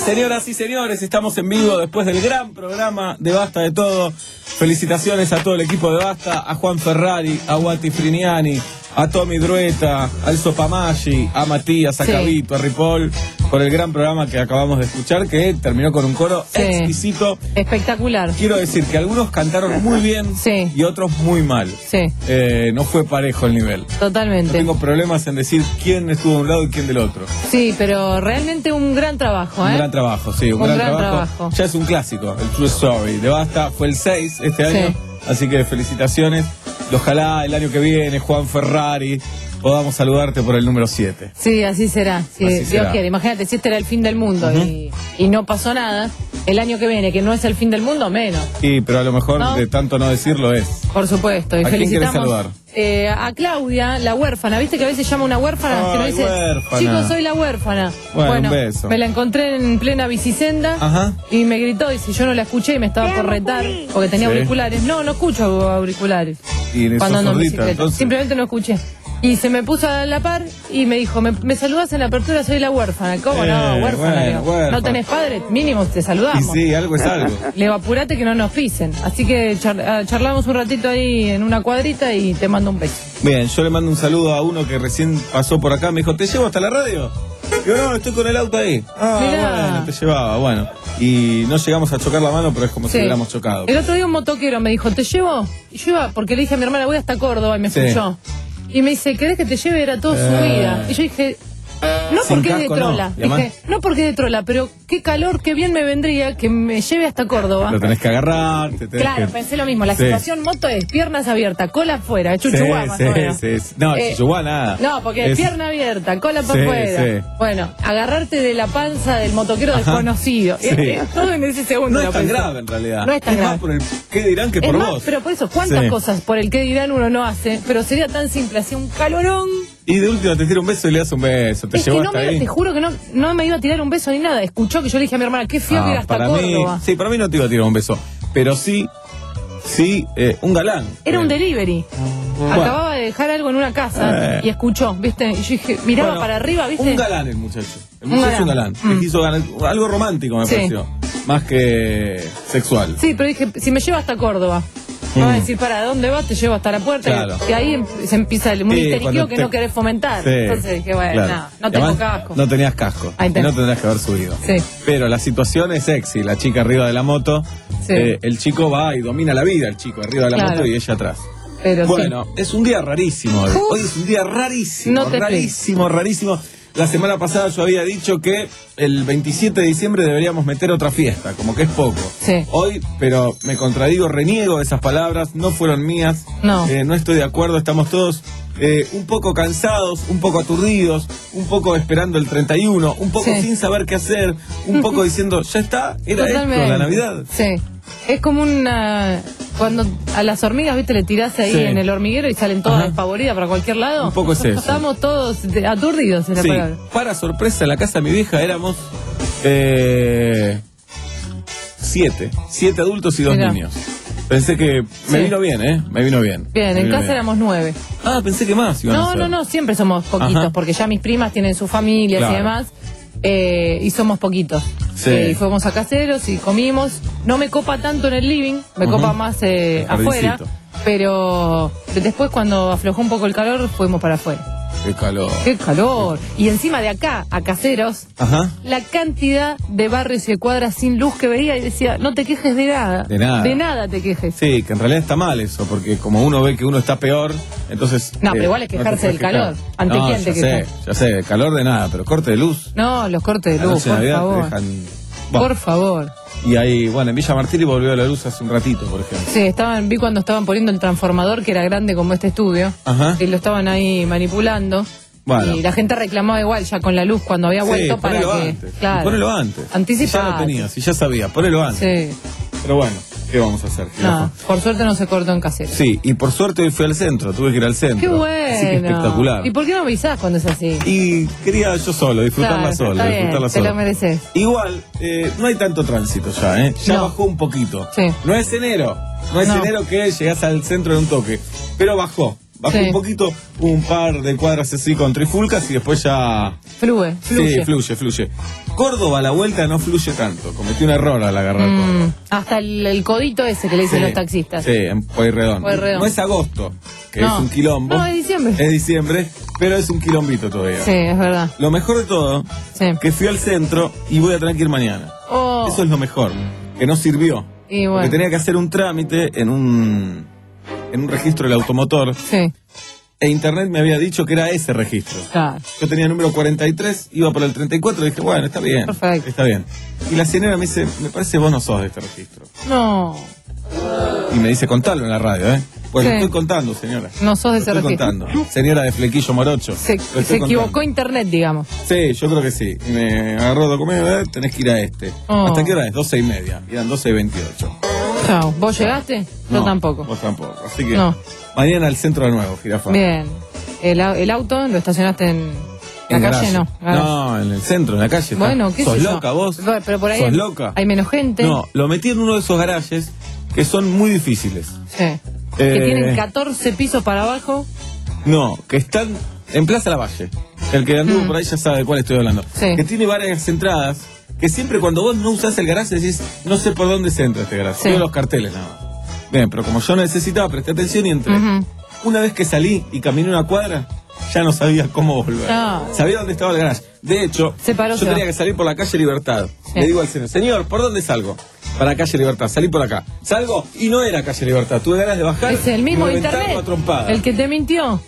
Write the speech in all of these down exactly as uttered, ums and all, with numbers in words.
Señoras y señores, estamos en vivo después del gran programa de Basta de Todo. Felicitaciones a todo el equipo de Basta, a Juan Ferrari, a Guati Friniani, a Tommy Drueta, al Sopamaggi, a Matías, a sí. Cabito, a Ripoll, por el gran programa que acabamos de escuchar, que terminó con un coro sí. exquisito. Espectacular. Quiero decir que algunos cantaron muy bien sí. y otros muy mal. Sí. Eh, no fue parejo el nivel. Totalmente. No tengo problemas en decir quién estuvo de un lado y quién del otro. Sí, pero realmente un gran trabajo, ¿eh? Un gran trabajo, sí, un, un gran, gran trabajo. trabajo. Ya es un clásico, el True Story de Basta. Fue el seis este año, sí. así que felicitaciones. Ojalá el año que viene, Juan Ferrari, podamos saludarte por el número siete. Sí, así será. Si así Dios será. quiere. Imagínate, si este era el fin del mundo uh-huh. y, y no pasó nada, el año que viene, que no es el fin del mundo, menos. Sí, pero a lo mejor ¿No? de tanto no decirlo es. Por supuesto. Y ¿A quién querés felicitamos saludar? Eh, a Claudia, la huérfana. ¿Viste que a veces llama una huérfana? Ay, que no dice, huérfana. chicos, soy la huérfana. Bueno, bueno un beso. Me la encontré en plena bicisenda Ajá. y me gritó, y si yo no la escuché y me estaba por retar, porque tenía sí. auriculares. No, no escucho auriculares. Y cuando ando en sordita, bicicleta. entonces. Simplemente no escuché. Y se me puso a la par y me dijo, me, me saludas en la apertura, soy la huérfana. ¿Cómo eh, no? Huérfana. Bueno, huérfana. ¿No tenés padre? Mínimo te saludamos. Y sí, algo es algo. Le apurate que no nos pisen. Así que char charlamos un ratito ahí en una cuadrita y te mando un beso. Bien, yo le mando un saludo a uno que recién pasó por acá. Me dijo, ¿te llevo hasta la radio? Yo no, estoy con el auto ahí. Ah, Mirá. bueno, te llevaba, bueno. Y no llegamos a chocar la mano, pero es como sí. si hubiéramos chocado. El otro día un motoquero me dijo, ¿te llevo? Y yo iba, porque le dije a mi hermana, voy hasta Córdoba, y me escuchó. Sí. Y me dice, ¿querés que te lleve? Era todo eh... subida. Y yo dije, no porque es de trola. No. Dije, no porque es de trola, pero qué calor, qué bien me vendría que me lleve hasta Córdoba. Lo tenés que agarrar. Te tenés claro, que... pensé lo mismo. La sí. situación moto es piernas abiertas, cola afuera, chuchuá sí, más sí, o menos. Sí, sí. No, eh, chuchuá nada. No, porque es pierna abierta, cola para sí, afuera. Sí. Bueno, agarrarte de la panza del motoquero Ajá. desconocido. Sí. Eh, todo en ese segundo. No es tan pensé. grave en realidad. No es tan es grave. más por el qué dirán que es por más, vos. Pero por eso, ¿cuántas sí. cosas por el qué dirán uno no hace? Pero sería tan simple, hacía un calorón. Y de último te tira un beso y le das un beso. Te es llevó que no hasta me, ahí. Te juro que no, no me iba a tirar un beso ni nada. Escuchó que yo le dije a mi hermana, qué feo ah, que era hasta para Córdoba. Mí, sí, para mí no te iba a tirar un beso. Pero sí, sí, eh, un galán. Era eh. un delivery. Bueno. Acababa de dejar algo en una casa eh. y escuchó, ¿viste? Y yo dije, miraba bueno, para arriba, ¿viste? Un galán el muchacho. El muchacho es un galán. Mm. Me quiso ganar, algo romántico me sí. pareció. Más que sexual. Sí, pero dije, si me lleva hasta Córdoba. Me va a decir, ¿para dónde vas? Te llevo hasta la puerta. Claro. Y ahí se empieza el ministeriqueo sí, que te... no querés fomentar. Sí, Entonces dije, bueno, claro. no, no tengo Además, casco. No tenías casco. Ahí y no tendrías que haber subido. Sí. Pero la situación es sexy. La chica arriba de la moto. Sí. Eh, el chico va y domina la vida, el chico arriba de la claro. moto y ella atrás. Pero bueno, sí. es un día rarísimo. Uf. Hoy es un día rarísimo. No te rarísimo, explico. rarísimo. La semana pasada yo había dicho que el veintisiete de diciembre deberíamos meter otra fiesta, como que es poco. Sí. Hoy, pero me contradigo, reniego esas palabras, no fueron mías. No. Eh, no estoy de acuerdo, estamos todos eh, un poco cansados, un poco aturdidos, un poco esperando el treinta y uno, un poco sí. sin saber qué hacer, un poco diciendo, ya está, era Totalmente. esto, la Navidad. Sí. Es como una... Cuando a las hormigas, viste, le tirás ahí sí. en el hormiguero y salen todas despavoridas para cualquier lado. Un poco es eso. Estamos todos aturdidos en la sí. palabra. Para sorpresa, en la casa de mi vieja éramos eh, siete. Siete adultos y dos Mirá. niños. Pensé que me sí. vino bien, ¿eh? Me vino bien. Bien, me en vino casa bien. éramos nueve. Ah, pensé que más iban No, a ser. no, no, siempre somos poquitos, Ajá. porque ya mis primas tienen sus familias claro. y demás. Eh, y somos poquitos. Sí. Eh, y fuimos a caseros y comimos. No me copa tanto en el living, me uh-huh. copa más eh, afuera. Pero después, cuando aflojó un poco el calor, fuimos para afuera. Qué calor. Qué calor. Y encima de acá, a caseros, Ajá. la cantidad de barrios y de cuadras sin luz que veía y decía, no te quejes de nada. De nada. De nada te quejes. Sí, que en realidad está mal eso, porque como uno ve que uno está peor, entonces... No, eh, pero igual es quejarse no del calor. ¿Ante no, quién te quejas? sé, ya sé, calor de nada, pero corte de luz. No, los cortes de luz, por Navidad favor. Dejan... Por favor. Y ahí, bueno, en Villa Martelli volvió a la luz hace un ratito, por ejemplo. Sí, estaban, vi cuando estaban poniendo el transformador, que era grande como este estudio. Ajá. Y lo estaban ahí manipulando. Bueno. Y la gente reclamaba igual ya con la luz cuando había vuelto sí, para que... Antes. Claro. Ponelo antes. Anticipate. Si ya lo tenías, si ya sabía, ponelo antes. Sí. Pero bueno, ¿qué vamos a hacer? No, por suerte no se cortó en casero. Sí, y por suerte hoy fui al centro, tuve que ir al centro. Qué bueno. Así que espectacular. ¿Y por qué no avisás cuando es así? Y quería yo solo, disfrutarla claro, solo, está bien, disfrutarla te solo. lo mereces. Igual, eh, no hay tanto tránsito ya, ¿eh? Ya no. bajó un poquito. Sí. No es enero, no es no. enero que llegás al centro de un toque, pero bajó. Bajé Sí. un poquito, un par de cuadras así con trifulcas y después ya... Fluye, fluye. Sí, fluye, fluye. Córdoba a la vuelta no fluye tanto. Cometí un error al agarrar Mm, Córdoba. hasta el, el codito ese que le dicen Sí, los taxistas. Sí, en Pueyrredón. Pueyrredón. No es agosto, que No. es un quilombo. No, es diciembre. Es diciembre, pero es un quilombito todavía. Sí, es verdad. Lo mejor de todo, Sí. que fui al centro y voy a tener que ir mañana. Oh, Eso es lo mejor, que no sirvió. y bueno. Porque tenía que hacer un trámite en un, en un registro del automotor. Sí, E internet me había dicho que era ese registro. claro. Yo tenía el número cuarenta y tres, iba por el treinta y cuatro y dije, bueno, está bien. Perfecto. Está bien. Y la señora me dice, me parece vos no sos de este registro. No, Y me dice, contalo en la radio, ¿eh? Pues Sí. lo estoy contando, señora. no sos de Lo ese estoy registro. contando. Señora de Flequillo Morocho. Se, Lo estoy se equivocó contando. internet, digamos. Sí, yo creo que sí. Y me agarró documento, eh, tenés que ir a este. Oh. ¿Hasta qué hora es? doce y media. Y eran doce y veintiocho. Chao. ¿Vos llegaste? Yo No, tampoco. Vos tampoco. Así que No. mañana al centro de nuevo, Jirafa. Bien. ¿El, au- el auto lo estacionaste en la En calle? garaje. No. Garage. No, en el centro, en la calle. está. Bueno, ¿qué ¿Sos sé yo? loca vos? Pero, pero por ahí ¿Sos hay, loca? hay menos gente. No, lo metí en uno de esos garajes que son muy difíciles. Sí. Eh, Que tienen catorce pisos para abajo. No, que están en Plaza Lavalle. El que anduvo Mm. por ahí ya sabe de cuál estoy hablando. Sí. Que tiene varias entradas, que siempre cuando vos no usás el garaje decís, no sé por dónde se entra este garaje. Sí. Veo los carteles nada más. Bien, pero como yo necesitaba, presté atención y entré. Ujú. Una vez que salí y caminé una cuadra, ya no sabía cómo volver. No. Sabía dónde estaba el garaje. De hecho, Se paró, yo se va. tenía que salir por la calle Libertad. Sí. Le digo al señor, señor, ¿por dónde salgo? Para calle Libertad, salí por acá. Salgo y no era calle Libertad. Tuve ganas de bajar. Es el mismo y de reventarlo internet. a trompadas. El que te mintió.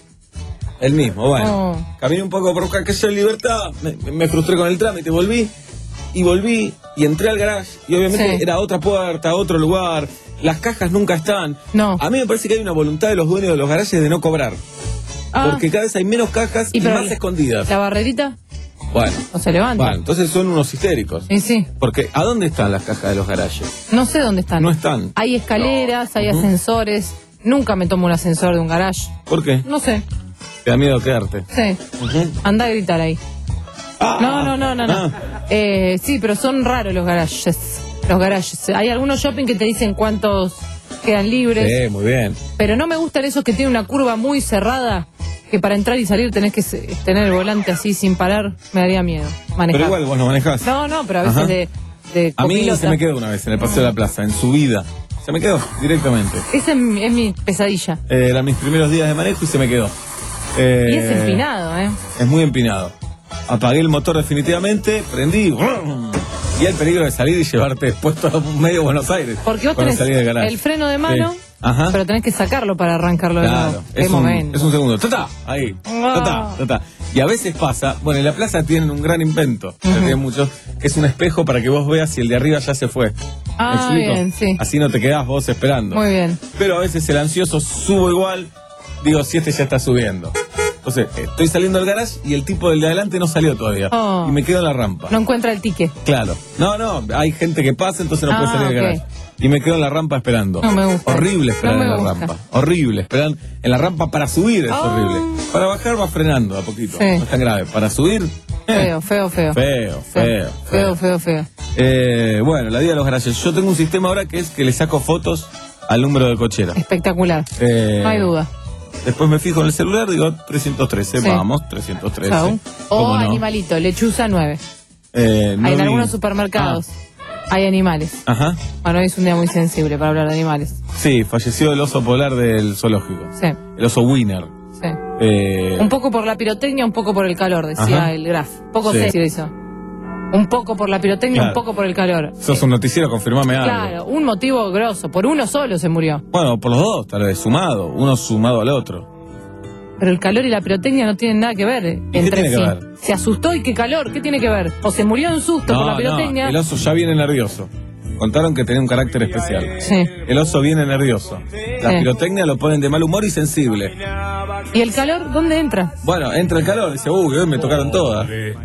El mismo, bueno. Oh. Caminé un poco por acá, calle de Libertad, me, me frustré con el trámite, volví, y volví, y entré al garage, y obviamente Sí. era otra puerta, otro lugar, las cajas nunca están. No. A mí me parece que hay una voluntad de los dueños de los garajes de no cobrar, Ah, porque cada vez hay menos cajas y, y pero más escondidas. ¿La barrerita? Bueno, ¿O se levanta? bueno, entonces son unos histéricos. Y sí. Porque, ¿a dónde están las cajas de los garajes? No sé dónde están. No están. Hay escaleras, hay Ujú. ascensores. Nunca me tomo un ascensor de un garage. ¿Por qué? No sé. Te da miedo quedarte. Sí. Ujú. Anda a gritar ahí. Ah, No, no, no, no, no. ah. Eh, sí, pero son raros los garages. Los garages. Hay algunos shopping que te dicen cuántos quedan libres. Sí, muy bien. Pero no me gustan esos que tienen una curva muy cerrada, que para entrar y salir tenés que se- tener el volante así sin parar. Me daría miedo manejar. Pero igual vos no manejás. No, no, pero a veces Ajá. de, de A mí copilota. se me quedó una vez en el Paseo de la Plaza, en su vida. Se me quedó directamente. Esa es mi, es mi pesadilla. Eh, eran mis primeros días de manejo y se me quedó. Eh, Y es empinado, ¿eh? Es muy empinado. Apagué el motor definitivamente, prendí. ¡brum! Y el peligro de salir y llevarte puesto a medio Buenos Aires. Porque vos cuando tenés salí del garaje. el freno de mano, Sí. Ajá. pero tenés que sacarlo para arrancarlo de Claro, nuevo. Qué es un, momento. es un segundo. ¡Tata! Ahí. Ah. ¡Tata! ¡Tata! Y a veces pasa, bueno, en la plaza tienen un gran invento, ya Ujú. tienen muchos, que es un espejo para que vos veas si el de arriba ya se fue. ¿Me Ah, explico? bien, sí. Así no te quedás vos esperando. Muy bien. Pero a veces el ansioso subo igual, digo, si este ya está subiendo. Entonces, estoy saliendo del garage y el tipo del de adelante no salió todavía. Oh. Y me quedo en la rampa. No encuentra el ticket. Claro. No, no, hay gente que pasa, entonces no Ah, puede salir del ok. garage. Y me quedo en la rampa esperando. No me gusta. Horrible esperar No me en la gusta. rampa. Horrible. Esperar en la rampa para subir es Ah. horrible. Para bajar va frenando a poquito. Sí. No es tan grave. Para subir, eh, Feo, feo, feo. feo, feo. Feo, feo, feo. Eh, bueno, la vida de los garajes. Yo tengo un sistema ahora que es que le saco fotos al número de cochera. Espectacular. Eh, No hay duda. Después me fijo en el celular, digo trescientos trece, Sí. vamos, trescientos trece. Chau. O ¿Cómo no? animalito, lechuza nueve. Eh, no Hay en vi- algunos supermercados. Hay animales. Ah, ajá. Bueno, hoy es un día muy sensible para hablar de animales. Sí, falleció el oso polar del zoológico. Sí, El oso Winner. sí. Eh, Un poco por la pirotecnia, un poco por el calor, decía Ajá. el Graf. Poco Sí. sexy eso. Un poco por la pirotecnia, Claro. un poco por el calor. Sos un noticiero, confirmame algo. Claro, un motivo grosso. Por uno solo se murió. Bueno, por los dos, tal vez, sumado. Uno sumado al otro. Pero el calor y la pirotecnia no tienen nada que ver eh, qué entre tiene que sí. ver? Se asustó y qué calor, ¿qué tiene que ver? O se murió de un susto por la pirotecnia. el oso ya viene nervioso. Contaron que tenía un carácter especial. Sí. El oso viene nervioso. La Sí. pirotecnia lo ponen de mal humor y sensible. ¿Y el calor dónde entra? Bueno, entra el calor y dice, uy, hoy me tocaron todas.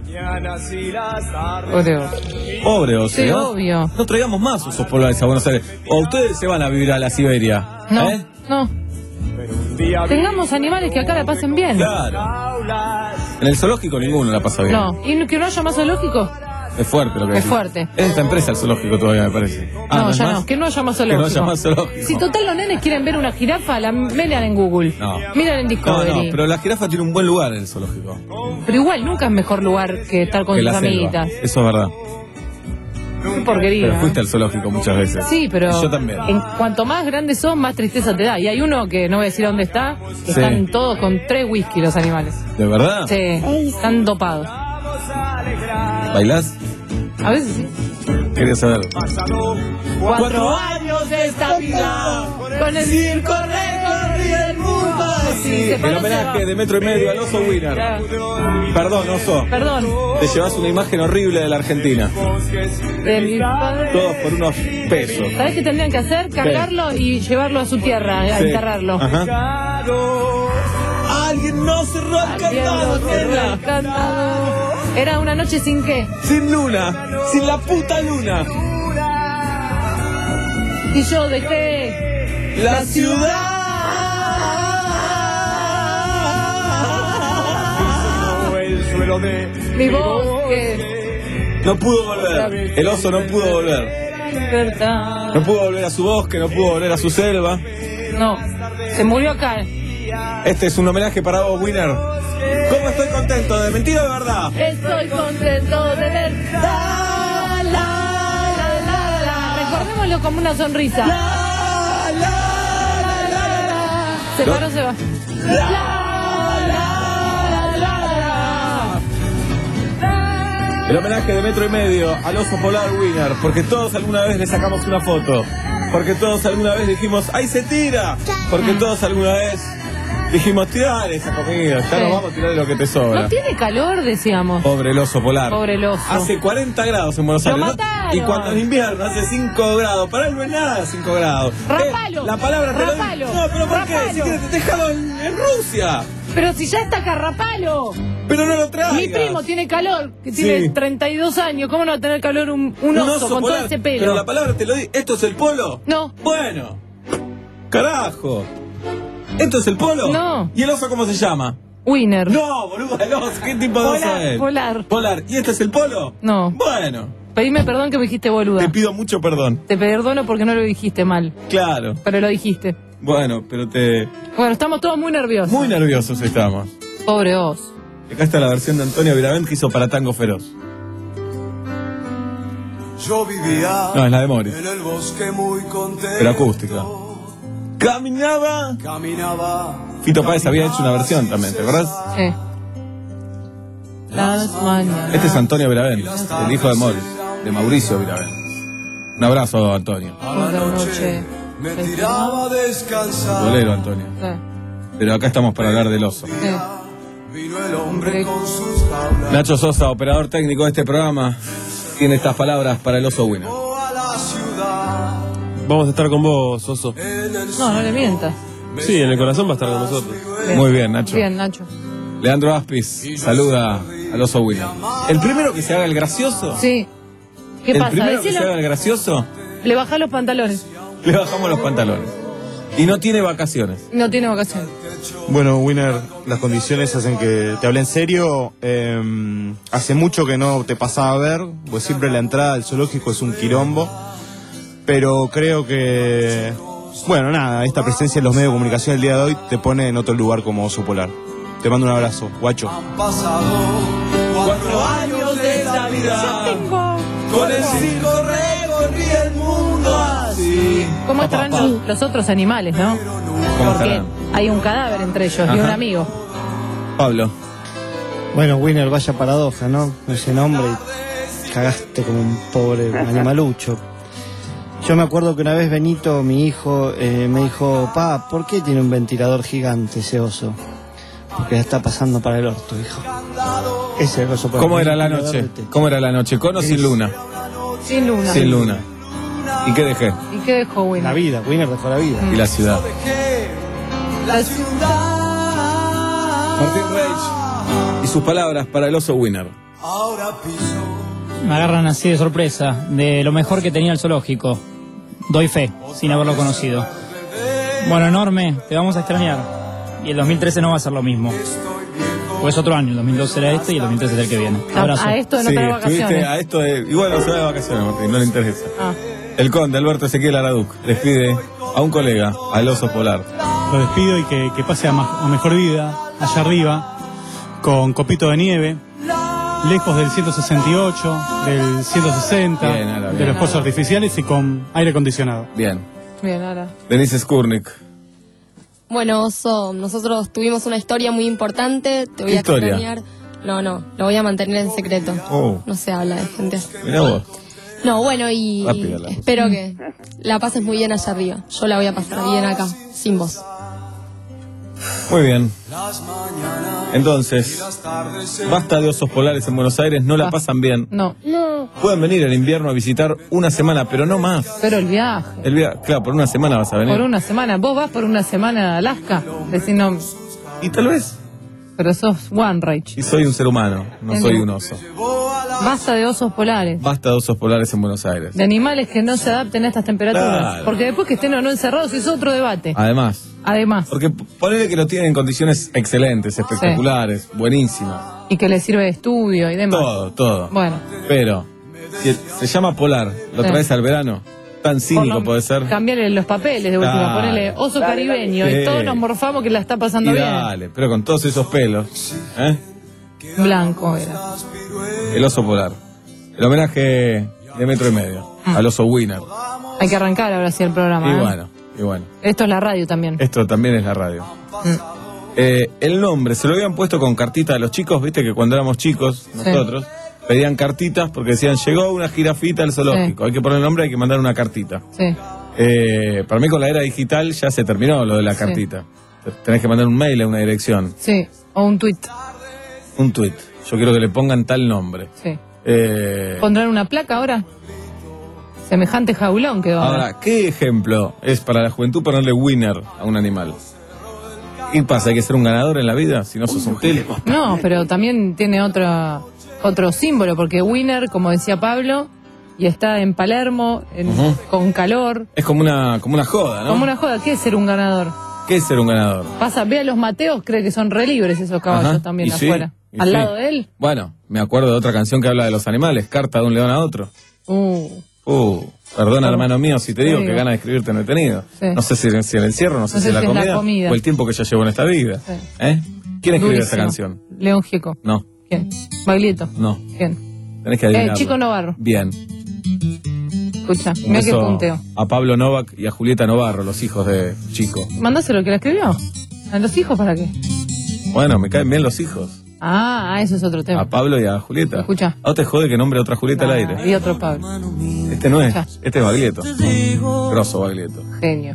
Obvio. Pobre oso. Sí, ¿no? obvio. No traigamos más osos polares a Buenos Aires. O ustedes se van a vivir a la Siberia. No, ¿Eh? no. Tengamos animales que acá la pasen bien. Claro. En el zoológico ninguno la pasa bien. No. ¿Y que no haya más zoológico? Es fuerte lo que Es decís. fuerte. Es de esta empresa el zoológico todavía, me parece. Ah, no, es ya más? no, que no haya más Que no zoológico. haya más zoológico. Si total los nenes quieren ver una jirafa, la miran en Google. No. Miran en No, Discovery. no, pero la jirafa tiene un buen lugar en el zoológico. Pero igual nunca es mejor lugar que estar con Que tus la selva. amiguitas. Eso es verdad. Qué porquería. Pero fuiste al zoológico muchas veces. Sí, pero Y yo también. en cuanto más grandes son, más tristeza te da. Y hay uno que no voy a decir dónde está, que Sí. están todos con tres whisky los animales. ¿De verdad? Sí, están dopados. ¿Bailás? A veces sí. Quería saber. Cuatro años de esta vida, con el circo recorrí el mundo. Sí, se El paró, se homenaje va. de metro y medio al oso Winner. Ya. Perdón, oso. Perdón. Te llevas una imagen horrible de la Argentina. De mi padre. Todos por unos pesos. ¿Sabés qué tendrían que hacer? Cargarlo y llevarlo a su tierra, a Sí. enterrarlo. Ajá. Alguien no cerró el candado, nena. Candado. Era una noche sin qué. Sin luna, sin la puta luna. Y yo dejé La ciudad. mi bosque. No pudo volver. El oso no pudo volver. Libertad. No pudo volver a su bosque, no pudo volver a su selva. No, se murió acá. Este es un homenaje para vos, Winner. ¿Cómo estoy contento? ¿De mentira o de verdad? Estoy contento de ver. La, la, la, la, la. Recordémoslo como una sonrisa. La, la, la, la, la. Se No. paró, se va. La, la, la, la, la. El homenaje de metro y medio al oso polar Winner, porque todos alguna vez le sacamos una foto, porque todos alguna vez dijimos, ¡ay, se tira! Porque todos alguna vez dijimos, tirar esa comida, ya Sí. nos vamos a tirar de lo que te sobra. No tiene calor, decíamos. Pobre el oso polar. Pobre el oso. Hace cuarenta grados en Buenos Lo Aires. ¿no? mataron. Y cuando es invierno hace cinco grados. Para él no es nada cinco grados. Rapalo. Eh, la palabra te lo digo. Rapalo. No, pero ¿por qué? Rapalo. Si quieres, déjalo en, en Rusia. Pero si ya está Carrapalo. Pero no lo traigas. Mi primo tiene calor, que tiene Sí. treinta y dos años. ¿Cómo no va a tener calor un, un oso, con polar. todo ese pelo? Pero la palabra te lo di. ¿Esto es el polo? No. Bueno. Carajo. ¿Esto es el polo? No. ¿Y el oso cómo se llama? Winner. No, boludo, el oso. ¿Qué tipo de oso Polar, es? polar. Polar. ¿Y este es el polo? No. Bueno. Pedime perdón que me dijiste boluda. Te pido mucho perdón. Te perdono porque no lo dijiste mal, Claro. pero lo dijiste. Bueno, pero te... Bueno, estamos todos muy nerviosos. Muy nerviosos estamos. Pobre oso. Acá está la versión de Antonio Viravent que hizo para Tango Feroz. Yo vivía No, es la de Morris, en el bosque muy contento. pero acústica. Caminaba. Caminaba. Fito Páez había hecho una versión también, ¿te acordás? Sí. Las mañanas. Este es Antonio Viravent, el hijo de Morris, de Mauricio Viravent. Un abrazo, Antonio. A la noche me tiraba a descansar. Bolero, Antonio. Sí. Pero acá estamos para hablar del oso. Sí. Vino el hombre con sus jaulas. Nacho Sosa, operador técnico de este programa, tiene estas palabras para el oso Winner. A la ciudad. Vamos a estar con vos, Oso. En el No, no le mientas. Sí, en el corazón va a estar con nosotros. Bien. Muy bien, Nacho. Bien, Nacho. Leandro Aspis saluda al oso Winner. ¿El primero que se haga el gracioso? Sí. ¿Qué ¿El pasa? primero que se Decilo. haga el gracioso? Le bajás los pantalones. Le bajamos los pantalones. Y no tiene vacaciones. No tiene vacaciones. Bueno, Winner, las condiciones hacen que te hable en serio. Eh, hace mucho que no te pasaba a ver, pues siempre la entrada al zoológico es un quilombo. Pero creo que, bueno, nada, esta presencia en los medios de comunicación el día de hoy te pone en otro lugar como oso polar. Te mando un abrazo, guacho. Han pasado cuatro años de la vida. Tengo. Con el circo recorrí el mundo así. ¿Cómo estarán los, los otros animales, no? ¿Cómo Porque estarán? hay un cadáver entre ellos y un Ajá. amigo. Pablo. Bueno, Winner, vaya paradoja, ¿no? Ese nombre y cagaste como un pobre animalucho. Yo me acuerdo que una vez Benito, mi hijo, eh, me dijo, pa, ¿por qué tiene un ventilador gigante ese oso? Porque ya está pasando para el orto, hijo. Ese es el oso polar. ¿Cómo era la Ventilador noche? de techo. ¿Cómo era la noche? ¿Con o sin luna? Sin luna. Sin luna. ¿Y qué dejé? ¿Y qué dejó La Winner? vida, Winner dejó la vida. Y la ciudad. La ciudad. Martín Reich y sus palabras para el oso Winner. Ahora piso. Me agarran así de sorpresa, de lo mejor que tenía el zoológico. Doy fe, sin haberlo conocido. Bueno, enorme, te vamos a extrañar. Y el dos mil trece no va a ser lo mismo. Después otro año, el dos mil doce era este y el dos mil trece es el que viene. Abrazo. A, a esto en Sí, otras estuviste vacaciones. a esto de... Igual no se va de vacaciones, Martín, no le interesa. Ah. El conde Alberto Ezequiel Araduc les pide a un colega, al oso polar. Lo despido y que, que pase a, ma- a mejor vida, allá arriba, con copito de nieve, lejos del ciento sesenta y ocho, del ciento sesenta, Bien, Ara, bien. de los pozos artificiales y con aire acondicionado. Bien. Bien, ahora. Denise Skurnik. Bueno, Oso, nosotros tuvimos una historia muy importante. Te voy ¿Qué a historia? extrañar. No, no, lo voy a mantener en secreto. Oh. No se habla de gente. Mirá vos. No, bueno, y Rápida la espero que la pases muy bien allá arriba. Yo la voy a pasar bien acá, sin vos. Muy bien. Entonces, basta de osos polares en Buenos Aires, no la pasan bien. No. No. Pueden venir en invierno a visitar una semana, pero no más. Pero el viaje. El via- claro, por una semana vas a venir. Por una semana. ¿Vos vas por una semana a Alaska? Decís no. Y tal vez. Pero sos One Rage. Y soy un ser humano, no soy un oso. Basta de osos polares. Basta de osos polares en Buenos Aires. De animales que no se adapten a estas temperaturas. Claro. Porque después que estén o no encerrados es otro debate. Además. Además. Porque ponele que lo tienen en condiciones excelentes, espectaculares, buenísimas. Y que les sirve de estudio y demás. Todo, todo. Bueno. Pero, si se llama polar, lo Sí. traes al verano, tan cínico puede ser. Cambiarle los papeles de última. Claro. Ponele oso caribeño. Sí. Y todos nos morfamos que la está pasando Y bien. dale, pero con todos esos pelos. ¿eh? Blanco era. El oso polar. El homenaje de metro y medio al oso Winner. Hay que arrancar ahora sí el programa. Y ¿eh? bueno, y bueno. Esto es la radio también. Esto también es la radio. Mm. Eh, el nombre, se lo habían puesto con cartita a los chicos, viste que cuando éramos chicos, nosotros, pedían cartitas porque decían, llegó una jirafita al zoológico, hay que poner el nombre, hay que mandar una cartita. Sí. Eh, para mí con la era digital ya se terminó lo de la Sí. cartita. Tenés que mandar un mail a una dirección, Sí. O un tweet. un tweet. Yo quiero que le pongan tal nombre. Sí. Eh, ¿Pondrán una placa ahora? Semejante jaulón quedó ahora. ahora, ¿qué ejemplo es para la juventud ponerle winner a un animal? ¿Qué pasa? ¿Hay que ser un ganador en la vida si no sos un gil? No, pero también tiene otra, otro símbolo, porque Winner, como decía Pablo, y está en Palermo, en- Ujú. con calor, Es como una, como una joda, ¿no? como una joda. ¿Qué es ser un ganador? ¿Qué es ser un ganador? Pasa, ve a los Mateos, cree que son re libres esos caballos Ajá, también y sí, afuera. y Al sí. lado de él. Bueno, me acuerdo de otra canción que habla de los animales, Carta de un león a otro. Uh, Uh, perdona, hermano mío, si te digo Sí. que gana de escribirte no he tenido. Sí. No sé si, si el encierro, no sé No si sé la si es la comida, comida. o el tiempo que ya llevo en esta vida. Sí. ¿Eh? ¿Quién escribió esa durísimo. canción? León Gieco. No, ¿Quién? Baglietto. no. ¿Quién? Tenés que Eh, adivinarlo. Chico Novarro. Bien. Escucha, Un mira qué beso punteo. a Pablo Novak y a Julieta Novarro, los hijos de Chico. Mandáselo que la escribió. ¿A los hijos para qué? Bueno, me caen bien los hijos. Ah, ah, eso es otro tema. A Pablo y a Julieta. Escucha. ¿A vos te jode que nombre a otra Julieta al Ah, aire? y otro Pablo. Este no es, Ya. este es Baglietto. Grosso Baglietto. Genio.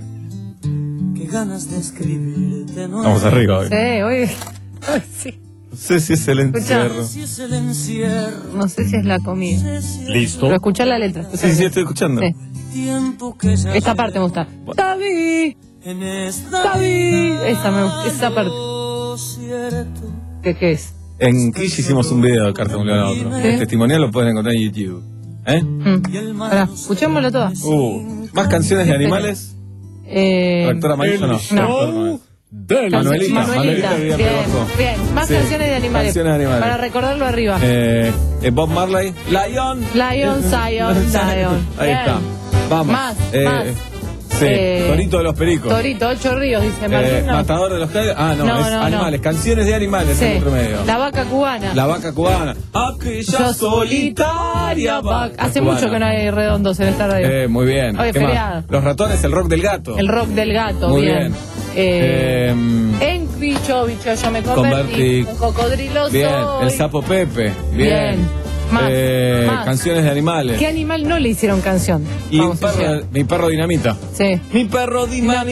Qué ganas de escribirte, no Vamos arriba hoy. Sí, hoy. Ay, sí. No sé si es el Escuchá. encierro. si es el encierro. No sé si es la comida. Listo. Pero escuchar la letra. escuchá Sí, la sí, letra. estoy escuchando. Sí. Tiempo que se Esta parte me gusta. David, en esta David. Esa me gusta. Esa parte. cierto. ¿Qué, qué es? En Kish hicimos un video de Carta de un león a otro. Sí. El testimonial lo pueden encontrar en YouTube. ¿Eh? Mm. Pará, escuchémoslo toda. Uh, ¿más canciones de animales? Eh, Doctora Amarillo no. no. Doctor no es. Del Manuelita. Manuelita. Manuelita, Bien, abajo. bien. Más Sí. canciones de animales. Canciones de animales. Para recordarlo arriba. Eh, eh, Bob Marley. Lion. Lion, Zion, Zion. Ahí Bien. está. Vamos. Más, Eh, más. Sí, Eh, Torito de los Pericos. Torito, Ocho Ríos, dice Eh, Martín. no. Matador de los Caballos. Ah, no, No, es no, no. animales. Canciones de animales Sí. en otro medio. La vaca cubana. La vaca cubana. Aquella Yo solitaria vaca. Hace cubana. mucho que no hay redondos en esta radio. Eh, muy bien. Hoy es ¿Qué más? feriado. Los ratones, el rock del gato. El rock del gato, Muy bien. bien. Eh, Eh, en bicho, bicho, yo me convertí. Convertí. Un cocodrilo bien. soy. El sapo Pepe. Bien. Bien. Más, Eh, más. Canciones de animales. ¿Qué animal no le hicieron canción? Y un Vamos a perro, decir. mi perro dinamita. Sí. Mi perro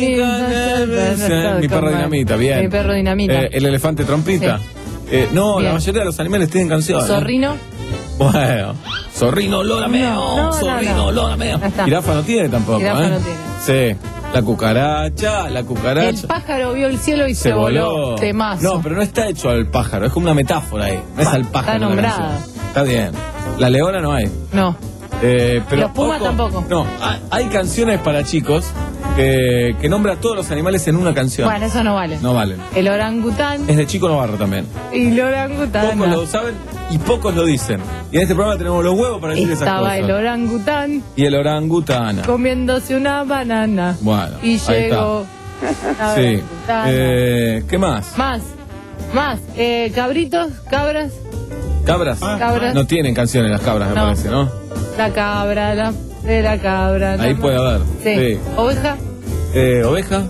dinamita. Mi perro dinamita, bien. Mi perro dinamita. Eh, el elefante trompita. Sí. Eh, no, Bien. la mayoría de los animales tienen canciones. Zorrino. Bueno. Zorrino, lola meo. No, no, Zorrino, no. lola meo. Ya está. Jirafa no tiene tampoco. Jirafa ¿eh? no tiene. Sí. La cucaracha, la El cucaracha. pájaro vio el cielo y se, voló. Temazo. No, pero no está hecho al pájaro, es como una metáfora ahí. No es al pájaro. Está la nombrada. canción. Está bien. La leona no hay. No. Eh, pero Los Pumas ojo, tampoco. No, hay, hay canciones para chicos que, que nombra a todos los animales en una canción. Bueno, eso no vale. No valen. El orangután Es de Chico Novarro también. y la orangutana. Pocos lo saben y pocos lo dicen. Y en este programa tenemos los huevos para decir esas Estaba cosas. el orangután Y el orangutana. comiéndose una banana. Bueno, Y ahí llegó la Sí. orangutana. Eh, ¿Qué más? Más, más. Eh, cabritos, cabras, ¿Cabras? Cabras. No tienen canciones las cabras, me No. parece, ¿no? la cabra, la de la cabra. Ahí la- puede haber. Sí. Sí. Oveja, Eh, ¿Oveja?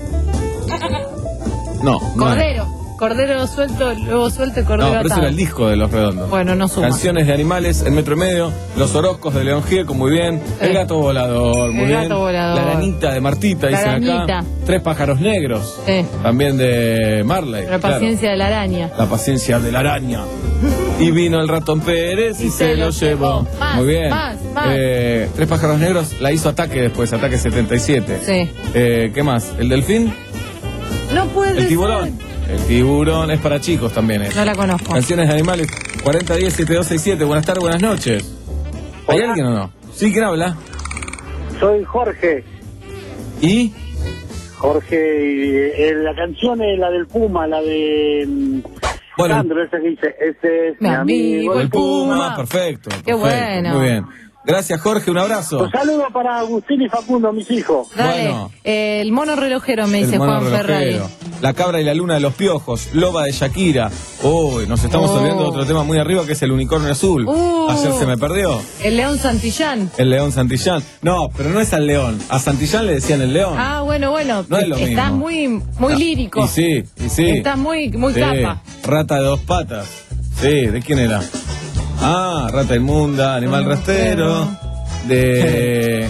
No. no cordero. Cordero suelto, luego suelto y No, cordero pero ese atado. era el disco de Los Redondos. Bueno, no suma. Canciones de animales en metro y medio. Los Orozcos de León Gieco, muy bien. Sí. El gato volador, muy El bien. gato volador. La arañita de Martita, La dicen acá. arañita. Tres pájaros negros. Sí. También de Marley. La claro. paciencia de la araña. La paciencia de la araña. Y vino el ratón Pérez y, se, lo llevó. Más, Muy bien. más, más. Eh, Tres pájaros negros la hizo Ataque después, Ataque setenta y siete. Sí. Eh, ¿Qué más? ¿El delfín? No puede ¿El tiburón? El tiburón es para chicos también. eh. No la conozco. Canciones de animales. cuarenta diez setenta y dos sesenta y siete. Buenas tardes, buenas noches. ¿Hay Hola. alguien o no? ¿Sí? ¿Quién habla? Soy Jorge. ¿Y? Jorge, y, eh, la canción es la del Puma, la de mm, Bueno. Sandro, ese que dice, ese es Mi mi amigo amigo el Puma. Puma, perfecto. Qué perfecto, bueno. Muy bien. Gracias, Jorge, un abrazo. Un saludo para Agustín y Facundo, mis hijos. Dale. Bueno. Eh, el mono relojero, me dice El mono Juan Ferrari. relojero. La cabra y la luna de los piojos. Loba de Shakira. Uy, nos estamos Oh. olvidando de otro tema muy arriba que es el unicornio azul. Uh. Ayer se me perdió. El león Santillán. El león Santillán. No, pero no es al león. A Santillán le decían el león. Ah, bueno, bueno. No es lo Estás mismo. muy, muy Ah, lírico. Y sí, y sí. Estás muy, muy Sí. capa. Rata de dos patas. Sí, ¿de quién era? Ah, rata inmunda, animal Ah, rastero. De.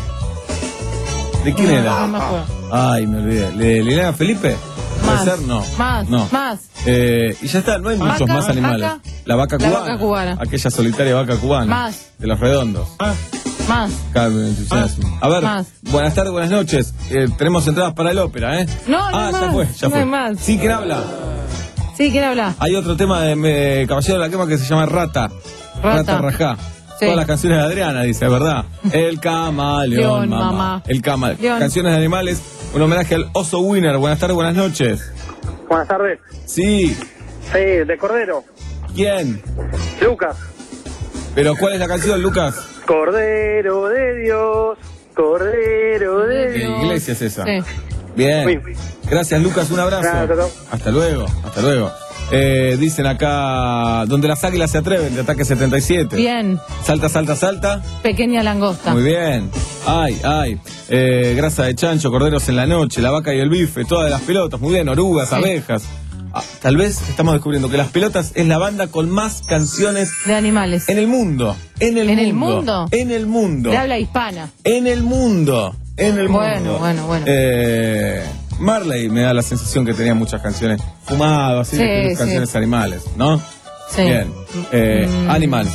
¿De quién No, no era? me acuerdo. Ay, me olvidé. ¿De Liliana Felipe? ¿Puede Más, ser? No. más, no. más. Eh, y ya está, no hay muchos Vaca, más animales. vaca. La vaca La cubana. vaca cubana. Aquella solitaria vaca cubana. Más. De los redondos. Más. Carmen entusiasmo. A ver, Más. buenas tardes, buenas noches. Eh, tenemos entradas para el ópera, ¿eh? No, no Ah, hay ya más. fue, ya No fue. hay más. Sí, ¿quién habla? Sí, ¿quién habla? Hay otro tema de eh, Caballero de la Quema que se llama Rata. Rata. Rata Rajá. Sí. Todas las canciones de Adriana, dice, ¿verdad? El camaleón, León, mamá. mamá. El camaleón. León. Canciones de animales. Un homenaje al oso winner. Buenas tardes, buenas noches. Buenas tardes. Sí. Sí, de Cordero. ¿Quién? Lucas. ¿Pero cuál es la canción, Lucas? Cordero de Dios, Cordero de ¿Qué Dios. iglesia es esa? Sí. Bien. Sí. Gracias, Lucas. Un abrazo. Nada, chao, chao. Hasta luego. Hasta luego. Eh, dicen acá, donde las águilas se atreven, de Ataque setenta y siete. Bien. Salta, salta, salta. Pequeña langosta. Muy bien. Ay, ay. Eh, grasa de chancho, corderos en la noche, la vaca y el bife, todas las pelotas. Muy bien, orugas, Sí. abejas. Ah, tal vez estamos descubriendo que Las Pelotas es la banda con más canciones De animales. en el mundo. En el ¿En mundo. el mundo? En el mundo. De habla hispana. En el mundo. En el Bueno, mundo. bueno, bueno. Eh, Marley me da la sensación que tenía muchas canciones fumado, así Sí, de sí. canciones animales, ¿no? Sí. Bien. Eh, Mm. Animals.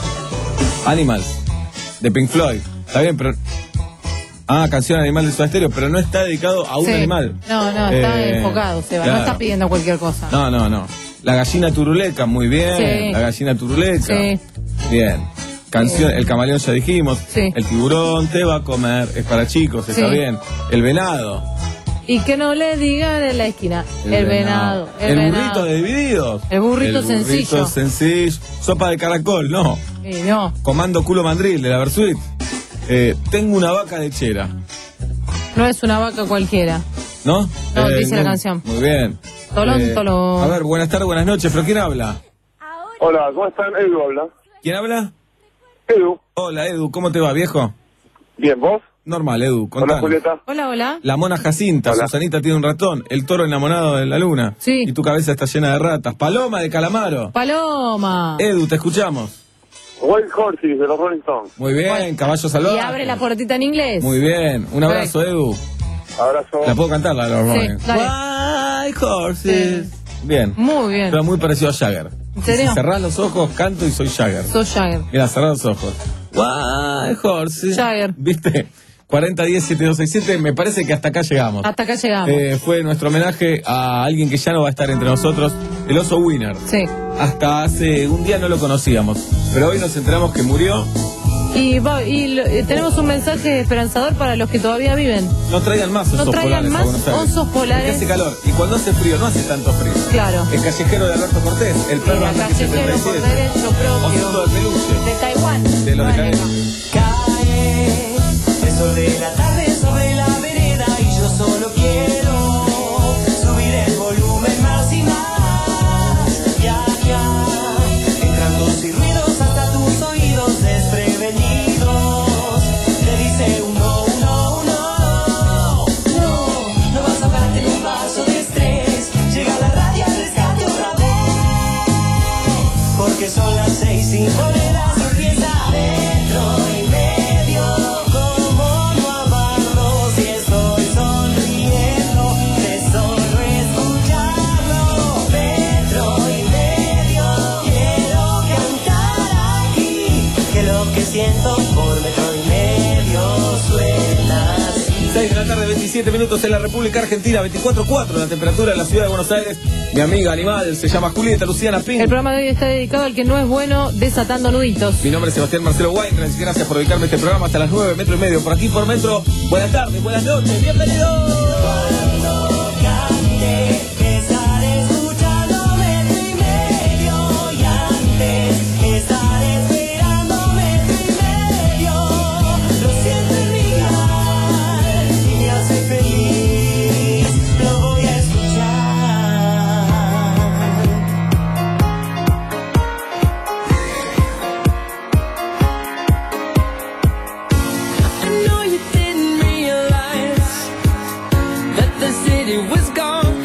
Animals. De Pink Floyd. Está bien, pero. Ah, canción animal de Soda Stereo, pero no está dedicado a un Sí. animal. No, no, está Eh, enfocado, Seba. claro. No está pidiendo cualquier cosa. No, no, no. La gallina turuleca, muy bien. Sí. La gallina turuleca. Sí. Bien. Canción, el camaleón ya dijimos. Sí. El tiburón te va a comer, es para chicos, está Sí. bien. El venado. Y que no le digan en la esquina. El, venado. El, El, venado. burrito de divididos. El burrito El sencillo. burrito sencillo. Sopa de caracol, no. Y no. Comando culo mandril de la Versuit. Eh, tengo una vaca lechera, No es una vaca cualquiera. ¿no? No, Eh, dice la canción. Muy bien. Tolón, Eh, tolón. A ver, buenas tardes, buenas noches, pero ¿quién habla? Hola, ¿cómo están? Edu habla. ¿Quién habla? Edu. Hola, Edu, ¿cómo te va, viejo? Bien, ¿vos? Normal, Edu, Hola, contanos. Julieta. Hola, hola. La mona Jacinta, Hola. Susanita tiene un ratón, el toro enamorado de la luna. Sí. Y tu cabeza está llena de ratas. Paloma de Calamaro. Paloma. Edu, te escuchamos. Wild Horses de los Rolling Stones. Muy bien, caballo salvaje. Y abre la puertita en inglés. Muy bien, un abrazo, Edu. Abrazo. ¿La puedo cantar, la de los Sí, Rolling? dale. Wild horses. Bien. Muy bien. Pero muy parecido a Jagger. ¿En serio? Si cerrás los ojos, canto y soy Jagger. Sos Jagger. Mira, cerrá los ojos. Wild horses. Jagger. ¿Viste? cuarenta diez setenta y dos sesenta y siete, me parece que hasta acá llegamos. Hasta acá llegamos. Eh, fue nuestro homenaje a alguien que ya no va a estar entre nosotros, el oso winner. Sí. Hasta hace un día no lo conocíamos, pero hoy nos enteramos que murió Y, va, y lo, eh, tenemos un mensaje esperanzador para los que todavía viven. No traigan más osos no traigan polares. más a Buenos Aires. osos polares. Porque hace calor. Y cuando hace frío, no hace tanto frío. Claro. El callejero de Alberto Cortés, el perro Era anda que callejero por setenta y siete. derecho propio. Osito de peluche. De Taiwán. De lo de Bueno, cadena. Cae el sol de la tarde sobre la vereda y yo solo quiero subir el volumen más y más. Ya, ya, entrando sin ruidos hasta tus oídos desprevenidos. Te dice un no, un no, un no. No, no vas a ahogarte en un vaso de estrés. Llega la radio al rescate otra vez. Porque son las seis sin monedas, empieza metro y medio. Como no amarlo si estoy sonriendo de solo escucharlo. Metro y medio, quiero cantar aquí, que lo que siento por metro y medio suena así. seis de la tarde, veintisiete minutos en la República Argentina, veinticuatro cuatro la temperatura en la ciudad de Buenos Aires. Mi amiga animal se llama Julieta Luciana Pink. el programa de hoy está dedicado al que no es bueno desatando nuditos. Mi nombre es Sebastián Marcelo Weinreich. Gracias por dedicarme a este programa hasta las nueve, metro y medio. Por aquí por Metro. Buenas tardes, buenas noches, bienvenidos. Cuando cante, estaré escuchando metro y medio. Y antes, estaré esperando metro y medio. Lo siento en mi alma y me hace feliz. Lo voy a escuchar. I know you didn't realize that the city was gone.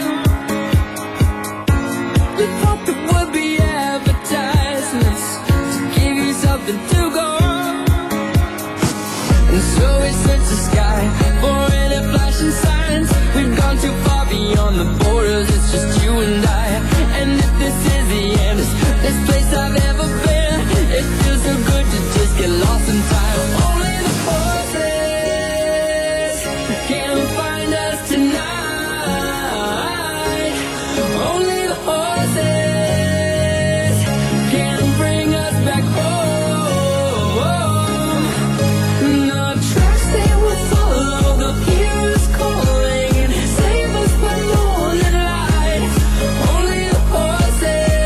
We thought there would be advertisements to give you something to go on. And so we searched the sky for any flashing signs. We've gone too far beyond the borders, it's just you and I. And if this is the end, it's the best place I've ever been. It feels so good to just get lost in time. Only the horses can find us tonight. Only the horses can bring us back home. The tracks they will follow, the heroes calling and save us by morning light. Only the horses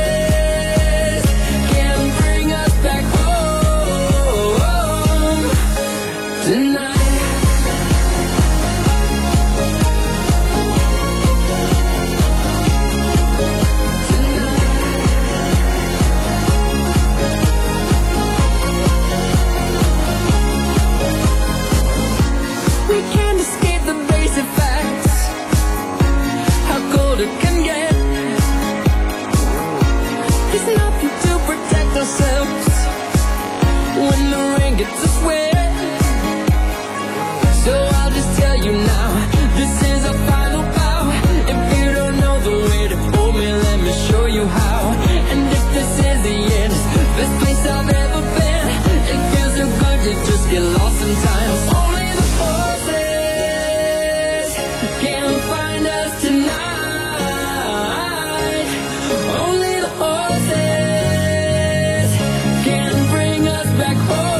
can bring us back home tonight. We can't escape the basic facts, how cold it can get. There's nothing to protect ourselves when the rain gets us wet. So I'll just tell you now, this is a final bow. If you don't know the way to hold me, let me show you how. And if this is the end, it's the best place I've ever been. It feels so good to just get lost in time. Only the horses can find us tonight. Only the horses can bring us back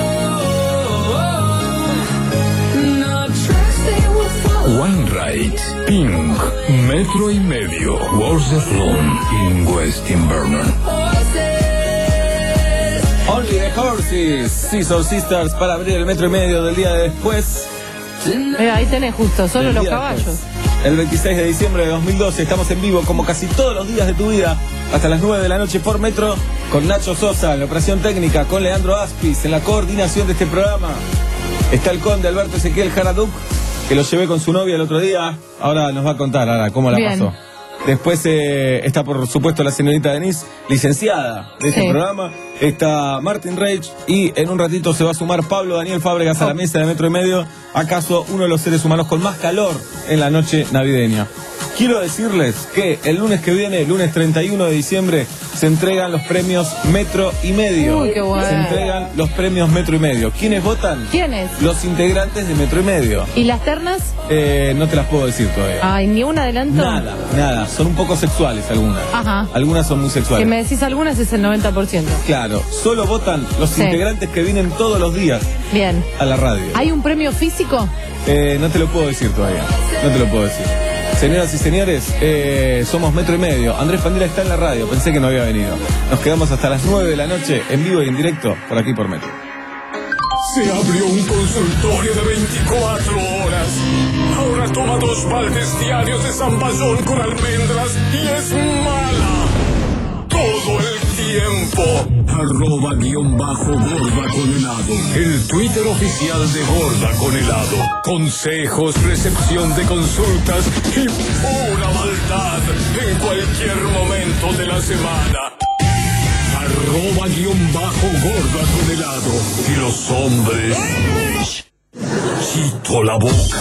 home. The tracks they will follow. Weinreich, Pink, metro y medio, Wars of Loon, in West Invernon. Only the Horses, Scissor Sisters, para abrir el metro y medio del día de después. Eh, ahí tenés justo, solo Del los día caballos. después. El veintiséis de diciembre de dos mil doce estamos en vivo como casi todos los días de tu vida hasta las nueve de la noche por Metro con Nacho Sosa en la operación técnica, con Leandro Aspis en la coordinación de este programa. Está el conde Alberto Ezequiel Jaraduc, que lo llevé con su novia el otro día. Ahora nos va a contar ahora cómo la Bien. pasó. Después eh, está, por supuesto, la señorita Denise, licenciada de este Sí. programa. Está Martin Reich y en un ratito se va a sumar Pablo Daniel Fábregas a la mesa de Metro y Medio. ¿Acaso uno de los seres humanos con más calor en la noche navideña? Quiero decirles que el lunes que viene, el lunes treinta y uno de diciembre, se entregan los premios Metro y Medio. Uy, qué bueno. Se entregan los premios Metro y Medio. ¿Quiénes votan? ¿Quiénes? Los integrantes de Metro y Medio. ¿Y las ternas? Eh, no te las puedo decir todavía. Ay, ni un adelanto. Nada, nada. Son un poco sexuales algunas. Ajá. Algunas son muy sexuales. Que me decís algunas es el noventa por ciento. Claro, solo votan los Sí. integrantes que vienen todos los días Bien. a la radio. ¿Hay un premio físico? Eh, no te lo puedo decir todavía. No te lo puedo decir. Señoras y señores, eh, somos Metro y Medio. Andrés Pandela está en la radio. Pensé que no había venido. Nos quedamos hasta las nueve de la noche en vivo y en directo por aquí por Metro. Se abrió un consultorio de veinticuatro horas. Ahora toma dos baldes diarios de zamballón con almendras y es mala. Todo el tiempo. Arroba guión bajo gorda con helado. El Twitter oficial de Gorda con helado. Consejos, recepción de consultas y pura maldad en cualquier momento de la semana. Arroba guión bajo gorda con helado. Y los hombres. Quito la boca.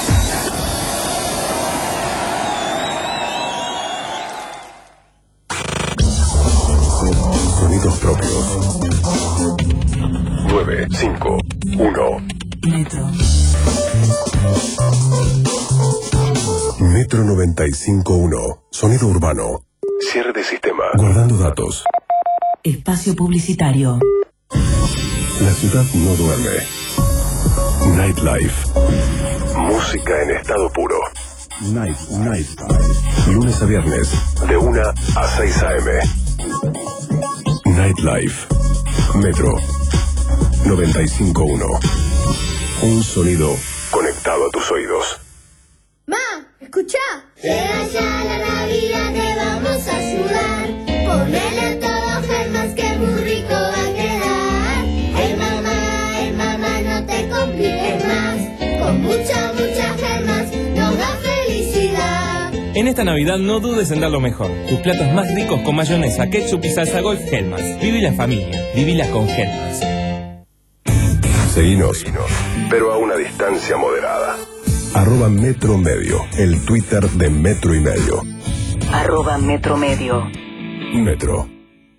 Sonidos propios. nueve cinco uno. Metro. Metro noventa y cinco uno. Sonido urbano. Cierre de sistema. Guardando datos. Espacio publicitario. La ciudad no duerme. Nightlife. Música en estado puro. Night, night. Lunes a viernes, de una a seis a eme. Nightlife. Metro noventa y cinco uno. Un sonido conectado a tus oídos. Ma, escucha. Llega ya la Navidad, te vamos a ayudar. Ponele todo Germas que muy rico va a quedar. Hey mamá, hey mamá, no te compliques más. Con mucha, mucha Germas nos da felicidad. En esta Navidad no dudes en dar lo mejor. Tus platos más ricos con mayonesa, ketchup y salsa golf Helmas. Viví la familia, vivila con Helmas. Seguinos, pero a una distancia moderada. Arroba Metro Medio, el Twitter de Metro y Medio. Arroba Metro Medio. Metro.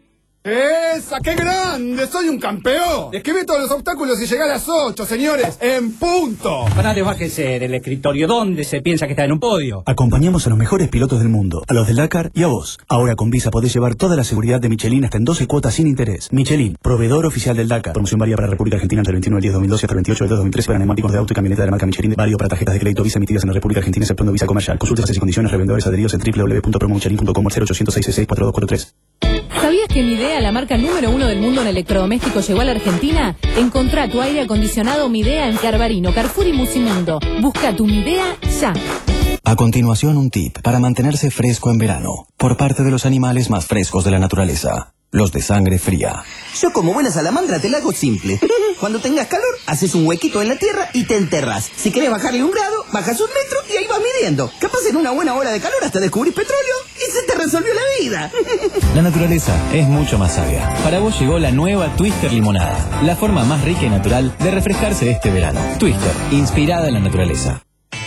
¡Esa! ¡Qué grande! ¡Soy un campeón! Esquivé todos los obstáculos y llegué a las ocho, señores, en punto. Parate, bájese del escritorio. ¿Dónde se piensa que está en un podio? Acompañamos a los mejores pilotos del mundo, a los del Dakar y a vos. Ahora con Visa podés llevar toda la seguridad de Michelin hasta en doce cuotas sin interés. Michelin, proveedor oficial del Dakar. Promoción válida para la República Argentina entre el veintiuno del diez de dos mil doce hasta el veintiocho del dos de dos mil trece para neumáticos de auto y camioneta de la marca Michelin. Válido para tarjetas de crédito Visa emitidas en la República Argentina exceptuando Visa Comercial. Consulta bases y condiciones, revendedores adheridos en doble u doble u doble u punto promomichelin punto com o cero ochocientos seis seis cuatro dos cuatro tres. ¿Sabías que Midea, la marca número uno del mundo en electrodomésticos, llegó a la Argentina? Encontrá tu aire acondicionado Midea en Carbarino, Carrefour y Musimundo. Busca tu Midea ya. A continuación, un tip para mantenerse fresco en verano, por parte de los animales más frescos de la naturaleza, los de sangre fría. Yo como buena salamandra te la hago simple. Cuando tengas calor, haces un huequito en la tierra y te enterras. Si querés bajarle un grado, bajas un metro y ahí vas midiendo. Capaz en una buena hora de calor hasta descubrís petróleo y se te resolvió la vida. La naturaleza es mucho más sabia. Para vos llegó la nueva Twister Limonada, la forma más rica y natural de refrescarse este verano. Twister, inspirada en la naturaleza.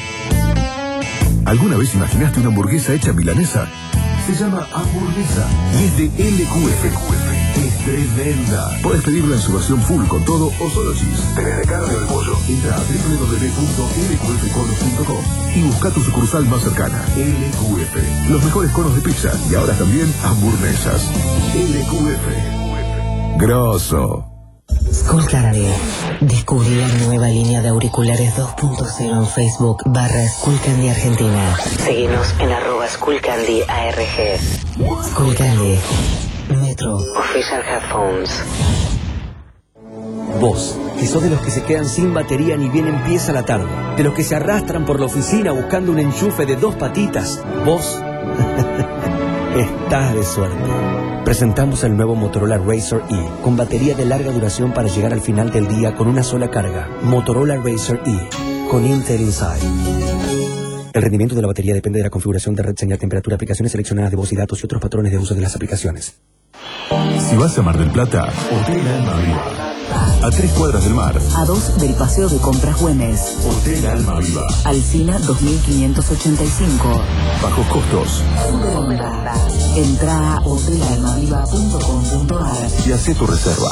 ¿Alguna vez imaginaste una hamburguesa hecha milanesa? Se llama hamburguesa y es de L Q F. Es tremenda. Podés pedirla en su versión full con todo o solo cheese. Tenés de carne o de pollo. Entra a doble u doble u doble u punto l q f conos punto com y busca tu sucursal más cercana. L Q F. Los mejores conos de pizza y ahora también hamburguesas. L Q F. Grosso. Skullcandy. Descubrí la nueva línea de auriculares dos punto cero en Facebook barra Skullcandy Argentina. Seguinos en arroba Skullcandy A R G. Skullcandy. Metro. Official Headphones. Vos, que sos de los que se quedan sin batería ni bien empieza la tarde, de los que se arrastran por la oficina buscando un enchufe de dos patitas, vos estás de suerte. Presentamos el nuevo Motorola Razr E, con batería de larga duración para llegar al final del día con una sola carga. Motorola Razr E, con Intel Inside. El rendimiento de la batería depende de la configuración de red, señal, temperatura, aplicaciones seleccionadas de voz y datos y otros patrones de uso de las aplicaciones. Si vas a Mar del Plata, Hotel Alma Viva. a tres cuadras del mar. A dos del Paseo de Compras Güemes. Hotel Alma Viva. Alsina dos mil quinientos ochenta y cinco. Bajos costos. Entra a hotel alma viva punto com punto a r y hacé tu reserva.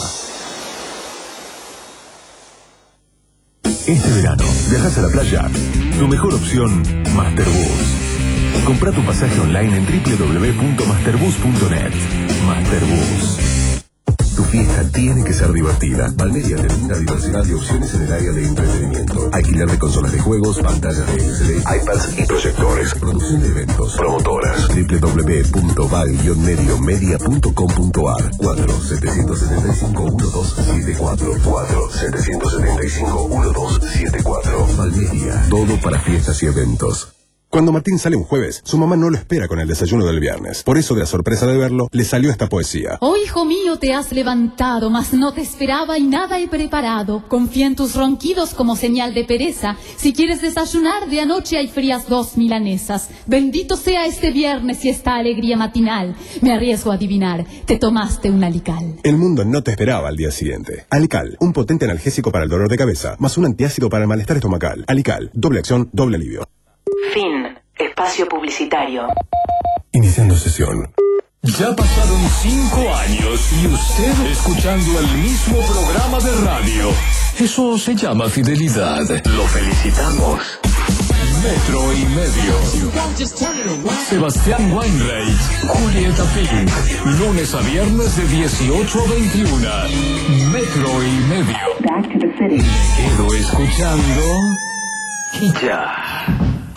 Este verano, viajas a la playa. Tu mejor opción, Masterbus. Compra tu pasaje online en doble u doble u doble u punto masterbus punto net. Masterbus. Tu fiesta tiene que ser divertida. Valmedia te brinda diversidad de opciones en el área de entretenimiento. Alquiler de consolas de juegos, pantallas de L C D, iPads y proyectores. Producción de eventos. Promotoras. doble u doble u doble u punto val medio media punto com punto a r. cuatro siete siete cinco uno dos siete cuatro. cuatro siete siete cinco uno dos siete cuatro. Valmedia. Todo para fiestas y eventos. Cuando Martín sale un jueves, su mamá no lo espera con el desayuno del viernes. Por eso, de la sorpresa de verlo, le salió esta poesía. Oh, hijo mío, te has levantado, mas no te esperaba y nada he preparado. Confía en tus ronquidos como señal de pereza. Si quieres desayunar, de anoche hay frías dos milanesas. Bendito sea este viernes y esta alegría matinal. Me arriesgo a adivinar, te tomaste un Alical. El mundo no te esperaba al día siguiente. Alical, un potente analgésico para el dolor de cabeza, más un antiácido para el malestar estomacal. Alical, doble acción, doble alivio. Fin. Espacio publicitario. Iniciando sesión. Ya pasaron cinco años y usted escuchando el mismo programa de radio. Eso se llama fidelidad. Lo felicitamos. Metro y medio. Sebastián Weinreich, Julieta Pink. Lunes a viernes de dieciocho a veintiuno. Metro y medio. Quedo escuchando y ya.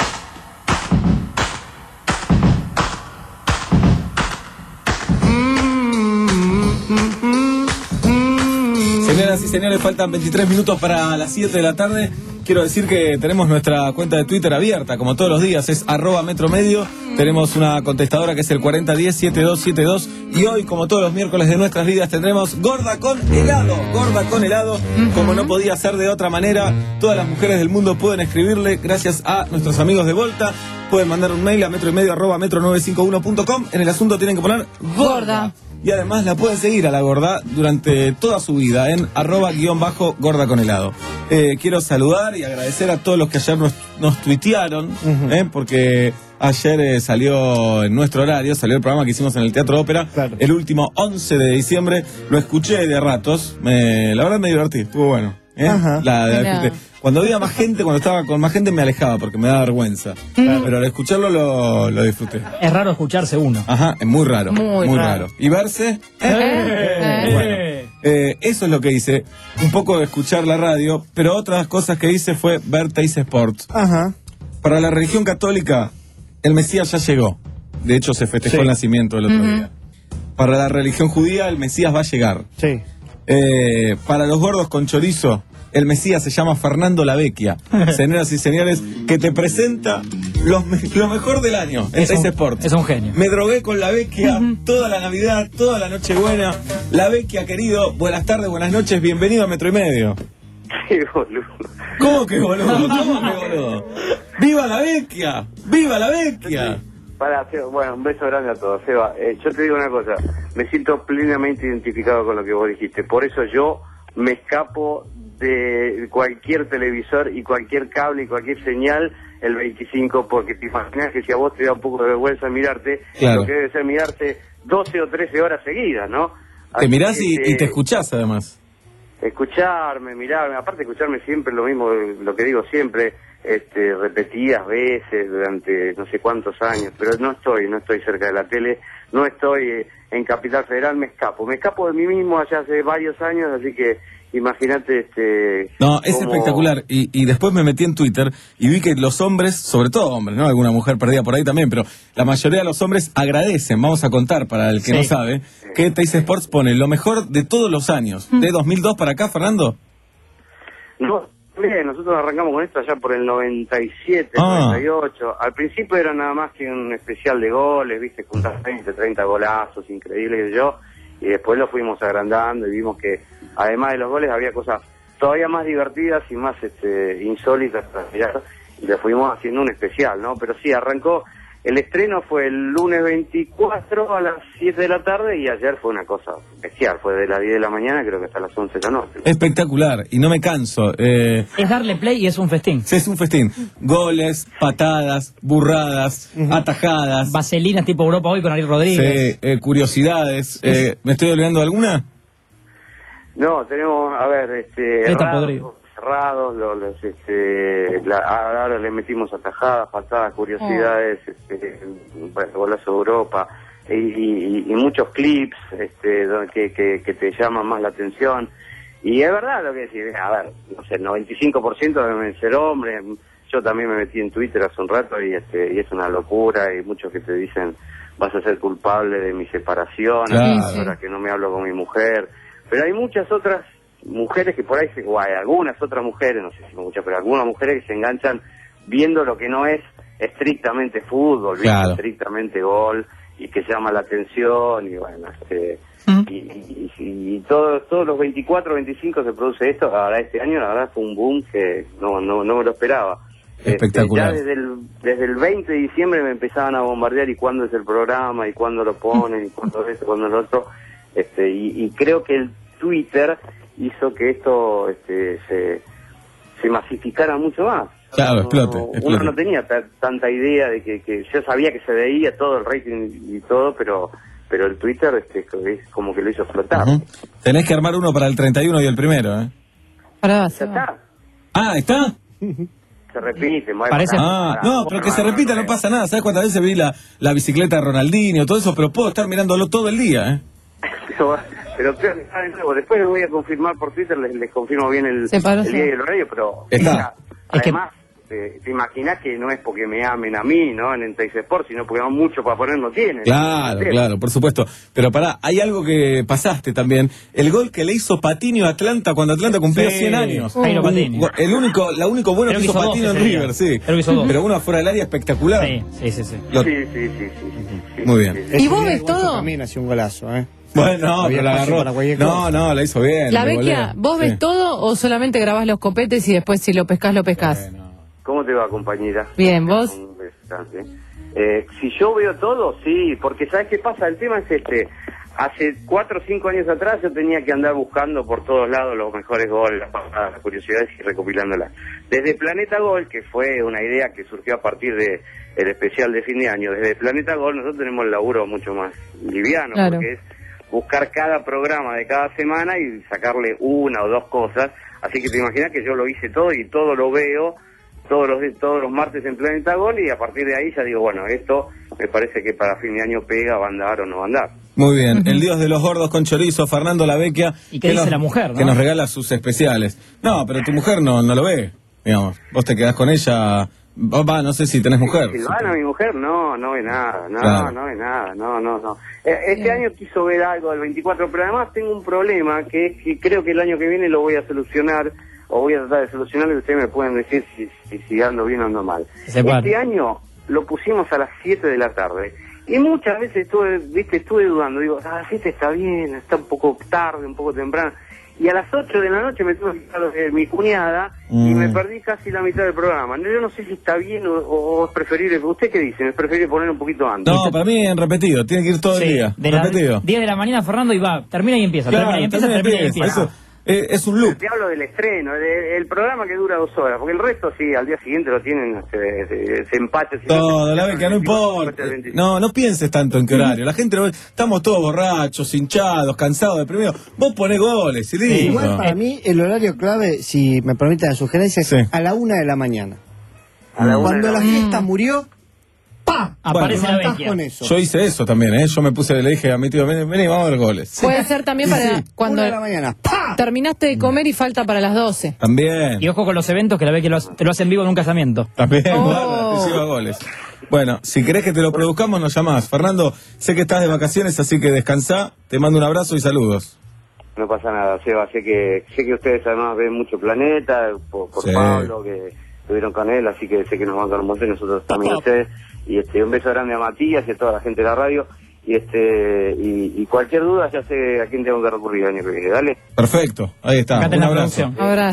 Señoras y señores, faltan veintitrés minutos para las siete de la tarde. Quiero decir que tenemos nuestra cuenta de Twitter abierta, como todos los días, es arroba metromedio. Tenemos una contestadora que es el cuarenta diez setenta y dos setenta y dos. Y hoy, como todos los miércoles de nuestras vidas, tendremos Gorda con helado. Gorda con helado, como no podía ser de otra manera. Todas las mujeres del mundo pueden escribirle gracias a nuestros amigos de Volta. Pueden mandar un mail a metro y medio arroba metro nueve cinco uno punto com. En el asunto tienen que poner Gorda. Y además la pueden seguir a la Gorda durante toda su vida en arroba guión bajo Gorda con helado. Eh, quiero saludar y agradecer a todos los que ayer nos, nos tuitearon, uh-huh. eh, porque ayer eh, salió en nuestro horario, salió el programa que hicimos en el Teatro Ópera, claro. El último once de diciembre, lo escuché de ratos, me, la verdad me divertí, estuvo bueno. ¿eh? La, la, cuando había más gente, cuando estaba con más gente me alejaba porque me daba vergüenza. Claro. Pero al escucharlo lo, lo disfruté. Es raro escucharse uno. Ajá, es muy raro. Muy, muy raro. raro. ¿Y verse? Eh, eh, eh. Bueno, eh, eso es lo que hice. Un poco de escuchar la radio, pero otras cosas que hice fue ver Teis Sports. Ajá. Para la religión católica, el Mesías ya llegó. De hecho, se festejó sí. el nacimiento el otro uh-huh. día. Para la religión judía, el Mesías va a llegar. Sí. Eh, para los gordos con chorizo, el Mesías se llama Fernando Lavecchia. Señoras y señores, que te presenta los me lo mejor del año en Teis Sports. Es un genio. Me drogué con Lavecchia toda la Navidad, toda la Nochebuena. Lavecchia, querido, buenas tardes, buenas noches, bienvenido a Metro y Medio. Qué boludo. ¿Cómo que boludo? ¿Cómo que boludo? ¡Viva Lavecchia! ¡Viva Lavecchia! Para, Seba, bueno, un beso grande a todos. Seba, eh, yo te digo una cosa, me siento plenamente identificado con lo que vos dijiste, por eso yo me escapo de cualquier televisor y cualquier cable y cualquier señal el veinticinco, porque te imaginas que si a vos te da un poco de vergüenza mirarte, claro. Lo que debe ser mirarte doce o trece horas seguidas, ¿no? Te mirás y, y te escuchás además. Escucharme, mirarme, aparte de escucharme siempre lo mismo, lo que digo siempre, este, repetidas veces durante no sé cuántos años, pero no estoy, no estoy cerca de la tele, no estoy eh, en Capital Federal, me escapo, me escapo de mí mismo allá hace varios años, así que imagínate este... No, es como... espectacular, y, y después me metí en Twitter y vi que los hombres, sobre todo hombres, ¿no? Alguna mujer perdida por ahí también, pero la mayoría de los hombres agradecen, vamos a contar para el que sí. no sabe, que Teis Sports pone lo mejor de todos los años, mm. de dos mil dos para acá, Fernando. No, bien, nosotros arrancamos con esto allá por el noventa y siete, ah. noventa y ocho, al principio era nada más que un especial de goles, viste, juntas veinte, treinta golazos increíbles que yo, y después lo fuimos agrandando y vimos que además de los goles había cosas todavía más divertidas y más este, insólitas para mirar, y le fuimos haciendo un especial, ¿no? Pero sí, arrancó el estreno fue el lunes veinticuatro a las siete de la tarde y ayer fue una cosa especial, fue de las diez de la mañana creo que hasta las once de la noche. Espectacular, y no me canso. Eh, Es darle play y es un festín. sí, es un festín. Goles, patadas, burradas, atajadas. Vaselinas tipo Europa hoy con Ariel Rodríguez. Sí, eh, curiosidades. Eh, ¿Me estoy olvidando de alguna? No, tenemos, a ver, este, Está errados, podrido. cerrados, los, los, este, la, ahora le metimos atajadas, patadas, curiosidades, este, bueno, golazo de Europa, y, y, y muchos clips este, donde- que, que, que te llaman más la atención. Y es verdad lo que decís, a ver, no sé, el noventa y cinco por ciento deben ser hombres. Yo también me metí en Twitter hace un rato y, este, y es una locura, y muchos que te dicen, vas a ser culpable de mi separación, Claro. ahora que no me hablo con mi mujer. Pero hay muchas otras mujeres que por ahí, se, o hay algunas otras mujeres, no sé si muchas, pero algunas mujeres que se enganchan viendo lo que no es estrictamente fútbol, ¿viste? Claro. Estrictamente gol, y que llama la atención, y bueno, este, y, y, y- y todos todos los veinticuatro, veinticinco se produce esto. Ahora este año la verdad fue un boom que no no, no me lo esperaba. Espectacular. Este, ya desde el, desde el veinte de diciembre me empezaban a bombardear y cuándo es el programa, y cuándo lo ponen, y cuándo esto, cuándo lo otro. Este, y, y creo que el Twitter hizo que esto este, se, se masificara mucho más. Claro, No, explote, no, explote. Uno no tenía ta- tanta idea de que, que yo sabía que se veía todo el rating y todo, pero pero el Twitter este, es como que lo hizo explotar. Ujú. Tenés que armar uno para el treinta y uno y el primero, ¿eh? Pará, Ya está, Ah, ¿está? se repite. muy Parece- pará, Ah, pará, no, pero que pará, se repita no pasa nada. ¿Sabes cuántas veces vi la, la bicicleta de Ronaldinho, todo eso? Pero puedo estar mirándolo todo el día, ¿eh? Pero, pero creo que está de nuevo. Después les voy a confirmar por Twitter, les, les confirmo bien el, Se paró, el sí. día y el horario, pero Está. mira, Es que- además, te, te imaginas que no es porque me amen a mí, ¿no? En el Teis Sport, sino porque mucho para poner no tienen. Claro, ¿Entiendes? claro, por supuesto. Pero pará, hay algo que pasaste también. El gol que le hizo Patino a Atlanta cuando Atlanta cumplió Sí. cien años. Jairo Un- Patino. El único, la único bueno Creo que que hizo hizo Patino dos en ese día. River, sí. Creo que hizo dos. Pero uno afuera del área espectacular. Sí, sí, sí. sí. Lo- Sí, sí, sí, sí, sí, sí. Muy bien. ¿Y vos Ese ves uruguayo todo? También hacía un golazo, ¿eh? Bueno, no, Había pero la espacio agarró. para cualquier No, cosa. no, la hizo bien. La de Vecchia, volea. ¿vos ves Sí. todo o solamente grabás los copetes y después si lo pescás, lo pescás? ¿Cómo te va, compañera? Bien, ¿vos? Un besazo, ¿eh? Eh, si yo veo todo, sí, porque ¿sabes qué pasa? El tema es este. Hace cuatro o cinco años atrás yo tenía que andar buscando por todos lados los mejores goles, las pasadas, las curiosidades y recopilándolas. Desde Planeta Gol, que fue una idea que surgió a partir de el especial de fin de año, desde Planeta Gol nosotros tenemos el laburo mucho más liviano, Claro. porque es buscar cada programa de cada semana y sacarle una o dos cosas. Así que te imaginas que yo lo hice todo y todo lo veo todos los todos los martes en Planeta Gol, y a partir de ahí ya digo, bueno, esto me parece que para fin de año pega, va a andar o no va a andar. Muy bien. El dios de los gordos con chorizo, Fernando La Vecchia. ¿Y qué dice nos, la mujer, no? Que nos regala sus especiales. No, pero tu mujer no, no lo ve. Digamos, vos te quedás con ella. Va, no sé si tenés mujer. Silvana, mi mujer, no, no ve nada, no, Claro. no ve nada, no, no, no. Eh, Este año quiso ver algo del veinticuatro, pero además tengo un problema que es que creo que el año que viene lo voy a solucionar, o voy a tratar de solucionarlo, y ustedes me pueden decir si, si, si ando bien o ando mal. Separa. Este año lo pusimos a las siete de la tarde, y muchas veces estuve, viste, estuve dudando, digo, a las siete está bien, está un poco tarde, un poco temprano. Y a las ocho de la noche me tuve que quitar los de mi cuñada y Mm. me perdí casi la mitad del programa. Yo no sé si está bien o, o es preferible. ¿Usted qué dice? ¿Es preferible poner un poquito antes? No, para mí en repetido. Tiene que ir todo Sí, el día. de las Repetido. diez de la mañana Fernando y va, termina y empieza, Claro, termina y empieza, también termina y empieza. empieza. Eso, eh, es un loop. Te hablo del estreno, el, el programa que dura dos horas, porque el resto sí, al día siguiente lo tienen, se, se, se empacha. si Todo, no, la vez que no importa. No, no pienses tanto en qué horario. La gente lo ve. Estamos todos borrachos, hinchados, cansados, deprimidos. Vos ponés goles y listo. Igual para mí el horario clave, si me permiten la sugerencia, es Sí. a la una de la mañana. A la una Cuando de la la fiesta murió, ¡pa! Aparece la Levantás Vecchia. con eso. Yo hice eso también, ¿eh? Yo me puse, le dije a mi tío, vení, vení, vamos a ver goles. Puede ser también Sí, para sí. cuando Una de la mañana, ¡pa! terminaste de comer y falta para las doce. También. Y ojo con los eventos que la Vecchia lo hace- te lo hacen vivo en un casamiento. También, Oh. guarda, te lleva goles. Bueno, si querés que te lo produzcamos, nos llamás. Fernando, sé que estás de vacaciones, así que descansá. Te mando un abrazo y saludos. No pasa nada, Seba, sé que sé que ustedes además ven mucho Planeta, por, por Sí. Pablo, que estuvieron con él, así que sé que nos van a dar un montón, y nosotros también a ustedes. Y este un beso grande a Matías y a toda la gente de la radio. Y este y, y cualquier duda ya sé a quién tengo que recurrir el año que viene. Dale. Perfecto, ahí está. Acá Un tenés la abrazo. producción. Abrazo.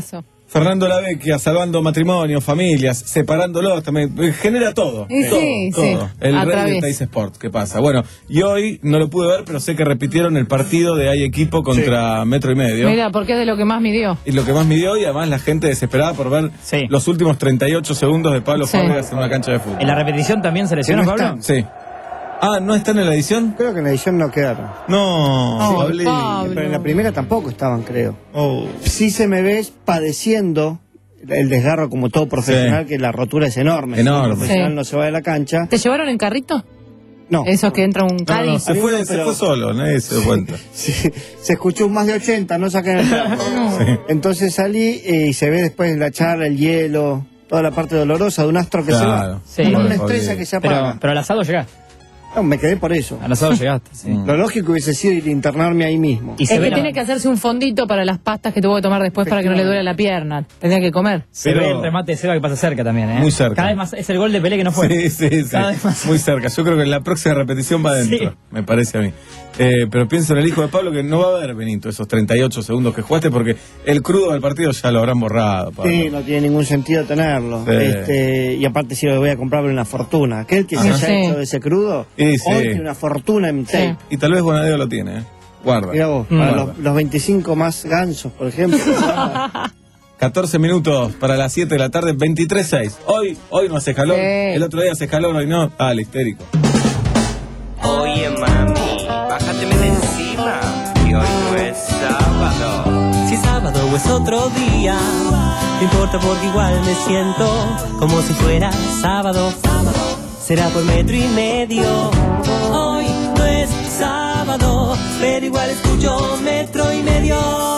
Fernando Lavecchia salvando matrimonios, familias, separándolos también, genera todo. Sí, todo, sí, todo. sí. El A rey través. de Teis Sport, ¿qué pasa? Bueno, y hoy no lo pude ver, pero sé que repitieron el partido de Hay Equipo contra Metro y Medio. Mira, porque es de lo que más midió. Y lo que más midió, y además la gente desesperada por ver Sí. los últimos treinta y ocho segundos de Pablo Sí. Fábregas en una cancha de fútbol. ¿En la repetición también se lesionó, no Pablo? Sí. Ah, ¿no están en la edición? Creo que en la edición no quedaron. No, Oh, Pablito. Pablo. Pero en la primera tampoco estaban, creo. Oh. Sí se me ves padeciendo el desgarro como todo profesional, Sí. que la rotura es enorme. Enorme. Si un profesional Sí. no se va de la cancha. ¿Te llevaron en carrito? No. Esos que entra un No, no, Cádiz. se fue, Pero- se fue solo, nadie se dio cuenta. Sí, se escuchó un más de ochenta, no sacan el perro. Entonces salí eh, y se ve después la charla, el hielo, toda la parte dolorosa de un astro que Claro. se Sí. va. No me Pobre. estresa que se Pero, apaga. pero al asado llegaste. No, me quedé por eso. Al asado llegaste, sí. Mm. Lo lógico hubiese sido ir a internarme ahí mismo. Y Es se que ve, la- tiene que hacerse un fondito para las pastas que tuvo que tomar después para que no le duele la pierna. Tenía que comer. se Pero- ve el remate de Seba que pasa cerca también, ¿eh? Muy cerca. Cada vez más es el gol de Pelé que no fue. Sí, sí, sí. Cada vez más. Muy cerca. Yo creo que en la próxima repetición va adentro, Sí. me parece a mí. Eh, pero pienso en el hijo de Pablo que no va a haber, Benito, esos treinta y ocho segundos que jugaste porque el crudo del partido ya lo habrán borrado, Pablo. Sí, no tiene ningún sentido tenerlo. Sí. Este, y aparte si lo voy a comprar una fortuna. Aquel que se Ajá. haya Sí. hecho de ese crudo, Sí, sí. hoy tiene una fortuna en tape. Y tal vez Bonadeo lo tiene, ¿eh? Guarda. Mira vos, Mm. para Guarda. los, los veinticinco más gansos, por ejemplo. catorce minutos para las siete de la tarde, veintitrés seis. Hoy, hoy no hace calor, Sí. el otro día hace calor, hoy no. Ah, el histérico. Oye mami, bájateme de encima, que hoy no es sábado. Si sábado o es otro día, no importa porque igual me siento como si fuera sábado. Será por metro y medio. Hoy no es sábado, pero igual escucho metro y medio.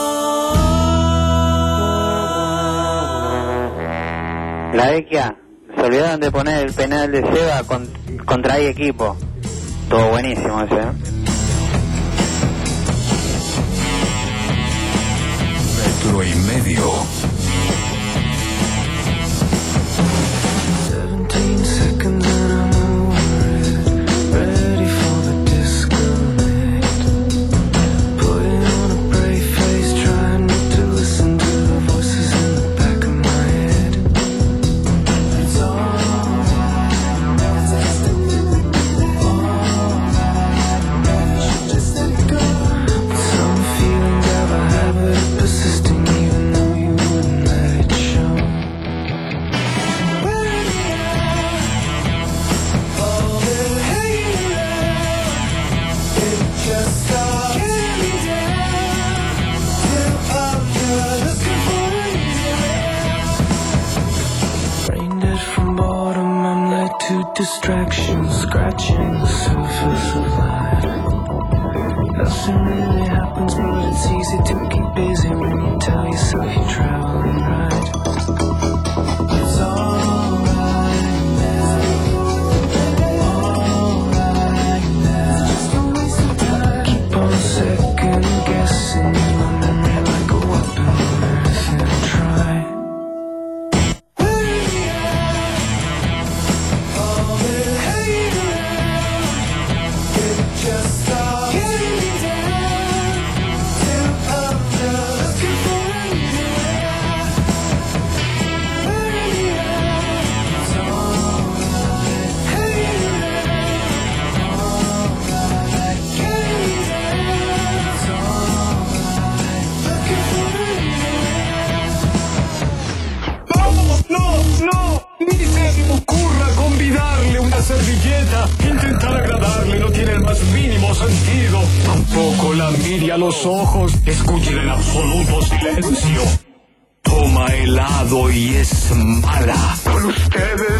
La Vecchia, se olvidaron de poner el penal de Seba con, contra Hay Equipo. Todo buenísimo ese, ¿eh? Metro y medio. Distractions, scratching the surface of life. Nothing really happens, but it's easy to keep busy when you tell yourself you're traveling right. It's alright now. Alright now. Just a waste of time. Keep on second guessing my memory like a weapon worth a try. ¡Vamos! ¡No! ¡No! Ni se me ocurra convidarle una servilleta. Intentar agradarle no tiene el más mínimo sentido. Tampoco la mire a los ojos. Escuchen en absoluto silencio. Toma helado y es mala. Con ustedes.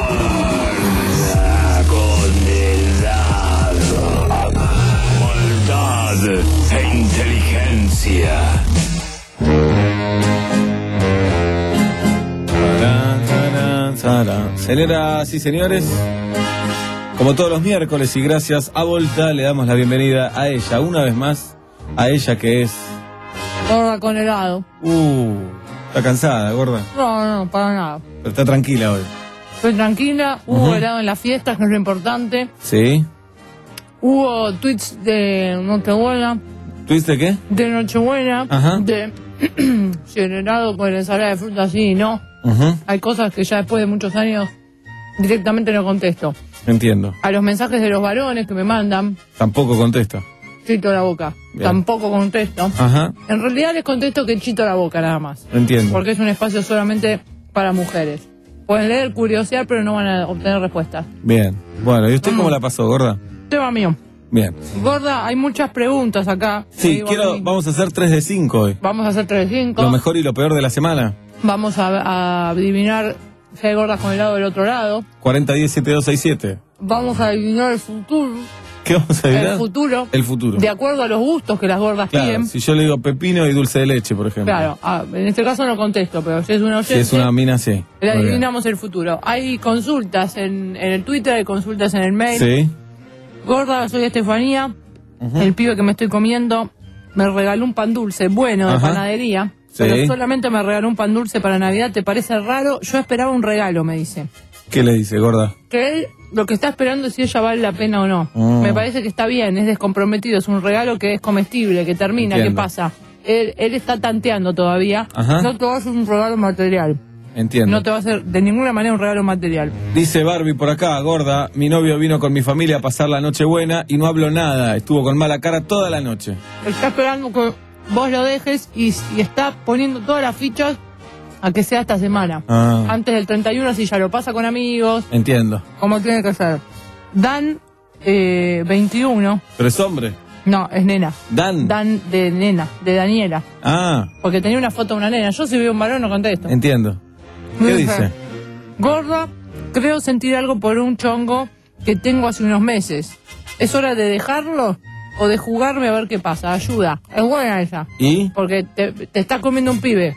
Gorda con helado. Maldad e inteligencia. Tarán, tarán, tarán. Señoras y señores, como todos los miércoles y gracias a Volta, le damos la bienvenida a ella, una vez más, a ella que es... Gorda con helado. Uh, está cansada, gorda, No, no, para nada. pero está tranquila hoy. Estoy tranquila, hubo Ujú. helado en las fiestas, que es lo importante. ¿Sí? Hubo tweets de Nochebuena, ¿Tuviste qué? de Nochebuena, Ajá. de Si el helado con la ensalada de frutas, sí, no. Uh-huh. Hay cosas que ya después de muchos años directamente no contesto. Entiendo. A los mensajes de los varones que me mandan, Tampoco contesta. chito la boca. Bien. Tampoco contesto. Ajá. En realidad les contesto que chito la boca nada más. Entiendo. Porque es un espacio solamente para mujeres. Pueden leer, curiosear, pero no van a obtener respuestas. Bien. Bueno, ¿y usted Mm. cómo la pasó, gorda? Tema mío. Bien. Gorda, hay muchas preguntas acá. Sí, Digo, quiero, sí. vamos a hacer tres de cinco hoy. Vamos a hacer tres de cinco. Lo mejor y lo peor de la semana. Vamos a, a adivinar si hay gordas con el lado del otro lado. cuarenta diez setenta y dos sesenta y siete. Vamos a adivinar el futuro. ¿Qué vamos a adivinar? El futuro. El futuro. De acuerdo a los gustos que las gordas Claro, piden. si yo le digo pepino y dulce de leche, por ejemplo. Claro, ah, en este caso no contesto, pero si es una Si oyente, es una mina, sí. le Muy bien. adivinamos el futuro. Hay consultas en, en el Twitter, hay consultas en el mail. Sí. Gorda, soy Estefanía. Ujú. El pibe que me estoy comiendo me regaló un pan dulce bueno de Ajá. panadería. Sí. Pero solamente me regaló un pan dulce para Navidad. ¿Te parece raro? Yo esperaba un regalo, me dice. ¿Qué le dice, gorda? Que él lo que está esperando es si ella vale la pena o no. Mm. Me parece que está bien, es descomprometido, es un regalo que es comestible, que termina. Entiendo. ¿Qué pasa? Él, él está tanteando todavía. Ajá. No te va a hacer un regalo material. Entiendo. No te va a hacer de ninguna manera un regalo material. Dice Barbie por acá, gorda, mi novio vino con mi familia a pasar la noche buena y no habló nada. Estuvo con mala cara toda la noche. Está esperando que vos lo dejes y, y está poniendo todas las fichas a que sea esta semana. Ah. Antes del treinta y uno, si ya lo pasa con amigos, Entiendo. como tiene que ser. Dan, eh, veintiuno. Pero es hombre. No, es nena. Dan. Dan de nena, de Daniela. Ah, Porque tenía una foto de una nena. Yo si veo un varón no contesto. entiendo. ¿Qué dice? Gorda, creo sentir algo por un chongo que tengo hace unos meses. ¿Es hora de dejarlo o de jugarme a ver qué pasa? Ayuda. Es buena esa. ¿Y? Porque te, te está comiendo un pibe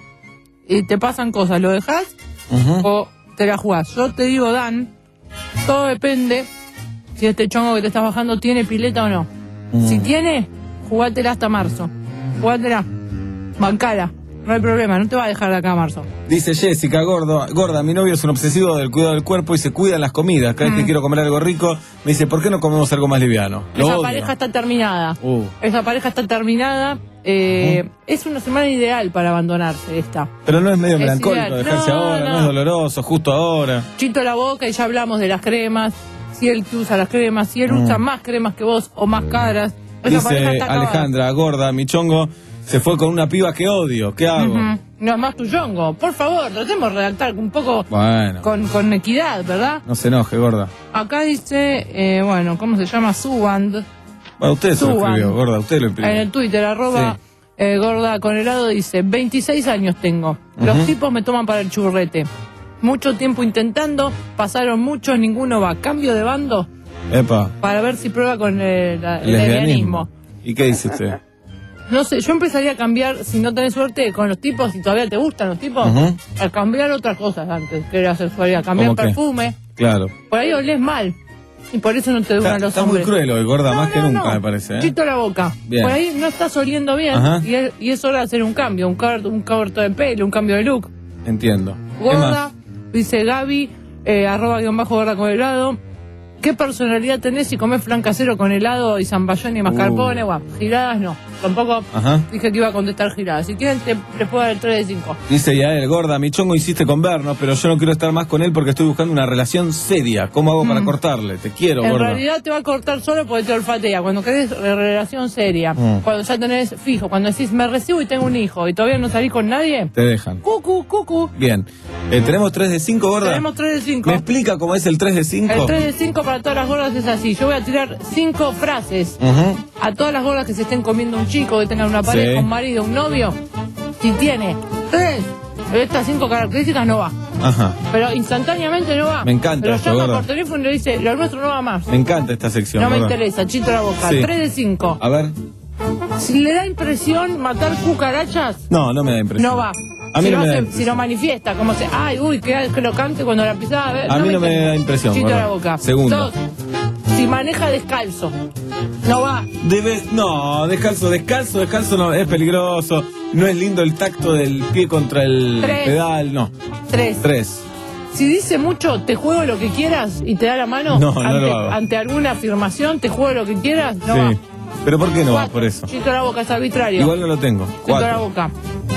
y te pasan cosas. ¿Lo dejas Ujú. o te la jugás? Yo te digo, Dan, todo depende si este chongo que te estás bajando tiene pileta o no. Mm. Si tiene, jugátela hasta marzo. Jugátela. Bancala. No hay problema, no te va a dejar de acá a marzo. Dice Jessica, gordo, gorda, mi novio es un obsesivo del cuidado del cuerpo y se cuida en las comidas. Cada vez que Mm. quiero comer algo rico, me dice, ¿por qué no comemos algo más liviano? Lo Esa odio. pareja está terminada. Uh. Esa pareja está terminada. Eh, Es una semana ideal para abandonarse esta. Pero no es medio Es melancólico ideal. dejarse No, ahora, no. no. es doloroso, justo ahora. Chito la boca y ya hablamos de las cremas. Si él que usa las cremas, si él Mm. usa más cremas que vos o más caras. Esa pareja Dice está acabada. Alejandra, gorda, mi chongo se fue con una piba que odio. ¿Qué hago? Ujú. No es más tu yongo. Por favor, tratemos de redactar un poco Bueno, con, con equidad, ¿verdad? no se enoje, gorda. Acá dice, eh, bueno, ¿cómo se llama? Suband. Bueno, usted se lo Suban. escribió, gorda, usted lo En escribió. el Twitter, arroba Sí. eh, gorda con helado, dice, veintiséis años tengo. Los Ujú. tipos me toman para el churrete. Mucho tiempo intentando, pasaron muchos, ninguno va. Cambio de bando Epa, para ver si prueba con el, la- el lesbianismo. lesbianismo. ¿Y qué dice usted? No sé, yo empezaría a cambiar, si no tenés suerte con los tipos, si todavía te gustan los tipos, Ujú. a cambiar otras cosas antes que la sexualidad. Cambiar ¿Cómo qué? perfume. Claro. Por ahí olés mal. Y por eso no te duran Está, los está muy hombres. cruel hoy, gorda, No, más que no, nunca, no. me parece. ¿eh? Chito la boca. Bien. Por ahí no estás oliendo bien Ajá. y es, y es hora de hacer un cambio, un, cor- un corto de pelo, un cambio de look. Entiendo. ¿Qué Gorda, más? dice Gaby, eh, arroba guión bajo gorda con helado. ¿Qué personalidad tenés si comés flan casero con helado y zamballón y mascarpone? Uh. Bueno, giradas no. Tampoco Ajá. dije que iba a contestar giradas. Si quieren, te, les puedo dar el tres de cinco. Dice Yael, gorda, mi chongo insiste con vernos, pero yo no quiero estar más con él porque estoy buscando una relación seria. ¿Cómo hago para Mm. cortarle? Te quiero, En gorda. realidad te va a cortar solo porque te olfatea. Cuando querés re- relación seria, Mm. cuando ya tenés fijo, cuando decís me recibo y tengo un hijo y todavía no salís con nadie, Te dejan. cucu, cucu. Bien. Eh, ¿Tenemos tres de cinco, gorda? Tenemos tres de cinco. ¿Me explica cómo es el tres de cinco? El tres de cinco para todas las gordas es así. Yo voy a tirar cinco frases Ujú. a todas las gordas que se estén comiendo un chico, que tengan una pareja, Sí. un marido, un novio. Si tiene tres de estas cinco características, no va. Ajá. Pero instantáneamente no va. Me encanta Pero esto, llama gorda. por teléfono y le dice, lo nuestro no va más. Me encanta esta sección, No me gorda. interesa, chito la boca. Sí. tres de cinco. A ver. Si le da impresión matar cucarachas, No, no me da impresión. no va. A mí si, no lo me da hace- impresión. si lo manifiesta, como se, ay, uy, qué crocante cuando la empezaba a ver. A mí no me da impresión, Chito gorda. la boca. Segundo. Dos, si maneja descalzo, no va. Debes, no, descalzo, descalzo, descalzo no, es peligroso. No es lindo el tacto del pie contra el Tres. pedal, no. Tres. Tres. Si dice mucho, te juego lo que quieras y te da la mano, No, no ante, lo hago. ante alguna afirmación, te juego lo que quieras, no va. Sí. Pero ¿por qué no va Cuatro. por eso? Chito la boca, es arbitrario. Igual no lo tengo. Chito la Cuatro. boca.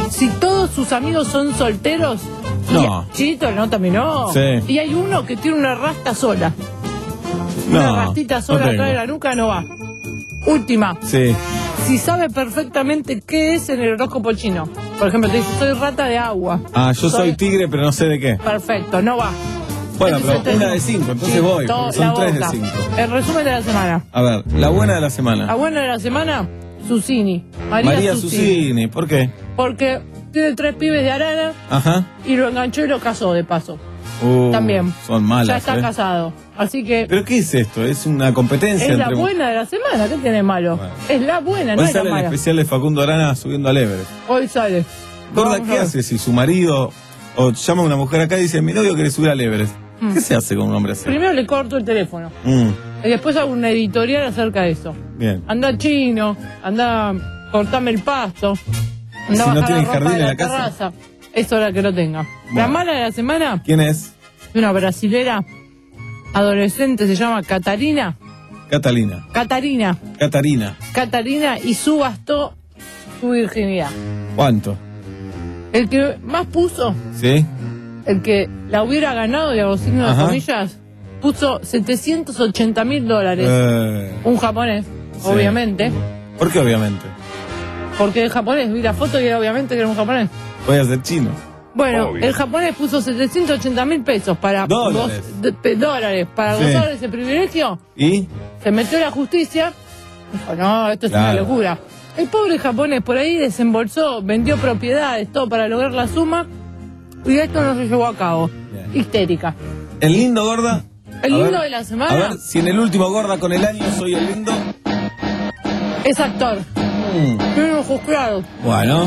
Si todos sus amigos son solteros, No. y, Chito, no, también no. Sí. Y hay uno que tiene una rasta sola. No, Una rastita sola no tengo. atrás de la nuca no va. Última. Sí. Si sabe perfectamente qué es en el horóscopo chino. Por ejemplo, te dice, soy rata de agua. Ah, yo soy tigre, pero no sé de qué. Perfecto, no va. Bueno, Entonces, pero una tenemos- de cinco, entonces Sí, voy, todo porque son la tres de boca. cinco. El resumen de la semana. A ver, la buena de la semana. La buena de la semana, Susini. María, María Susini. Susini, ¿por qué? Porque tiene tres pibes de arana Ajá. y lo enganchó y lo casó de paso. Uh, También. Son malas. Ya está ¿eh? casado. Así que ¿Pero qué es esto? ¿Es una competencia es la entre... buena de la semana. ¿Qué tiene malo? Es la buena, no Hoy es la sale el mala. especial de Facundo Arana subiendo al Everest. Hoy sale. Gorda, Vamos a ¿qué ver. hace si su marido o llama a una mujer acá y dice, mi novio quiere subir al Everest? Mm. ¿Qué se hace con un hombre así? Primero le corto el teléfono. Mm, Y después hago una editorial acerca de eso. bien. Anda chino, anda cortame el pasto. Anda Si a no bajar tienen la ropa jardín de en la la casa. terraza. Es hora que lo tenga. La mala de la semana, ¿Quién es? una brasilera adolescente, se llama Catarina. Catalina. Catarina. Catarina. Catarina y subastó su virginidad. ¿Cuánto? El que más puso, ¿Sí? el que la hubiera ganado, y hago signo de Ajá. comillas, puso setecientos ochenta mil dólares. Eh, Un japonés, Sí. obviamente. ¿Por qué obviamente? Porque el japonés, vi la foto y era obviamente que era un japonés. Voy a ser chino. Bueno, Obvio. el japonés puso setecientos ochenta mil pesos para Dólares. goz- de- pe- dólares para Sí. gozar de ese privilegio. ¿Y? Se metió a la justicia. Dijo, no, esto es una Claro. locura. El pobre japonés por ahí desembolsó, vendió propiedades, todo para lograr la suma. Y esto no se llevó a cabo. Histérica. ¿El lindo, gorda? El A lindo ver, de la semana A ver, si en el último gorda con el año soy el lindo. es actor. Mm, Tiene ojos claros. Bueno.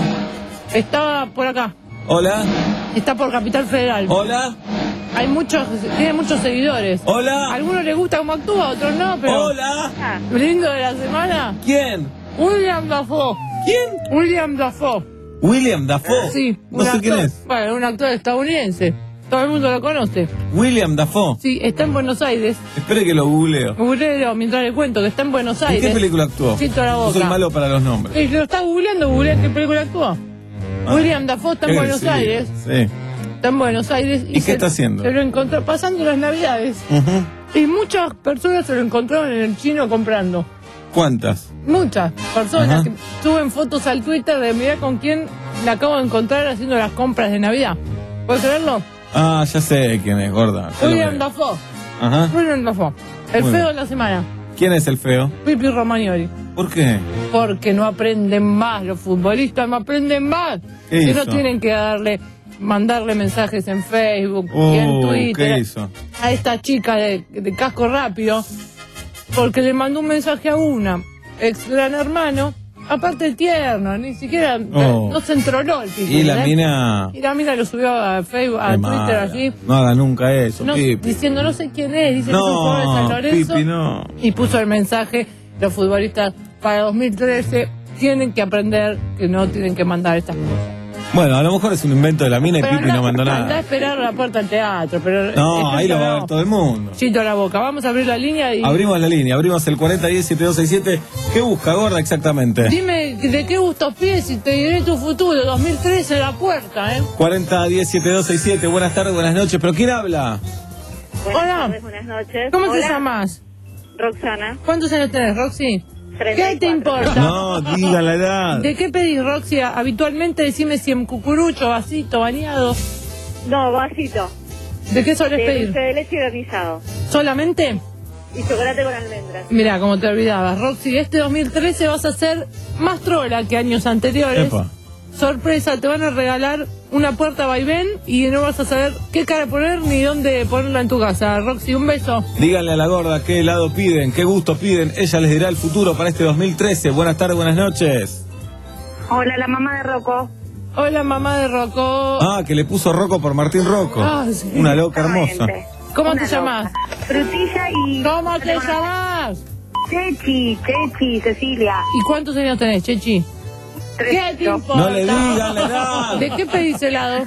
Estaba por acá. Hola. Está por Capital Federal. Hola. Hay muchos, tiene muchos seguidores. Hola. A algunos les gusta cómo actúa, a otros no, pero. Hola. El lindo de la semana. ¿Quién? William Dafoe. ¿Quién? William Dafoe. William Dafoe. Sí. No un sé quién actor- es. Bueno, un actor estadounidense. Todo el mundo lo conoce. William Dafoe. Sí, está en Buenos Aires. Espere que lo googleo. Googleo mientras le cuento que está en Buenos ¿En Aires. qué película actuó? Chito a la Yo soy boca. malo para los nombres. Y lo está googleando, googlea qué película actuó. Ah. William Dafoe está en Qué Buenos agresivo. Aires. Sí. Está en Buenos Aires. ¿Y qué se- está haciendo? Se lo encontró pasando las navidades. Ujú. Y muchas personas se lo encontraron en el chino comprando. ¿Cuántas? Muchas personas Ajá. que suben fotos al Twitter de mirar con quién la acabo de encontrar haciendo las compras de Navidad. ¿Puedes creerlo? Ah, ya sé quién es, gorda. Ya lo William veo. Dafoe. Ajá. William Dafoe. El Muy feo bien. de la semana. ¿Quién es el feo? Pipi Romagnoli. ¿Por qué? Porque no aprenden más, los futbolistas no aprenden más. ¿Qué que hizo? no tienen que darle, mandarle mensajes en Facebook y en Uh, Twitter ¿qué hizo? a esta chica de, de casco rápido, porque le mandó un mensaje a una ex gran hermano, aparte tierno, ni siquiera Oh. no se entroló el Pipi. Y la ¿eh? mina... Y la mina lo subió a Facebook, a Qué Twitter mala. allí. No haga nunca eso, No, Pipi. diciendo no sé quién es, dice que es un jugador de San No, Lorenzo. Pipi, no. Y puso el mensaje, los futbolistas para dos mil trece tienen que aprender que no tienen que mandar estas cosas. Bueno, a lo mejor es un invento de la mina y Pero Pipi anda- no mandó anda a nada. esperar la puerta al teatro, pero No, ahí lo va a no. ver todo el mundo. Chito a la boca, vamos a abrir la línea y Abrimos la línea, abrimos el cuarenta diez siete dos seis siete. ¿Qué busca, gorda, exactamente? dime de qué gustos pides y te diré tu futuro, dos mil trece la puerta, ¿eh? cuarenta diez siete dos seis siete. Buenas tardes, buenas noches. ¿Pero quién habla? Buenas Hola. tardes, buenas noches. ¿Cómo te Hola, llamas? Roxana. ¿Cuántos años tenés, Roxy? treinta ¿Qué y te cuatro. importa? No, diga la edad. ¿De qué pedís, Roxy? Habitualmente decime si en cucurucho, vasito, bañado. No, vasito. ¿De qué solés De pedir? dulce de leche granizado. ¿Solamente? Y chocolate con almendras. Mirá, como te olvidabas, Roxy, este dos mil trece vas a ser más trola que años anteriores. Epa. Sorpresa, te van a regalar una puerta vaivén y no vas a saber qué cara poner ni dónde ponerla en tu casa. Roxy, un beso. Díganle a la gorda qué helado piden, qué gusto piden. Ella les dirá el futuro para este dos mil trece. Buenas tardes, buenas noches. Hola, la mamá de Rocco. Hola, mamá de Rocco. Ah, que le puso Rocco por Martín Rocco. Ah, sí. Una loca hermosa. ¿Cómo Una te llamas? Frutilla y... ¿Cómo te llamas? Chechi, Chechi, Cecilia. ¿Y cuántos años tenés, Chechi? ¿Qué te importa? No le digan la edad. ¿De qué pedís helado?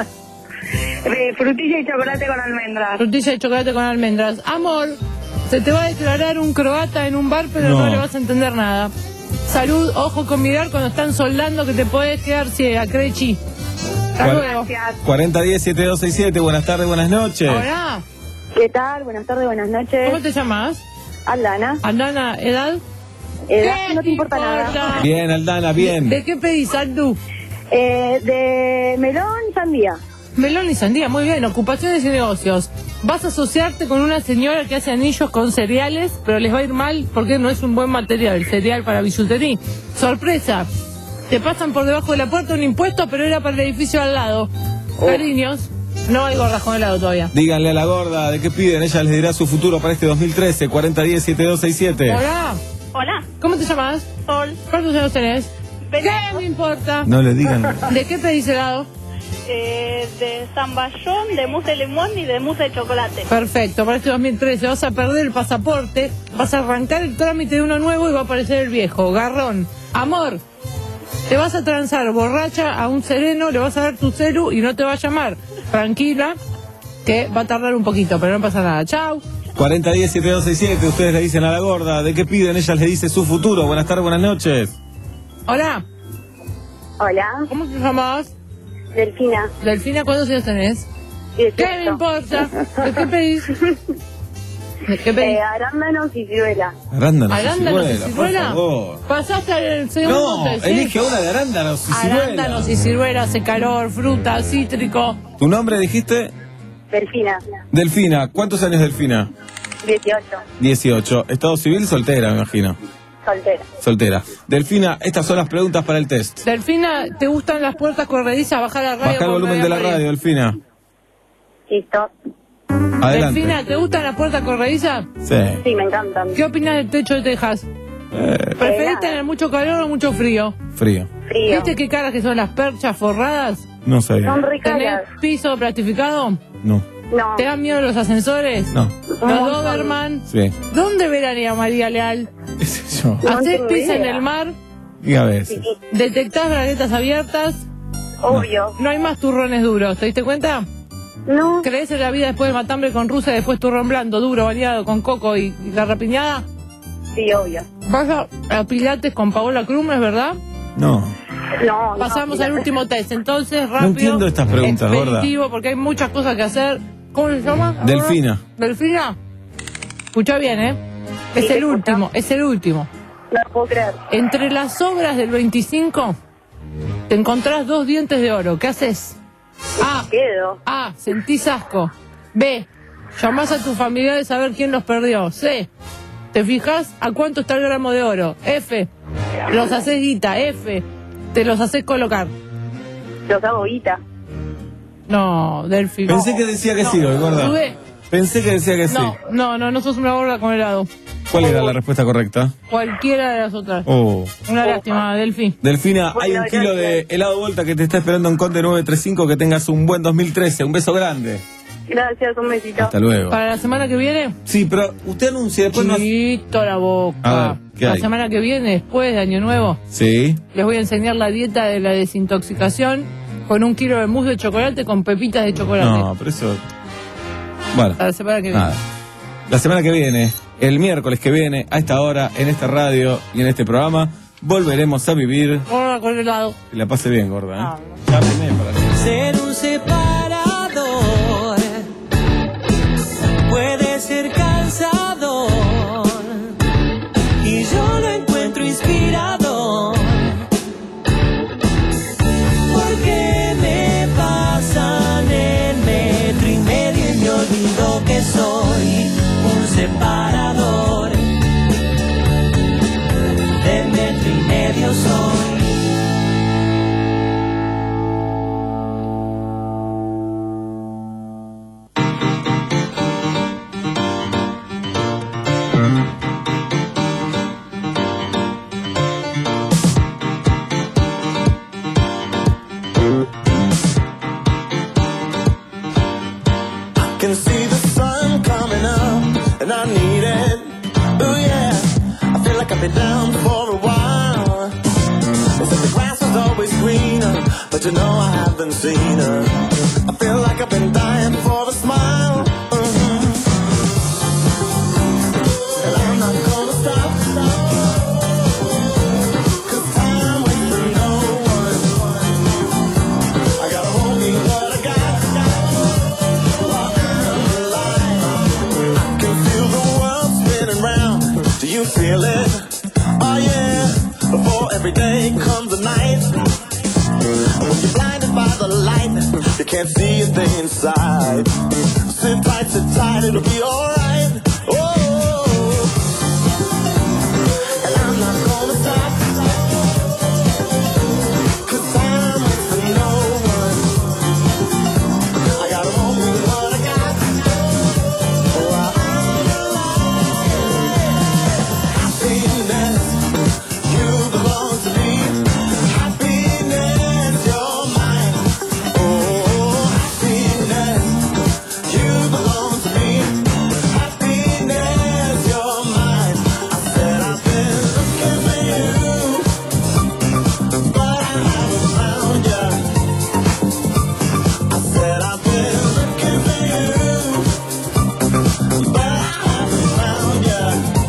De frutilla y chocolate con almendras. Frutilla de chocolate con almendras. Amor, se te va a declarar un croata en un bar, pero no, No. le vas a entender nada. Salud, ojo con mirar cuando están soldando que te podés quedar ciega, Crechi. Hasta Cuar- luego. cuarenta diez setenta y dos sesenta y siete, buenas tardes, buenas noches. Hola. ¿Qué tal? Buenas tardes, buenas noches. ¿Cómo te llamas? Aldana. Aldana, ¿edad? Edad, ¿Qué no te importa nada. importa? Bien, Aldana, bien. ¿De qué pedís, Aldu? Eh, de melón y sandía. Melón y sandía, muy bien. Ocupaciones y negocios. Vas a asociarte con una señora que hace anillos con cereales, pero les va a ir mal porque no es un buen material, el cereal para bisutería. Sorpresa, te pasan por debajo de la puerta un impuesto, pero era para el edificio al lado. Cariños, no hay gordas con helado todavía. Díganle a la gorda de qué piden, ella les dirá su futuro para este dos mil trece, cuarenta diez setenta y dos sesenta y siete. Hola. Hola. ¿Cómo te llamas? Sol. ¿Cuántos años tenés? ¿Qué me importa? No le digan. ¿De qué pedís helado? Eh, de zamballón, de mousse de limón y de mousse de chocolate. Perfecto, para este dos mil trece vas a perder el pasaporte, vas a arrancar el trámite de uno nuevo y va a aparecer el viejo, garrón. Amor, te vas a transar borracha a un sereno, le vas a dar tu celu y no te va a llamar. Tranquila, que va a tardar un poquito, pero no pasa nada. Chau. cuarenta diez setenta y dos sesenta y siete, ustedes le dicen a la gorda de qué piden, ella les dice su futuro. Buenas tardes, buenas noches. Hola, Hola. ¿cómo te llamas? Delfina. Delfina, ¿cuántos años tenés? dieciocho. ¿Qué me importa? ¿De qué pedís? ¿De qué pedís? Eh, arándanos y ciruela. Arándanos y ¿Arándanos y ciruela, por ciruela? favor. Pasaste al segundo No, test, ¿sí? elige una de arándanos y ciruela. Arándanos y ciruela, hace calor, fruta, cítrico. ¿Tu nombre dijiste? Delfina. Delfina. ¿Cuántos años Delfina? dieciocho. dieciocho. Estado civil, soltera, me imagino. Soltera. Soltera. Delfina, estas son las preguntas para el test. Delfina, ¿te gustan las puertas corredizas? Baja la radio. Baja el con volumen de la María. radio, Delfina. Listo. Adelante. Delfina, ¿te gustan las puertas corredizas? Sí. Sí, me encantan. ¿Qué opinas del techo de Texas? Eh, ¿Preferís nada. tener mucho calor o mucho frío? frío. Frío. ¿Viste qué caras que son las perchas forradas? No sabía. Son ¿Tenés ricalas. piso plastificado? No. No. ¿Te dan miedo los ascensores? No. ¿Los Doberman? Sí. ¿Dónde veranea María Leal? ¿Qué sé yo? No ¿Hacés tengo pis en idea. el mar? Y a veces. ¿Detectás braguetas abiertas? Obvio. No hay más turrones duros, ¿te diste cuenta? No. ¿Crees en la vida después del matambre con rusa y después turrón blando, duro, bañado con coco y, y la rapiñada? Sí, obvio. ¿Vas a, a Pilates con Paola Krum, es verdad? No. No. Pasamos no, al último test, entonces rápido. No entiendo estas preguntas, gorda. expeditivo, porque hay muchas cosas que hacer. ¿Cómo se llama? Delfina. Delfina. Escucha bien, ¿eh? Es Sí, el te último, es el último. No puedo creer. Entre las obras del veinticinco te encontrás dos dientes de oro. ¿Qué haces? A. Quedo. A. Sentís asco. B. Llamás a tus familiares a ver quién los perdió. C. Te fijas a cuánto está el gramo de oro. F. Los haces guita. F. Te los haces colocar. Los hago guita. No, Delphi. Pensé que decía que sí, no, gorda. dudé. Pensé que decía que sí. No, no, no, no sos una gorda con helado. ¿Cuál era la respuesta correcta? Cualquiera de las otras. Oh. Una lástima, Delphi. Delfina, hay Bueno, un kilo gracias. de helado Volta que te está esperando en Conde nueve tres cinco. Que tengas un buen dos mil trece. Un beso grande. Gracias, un besito. Hasta luego. Para la semana que viene, Sí, pero usted anuncia después no... chiquito la boca. A ver, ¿qué la hay? semana que viene, después de Año Nuevo, Sí. les voy a enseñar la dieta de la desintoxicación con un kilo de mousse de chocolate con pepitas de chocolate. No, pero eso... Bueno, Para la semana que viene. nada. La semana que viene, el miércoles que viene, a esta hora, en esta radio y en este programa, volveremos a vivir... Gorda con helado. Que la pase bien, gorda, ¿eh? Ah, Llámeme para... Ser un separador puede ser cansador y yo lo encuentro inspirador porque me pasan el metro y medio y me olvido que soy un separador de metro y medio soy. Can see the sun coming up, and I need it. Oh yeah, I feel like I've been down for a while. They said the grass was always greener, but you know I haven't seen her. I feel like I've been dying for a smile. Mhm. And I'm not gonna stop. every day comes a night when you're blinded by the light, you can't see a thing inside. Sit tight, sit tight, it'll be alright. Oh, and I'm not gonna stop, 'cause time waits for no one. I gotta hold me what I got. Oh, I'm alive. Happiness, you belong to me. Happiness, you're mine. Oh, happiness, you belong to me. Happiness, you're mine. I said I've been looking for you, but I haven't found you. I said I've been looking for you, but I haven't found you.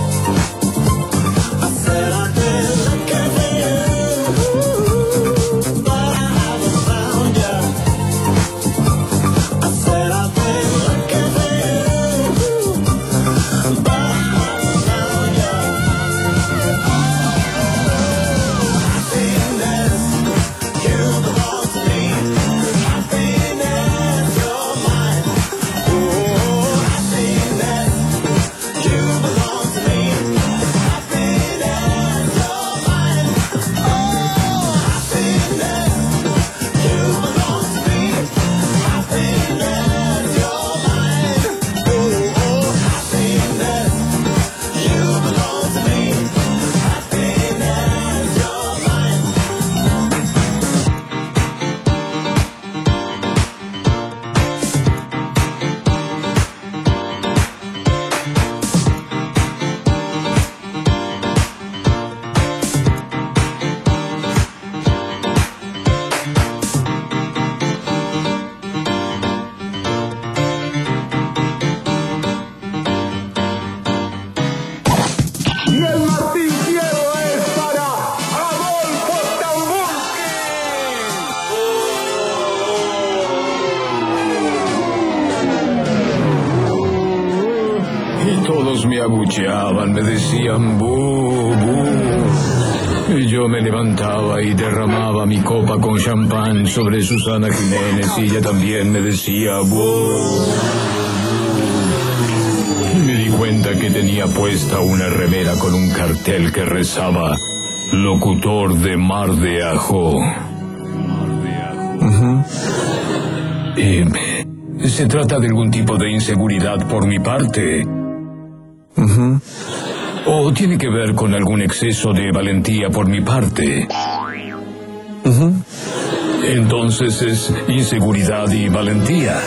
I said I've been looking for you, but I haven't found you. I said I've been looking for you, but I haven't found you. Happiness, you belong to me. Happiness, you're mine. Oh, happiness, you belong to me. Happiness, you're mine. Oh, happiness, you belong to me. Happiness, you're mine. Oh, happiness, you belong to me. Happiness, you're mine. Y el Martín Fierro es para Adolfo Y todos me abucheaban, me decían bu, bu. Y yo me levantaba y derramaba mi copa con champán sobre Susana Jiménez y ella también me decía bu. Y me di cuenta que tenía puesta una remera con un cartel que rezaba locutor de Mar de Ajo. Ujú. Y se trata de algún tipo de inseguridad por mi parte. Ujú. ¿O tiene que ver con algún exceso de valentía por mi parte? Ujú. Entonces es inseguridad y valentía.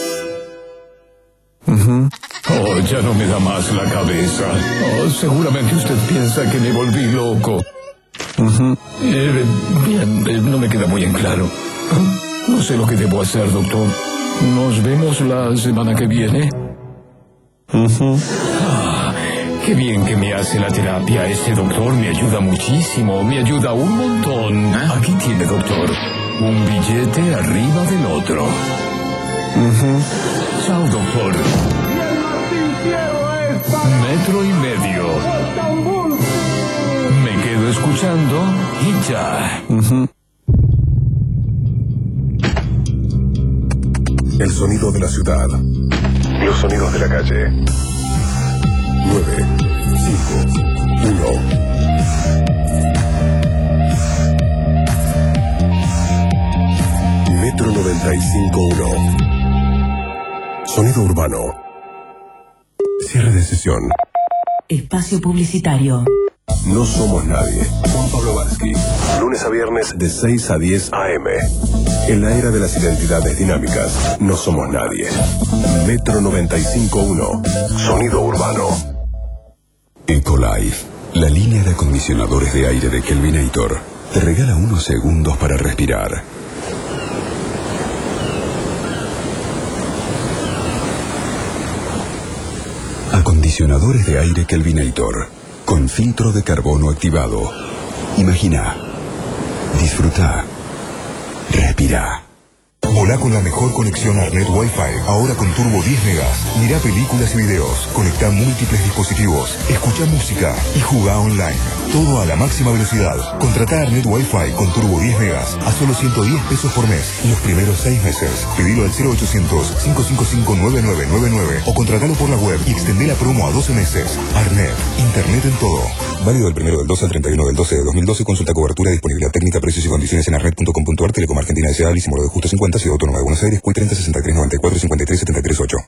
Ujú. Oh, ya no me da más la cabeza. Oh, seguramente usted piensa que me volví loco. Ujú. Eh, bien, eh, no me queda muy en claro. No sé lo que debo hacer, doctor. Nos vemos la semana que viene. Ujú. Ah, qué bien que me hace la terapia. Este doctor me ayuda muchísimo. Me ayuda un montón. Aquí tiene, doctor. Un billete arriba del otro. Ujú. Chao, doctor. Metro y medio. Me quedo escuchando y ya. Ujú. El sonido de la ciudad. Los sonidos de la calle. nueve, cinco, uno. Metro noventa y cinco uno. Sonido urbano. Cierre de sesión. Espacio publicitario. No somos nadie. Juan Pablo Varsky. Lunes a viernes de seis a diez a eme. En la era de las identidades dinámicas, no somos nadie. Metro noventa y cinco uno. Sonido urbano. Ecolife, la línea de acondicionadores de aire de Kelvinator, te regala unos segundos para respirar. Acondicionadores de aire Kelvinator, con filtro de carbono activado. Imagina, disfruta, respira. Volá con la mejor conexión a red Wi-Fi, ahora con turbo diez megas. Mirá películas y videos, conectá múltiples dispositivos, escucha música y jugá online. Todo a la máxima velocidad. Contratá a red Wi-Fi con turbo diez megas a solo ciento diez pesos por mes los primeros seis meses. Pedilo al cero ochocientos, cinco cinco cinco, nueve nueve nueve nueve o contratalo por la web y extendé la promo a doce meses. Arnet, internet en todo. Válido del primero del doce al treinta y uno del doce de dos mil doce. Consulta cobertura, disponibilidad técnica, precios y condiciones en arnet punto com punto ar. Telecom Argentina S A, Lísimo de Justo cincuenta, Ciudad Autónoma de Buenos Aires, C U I treinta, sesenta y tres, noventa y cuatro, cincuenta y tres, setenta y tres, ocho.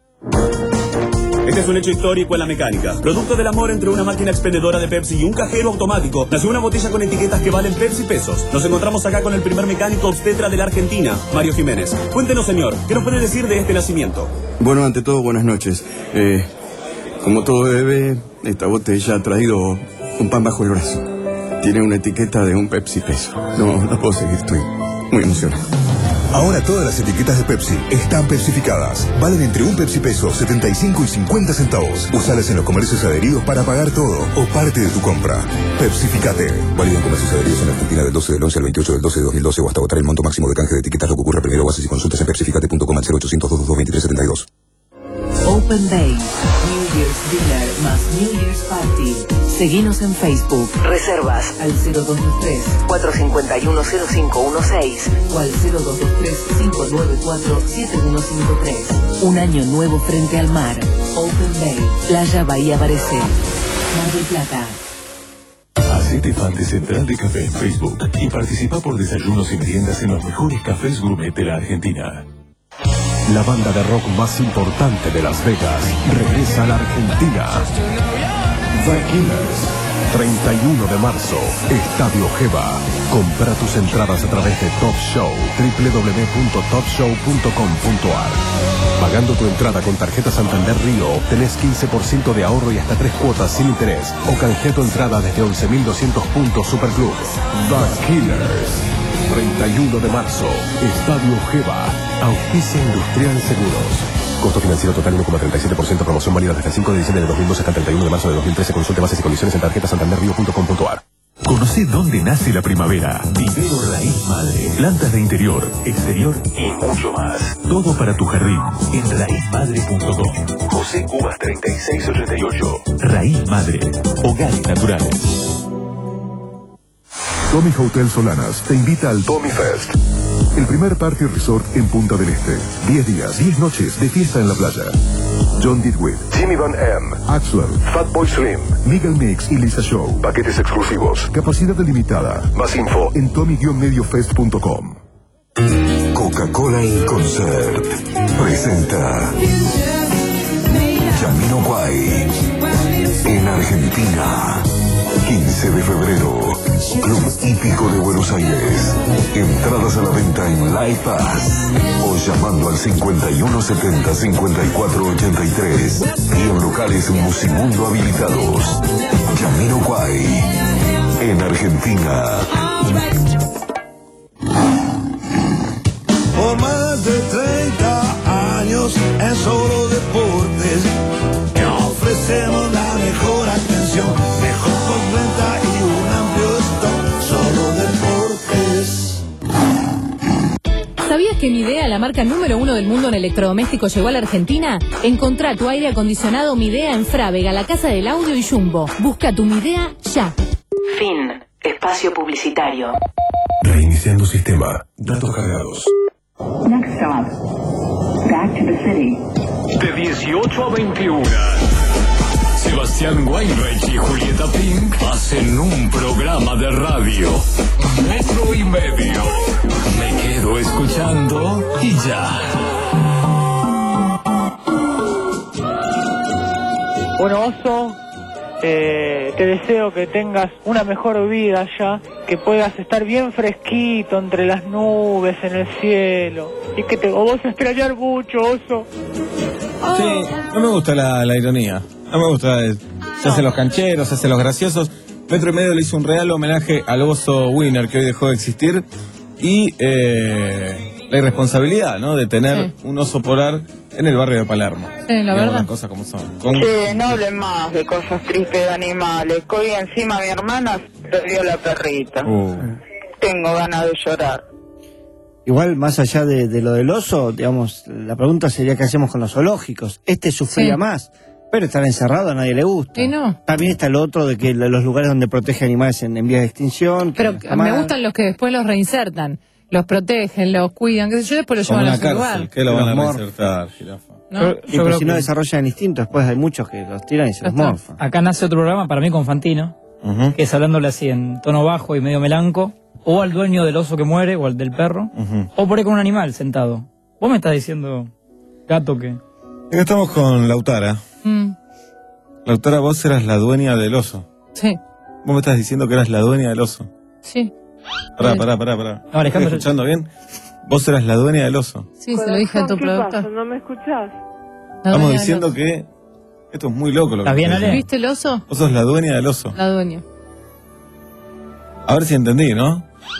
Este es un hecho histórico en la mecánica. Producto del amor entre una máquina expendedora de Pepsi y un cajero automático, nació una botella con etiquetas que valen Pepsi pesos. Nos encontramos acá con el primer mecánico obstetra de la Argentina, Mario Jiménez. Cuéntenos, señor, ¿qué nos puede decir de este nacimiento? Bueno, ante todo, buenas noches. Eh, como todo bebé, esta botella ha traído un pan bajo el brazo. Tiene una etiqueta de un Pepsi peso. No, no puedo seguir, estoy muy emocionado. Ahora todas las etiquetas de Pepsi están pepsificadas. Valen entre un Pepsi peso, setenta y cinco y cincuenta centavos. Usalas en los comercios adheridos para pagar todo o parte de tu compra. Pepsificate. Válido en comercios adheridos en Argentina del doce del once al veintiocho del doce de dos mil doce o hasta agotar el monto máximo de canje de etiquetas. Lo que ocurra primero, bases y consultas en pepsificate punto com al cero ochocientos, doscientos veintitrés, setenta y dos. Open Day, New Year's Dinner más New Year's Party. Seguinos en Facebook. Reservas al cero dos dos tres, cuatro cinco uno, cero cinco uno seis o al cero dos dos tres, cinco nueve cuatro, siete uno cinco tres. Un año nuevo frente al mar. Open Day, Playa Bahía Barecé, Mar del Plata. Hacete fan de Central de Café en Facebook y participa por desayunos y meriendas en los mejores cafés gourmet de la Argentina. La banda de rock más importante de Las Vegas regresa a la Argentina. The Killers, treinta y uno de marzo, Estadio Geva. Compra tus entradas a través de Top Show, doble u doble u doble u punto top show punto com punto ar. Pagando tu entrada con tarjeta Santander Río, obtenés quince por ciento de ahorro y hasta tres cuotas sin interés. O canjea tu entrada desde once mil doscientos puntos Superclub. The Killers, treinta y uno de marzo, Estadio Geva. Auspicia Industrial Seguros. Costo financiero total uno coma treinta y siete por ciento. Promoción válida desde el cinco de diciembre de dos mil doce hasta el treinta y uno de marzo de dos mil trece. Consulte bases y condiciones en tarjeta santander río punto com punto ar. Conoce dónde nace la primavera. Vivero Raíz Madre. Plantas de interior, exterior y mucho más. Todo para tu jardín en raíz madre punto com. José Cubas treinta y seis ochenta y ocho. Raíz Madre. Hogares naturales. Tommy Hotel Solanas te invita al Tommy Fest, el primer party resort en Punta del Este. diez días, diez noches de fiesta en la playa. John Didwick, Jimmy Van M, Axwell, Fatboy Slim, Miguel Mix y Lisa Show. Paquetes exclusivos. Capacidad limitada. Más info en tommy medio fest punto com. Coca-Cola en Concert presenta Jamiroquai en Argentina. quince de febrero, Club Hípico de Buenos Aires. Entradas a la venta en Live Pass o llamando al cincuenta y uno setenta, cincuenta y cuatro ochenta y tres y en locales Musimundo habilitados. Jamiroquai en Argentina. Por más de treinta años en Solo Deportes te ofrecemos la mejor atención, mejor postventa y un amplio stock. Solo Deportes. ¿Sabías que Midea, la marca número uno del mundo en electrodomésticos, llegó a la Argentina? Encontrá tu aire acondicionado Midea en Frávega, la Casa del Audio y Jumbo. Busca tu Midea ya. Fin. Espacio publicitario. Reiniciando sistema. Datos cargados. Next stop. Back to the city. De dieciocho a veintiuno. Sebastián Weinreich y Julieta Pink hacen un programa de radio. Metro y medio. Me quedo escuchando y ya. Bueno, Oso, eh, te deseo que tengas una mejor vida ya, que puedas estar bien fresquito entre las nubes en el cielo y que te vos a extrañar mucho, Oso. Sí, no me gusta la, la ironía. No me gusta. eh, Se hacen los cancheros, se hacen los graciosos. Metro y Medio le hizo un real homenaje al oso Winner, que hoy dejó de existir. Y eh, la irresponsabilidad, ¿no? De tener sí. un oso polar en el barrio de Palermo. Sí, la Digamos, verdad. las cosas como son. Con... Sí, no hablen más de cosas tristes de animales. Que hoy encima mi hermana perdió la perrita. Uh. Tengo ganas de llorar. Igual, más allá de, de lo del oso, digamos, la pregunta sería qué hacemos con los zoológicos. Este sufría Sí. más, pero estar encerrado a nadie le gusta. Y no. También está el otro de que los lugares donde protege animales en, en vías de extinción. que Pero no está me mal. gustan los que después los reinsertan. Los protegen, los cuidan, qué sé yo, después los Como llevan en a la su cárcel, lugar. que lo van a Los reinsertar, jirafa. ¿No? Yo- Y yo pero creo si no que- desarrollan instinto, después hay muchos que los tiran y se los Ya está. morfan. Acá nace otro programa para mí con Fantino, Ujú, que es hablándole así en tono bajo y medio melanco, o al dueño del oso que muere, o al del perro, ujú. o por ahí con un animal sentado. Vos me estás diciendo, gato, que... Acá estamos con Lautara. Mm, Lautara, vos eras la dueña del oso. sí, Vos me estás diciendo que eras la dueña del oso. sí. Pará, Sí. pará, pará, pará. No, ¿Estás Alejandro, escuchando bien? Vos eras la dueña del oso. Sí, se lo dije a tu ¿Qué pasa? productor. ¿No me escuchás? La Estamos dueña del diciendo oso. que esto es muy loco lo que ¿Estás bien, estás Ale? diciendo. ¿Viste el oso? Vos sos la dueña del oso. La dueña. A ver si entendí, ¿no?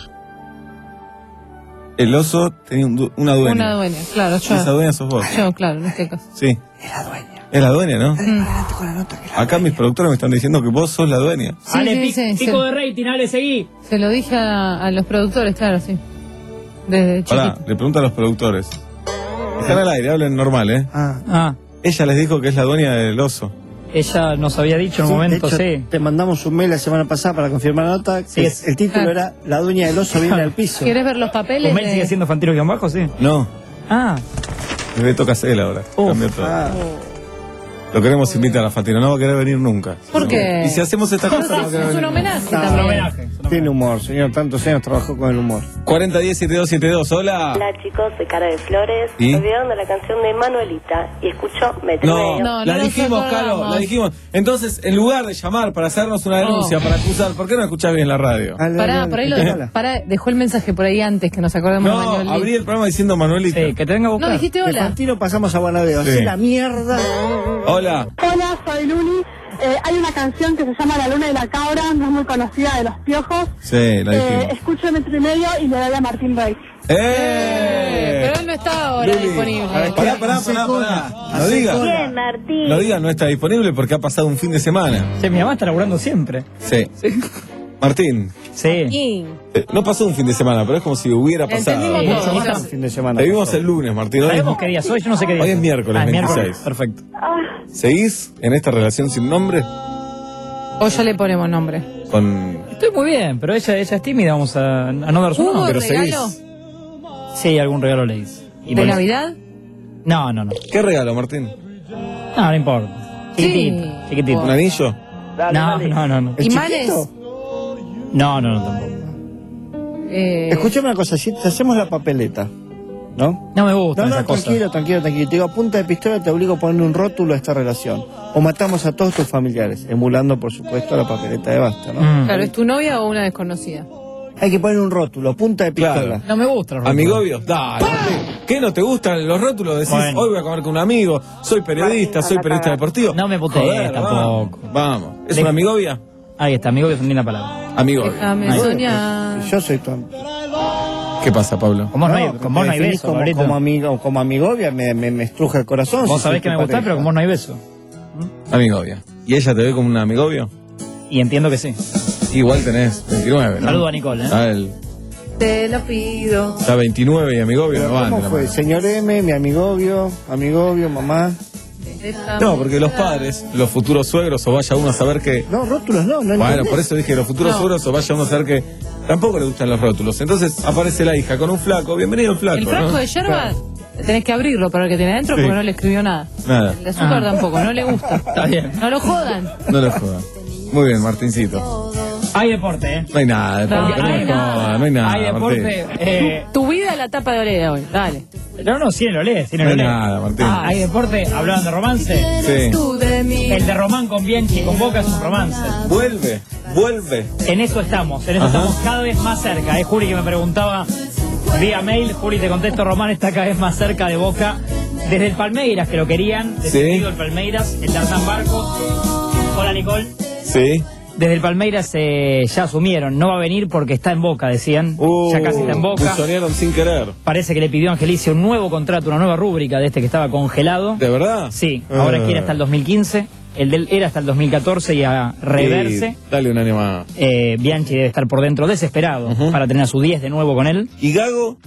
El oso tenía un du- una dueña. Una dueña, claro, Y yo. esa dueña sos vos. Yo, claro, en este caso. Sí. Es la dueña, ¿no? Mm. Acá mis productores me están diciendo que vos sos la dueña. Sí, Ale, sí, pi- sí, pico sí. de rating, Ale, seguí. Se lo dije a, a los productores, claro, sí. Desde Pará, chiquito. le pregunto a los productores. Están al aire, hablen normal, ¿eh? Ah, Ah, Ella les dijo que es la dueña del oso. ella nos había dicho en un sí, momento, de hecho, sí. te mandamos un mail la semana pasada para confirmar la nota. Sí, que es- el título Ah. era La dueña del oso viene al piso. ¿Quieres ver los papeles? ¿Un mail de- sigue siendo Fantino guión bajo, sí? No, Ah, es Beto Casel ahora. Uf. Cambió todo. Ah, Lo queremos invitar a Fatina, no va a querer venir nunca. ¿Por qué? Y si hacemos esta cosa, no va a Es querer un venir. homenaje No, también. homenaje. tiene humor, señor. Tantos años trabajó con el humor. cuarenta diez setenta y dos setenta y dos, hola. Hola chicos, soy Cara de Flores. ¿Y? Me olvidaron de la canción de Manuelita y escucho Metro No, Medio. No, no la nos dijimos, acordamos. Caro, la dijimos. Entonces, en lugar de llamar para hacernos una denuncia, Oh. para acusar, ¿por qué no escuchás bien la radio? Dale, Pará, dale, por ahí lo dale. dejó, pará, dejó el mensaje por ahí antes que nos acordemos de No, Manuel. abrí el programa diciendo Manuelita. sí, que te venga a No, buscar. dijiste De hola. Fantino pasamos a Guanadeo. Sí. Hacé la mierda. Hola. Hola, soy Luli. Eh, hay una canción que se llama La Luna y la Cabra, no es muy conocida, de Los Piojos. Sí, la Eh, dijimos. escucho Metro y Medio y le doy a Martín Rey. ¡Eh! Pero él no está ahora Luli. disponible. Pará, pará, pará, pará. No diga. Bien, Martín. No diga, no está disponible porque ha pasado un fin de semana. Sí, mi mamá está laburando siempre. Sí. Martín, Sí. Y- eh, no pasó un fin de semana, pero es como si hubiera pasado. Entendimos Mucho todo. más el fin de semana. Te vimos el lunes, Martín. Hoy es, ¿Sabemos qué día soy? Yo no sé qué día hoy es soy. miércoles Ah, es miércoles. veintiséis. Perfecto. ¿Seguís en esta relación sin nombre? O ya le ponemos nombre. Con. Estoy muy bien, pero ella, ella es tímida, vamos a, a no dar su ¿Hubo nombre. pero regalo seguís. Sí, algún regalo le hice. Y de molest- Navidad? No, no, no. ¿Qué regalo, Martín? No, no importa. Chiquitito, Sí. chiquitito. ¿Un anillo? No, no, no, no. ¿El ¿Imanes? chiquito? No, no, no, tampoco. Eh, Escuchame una cosa, si te hacemos la papeleta, ¿no? No me gusta No, no, esa cosa. tranquilo, tranquilo, tranquilo. Te digo, a punta de pistola te obligo a poner un rótulo a esta relación. O matamos a todos tus familiares, emulando, por supuesto, la papeleta de Basta, ¿no? Mm. Claro, ¿es tu novia o una desconocida? Hay que poner un rótulo, a punta de pistola. Claro. No me gusta. los rótulos. Amigobios, dale. Martín. ¿Qué no te gustan los rótulos? Decís, Bueno. hoy voy a comer con un amigo, soy periodista, soy periodista deportivo. No me putees Joder, tampoco. Vamos. vamos. ¿Es Le- una amigovia? Ahí está, amigo, que la palabra. Amigovia. Déjame Ahí. soñar. Yo soy tu amigo. ¿Qué pasa, Pablo? Con vos no, hay, con vos no hay beso, como, Pablito. como amigo, como amigovia me, me, me estruja el corazón. Vos si sabés soy que tu me gustás, pareja. pero con vos no hay beso. Amigovia. ¿Y ella te ve como un amigovio? Y entiendo que sí. Igual tenés veintinueve, ¿no? Saludo a Nicole, ¿eh? Ah, el- Te lo pido. Está veintinueve y amigovio no van. ¿Cómo de la fue? mano. Señor M, mi amigovio, amigovio, mamá. Déjame No, porque los padres, los futuros suegros, o vaya uno a saber que. No, rótulos no, no Bueno, entendés. por eso dije los futuros No. suegros, o vaya uno a saber que tampoco le gustan los rótulos. Entonces aparece la hija con un flaco. Bienvenido el flaco. El frasco ¿no? de yerba tenés que abrirlo para ver qué tiene adentro Sí. porque no le escribió nada. Nada. El de azúcar Ah. tampoco, no le gusta. Está bien. No lo jodan. No lo jodan. Muy bien, Martincito. Hay deporte, ¿eh? No hay nada, de No, deporte, no hay no, nada. no hay nada. Hay deporte. Martín. Eh, Tu vida es la tapa de Olea hoy, dale. no, no, sí, lo lees, sí, No lo hay lees. nada, Martín. Ah, hay deporte, hablaban de romance. Sí. Tú de mí. El de Román con Bianchi con Boca es un romance. Vuelve, vuelve. En eso estamos, en eso Ajá. estamos cada vez más cerca. Es Juli que me preguntaba vía mail, Juli te contesto, Román está cada vez más cerca de Boca. Desde el Palmeiras, que lo querían, decidido el Palmeiras, el Tarzán Barco. Hola Nicole. Sí. Desde el Palmeiras eh, ya asumieron, no va a venir porque está en Boca, decían. Uh, ya casi está en Boca. buzonearon sin querer. Parece que le pidió a Angelici un nuevo contrato, una nueva rúbrica de este que estaba congelado. ¿De verdad? Sí, ahora Ah. quiere hasta el dos mil quince. El del era hasta el dos mil catorce y a reverse. Sí, dale un año más. Eh, Bianchi debe estar por dentro desesperado Ujú. para tener a su diez de nuevo con él. ¿Y Gago?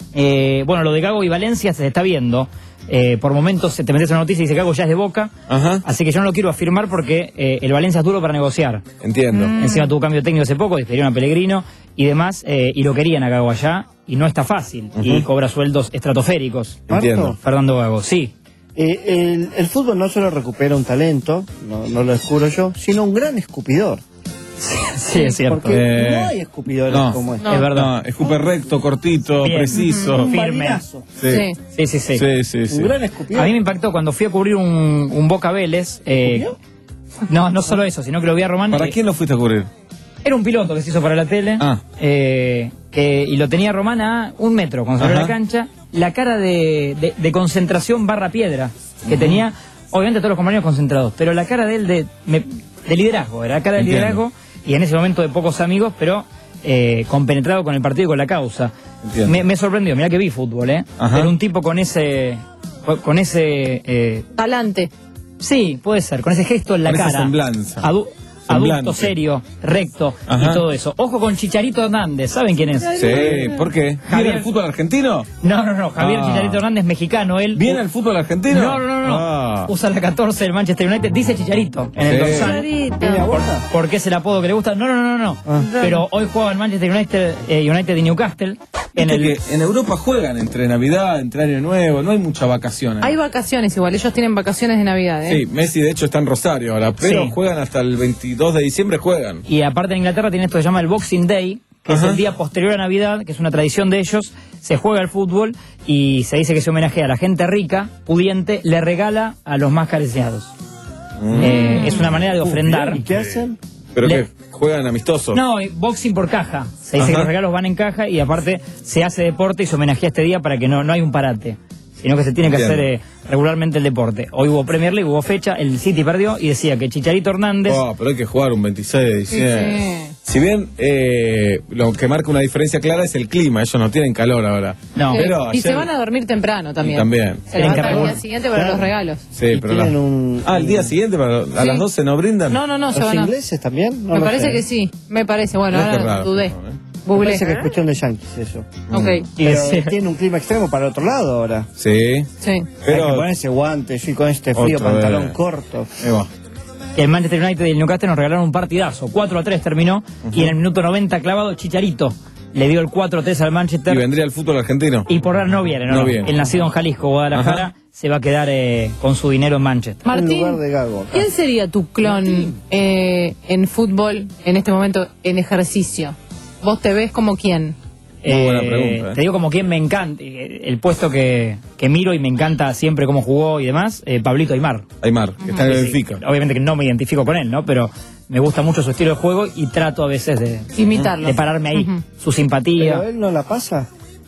Eh, bueno, lo de Gago y Valencia se está viendo. Eh, por momentos te metes en una noticia y dice Gago ya es de Boca. Ajá. Así que yo no lo quiero afirmar porque eh, el Valencia es duro para negociar. Entiendo. Mm. Encima tuvo cambio técnico hace poco, despidieron a Pellegrino y demás, eh, y lo querían a Gago allá, y no está fácil. Uh-huh. Y cobra sueldos estratosféricos. Entiendo. Fernando Gago, sí. Eh, el, el fútbol no solo recupera un talento, no, no lo descubro yo, sino un gran escupidor. Sí, sí, es cierto. Porque Eh, no hay escupidores no, como este. No. Es verdad. No, escupe recto, cortito, Bien. preciso. Un firme. balinazo. Sí. Sí, sí, sí. Sí, sí, sí. Un gran escupidor. A mí me impactó cuando fui a cubrir un, un Boca Vélez. Eh, no, no solo eso, sino que lo vi a Román. ¿Para eh, quién lo fuiste a cubrir? Era un piloto que se hizo para la tele. Ah. eh, que, y lo tenía Román a un metro cuando salió a la Ajá. cancha. La cara de, de, de concentración barra piedra que tenía, obviamente todos los compañeros concentrados, pero la cara de él de, me- de liderazgo, era la cara de Entiendo. liderazgo y en ese momento de pocos amigos, pero eh, compenetrado con el partido y con la causa. Entiendo. Me, me sorprendió, mirá que vi fútbol, ¿eh? Ajá. Pero un tipo con ese, con ese... eh, Talante. sí, puede ser, con ese gesto en la Con esa cara. semblanza. Adu- Semblante. adulto, serio, recto Ajá. y todo eso. Ojo con Chicharito Hernández, ¿saben quién es? Sí, ¿por qué? ¿Viene Javier- al fútbol argentino? No, no, no, Javier Ah. Chicharito Hernández, mexicano, él. ¿Viene al fútbol argentino? No, no, no, no. Ah. Usa la catorce del Manchester United, dice Chicharito en el Sí. dorsal. Chicharito. Por- porque es el apodo que le gusta. No, no, no, no. no. Ah. Pero hoy juega en Manchester United, eh, United y Newcastle. En Viste el, que en Europa juegan entre Navidad, entre Año Nuevo, no hay mucha vacaciones. Hay vacaciones igual, ellos tienen vacaciones de Navidad, ¿eh? Sí, Messi de hecho está en Rosario ahora, pero Sí. juegan hasta el veintidós de diciembre, juegan. Y aparte en Inglaterra tiene esto que se llama el Boxing Day, que Ajá. es el día posterior a Navidad, que es una tradición de ellos. Se juega el fútbol y se dice que se homenajea a la gente rica, pudiente, le regala a los más carenciados. Mm. Eh, es una manera de ofrendar. ¿Y qué hacen? Pero Le- que juegan amistosos. No, eh, boxing por caja. Se dice Ajá. que los regalos van en caja y aparte se hace deporte y se homenajea este día para que no, no hay un parate, sino que se tiene que Entiendo. hacer eh, regularmente el deporte. Hoy hubo Premier League, hubo fecha, el City perdió y decía que Chicharito Hernández... Oh, pero hay que jugar un veintiséis de diciembre. Sí, sí. Si bien eh, lo que marca una diferencia clara es el clima, ellos no tienen calor ahora. No. Pero Y ayer- se van a dormir temprano también. Y también. Se Tienen que levantan al día regular- siguiente para Claro. los regalos. Sí, Y pero tienen la- un- Ah, el día siguiente, para, a Sí. las doce no brindan. No, no, no, se ¿Los van a... ingleses también? No Me lo parece sé. que sí, me parece. Bueno, No es ahora raro, dudé. no, ¿eh? Me Googleé. parece que es cuestión de yanquis eso. Ok, Y Pero decía- tiene un clima extremo para el otro lado ahora. Sí. sí. Hay que Pero. ponerse guantes y con este frío Otra pantalón vez. corto. Ahí va. El Manchester United y el Newcastle nos regalaron un partidazo. cuatro a tres terminó y en el minuto noventa clavado Chicharito le dio el cuatro a tres al Manchester. Y vendría el fútbol argentino. Y por ahora no viene, ¿no? No no. viene. El nacido en Jalisco, Guadalajara, Ajá. se va a quedar eh, con su dinero en Manchester. Un Martín, lugar de Gago acá. ¿quién sería tu clon eh, en fútbol en este momento en ejercicio? ¿Vos te ves como quién? Muy buena pregunta, ¿eh? Te digo como quien me encanta, eh, el puesto que, que miro y me encanta siempre cómo jugó y demás, eh, Pablito Aymar. Aymar, que está en el Sí, Benfica. obviamente que no me identifico con él, ¿no? Pero me gusta mucho su estilo de juego y trato a veces de, Imitarlo. de pararme ahí. Ujú. Su simpatía. ¿Pero él no la pasa?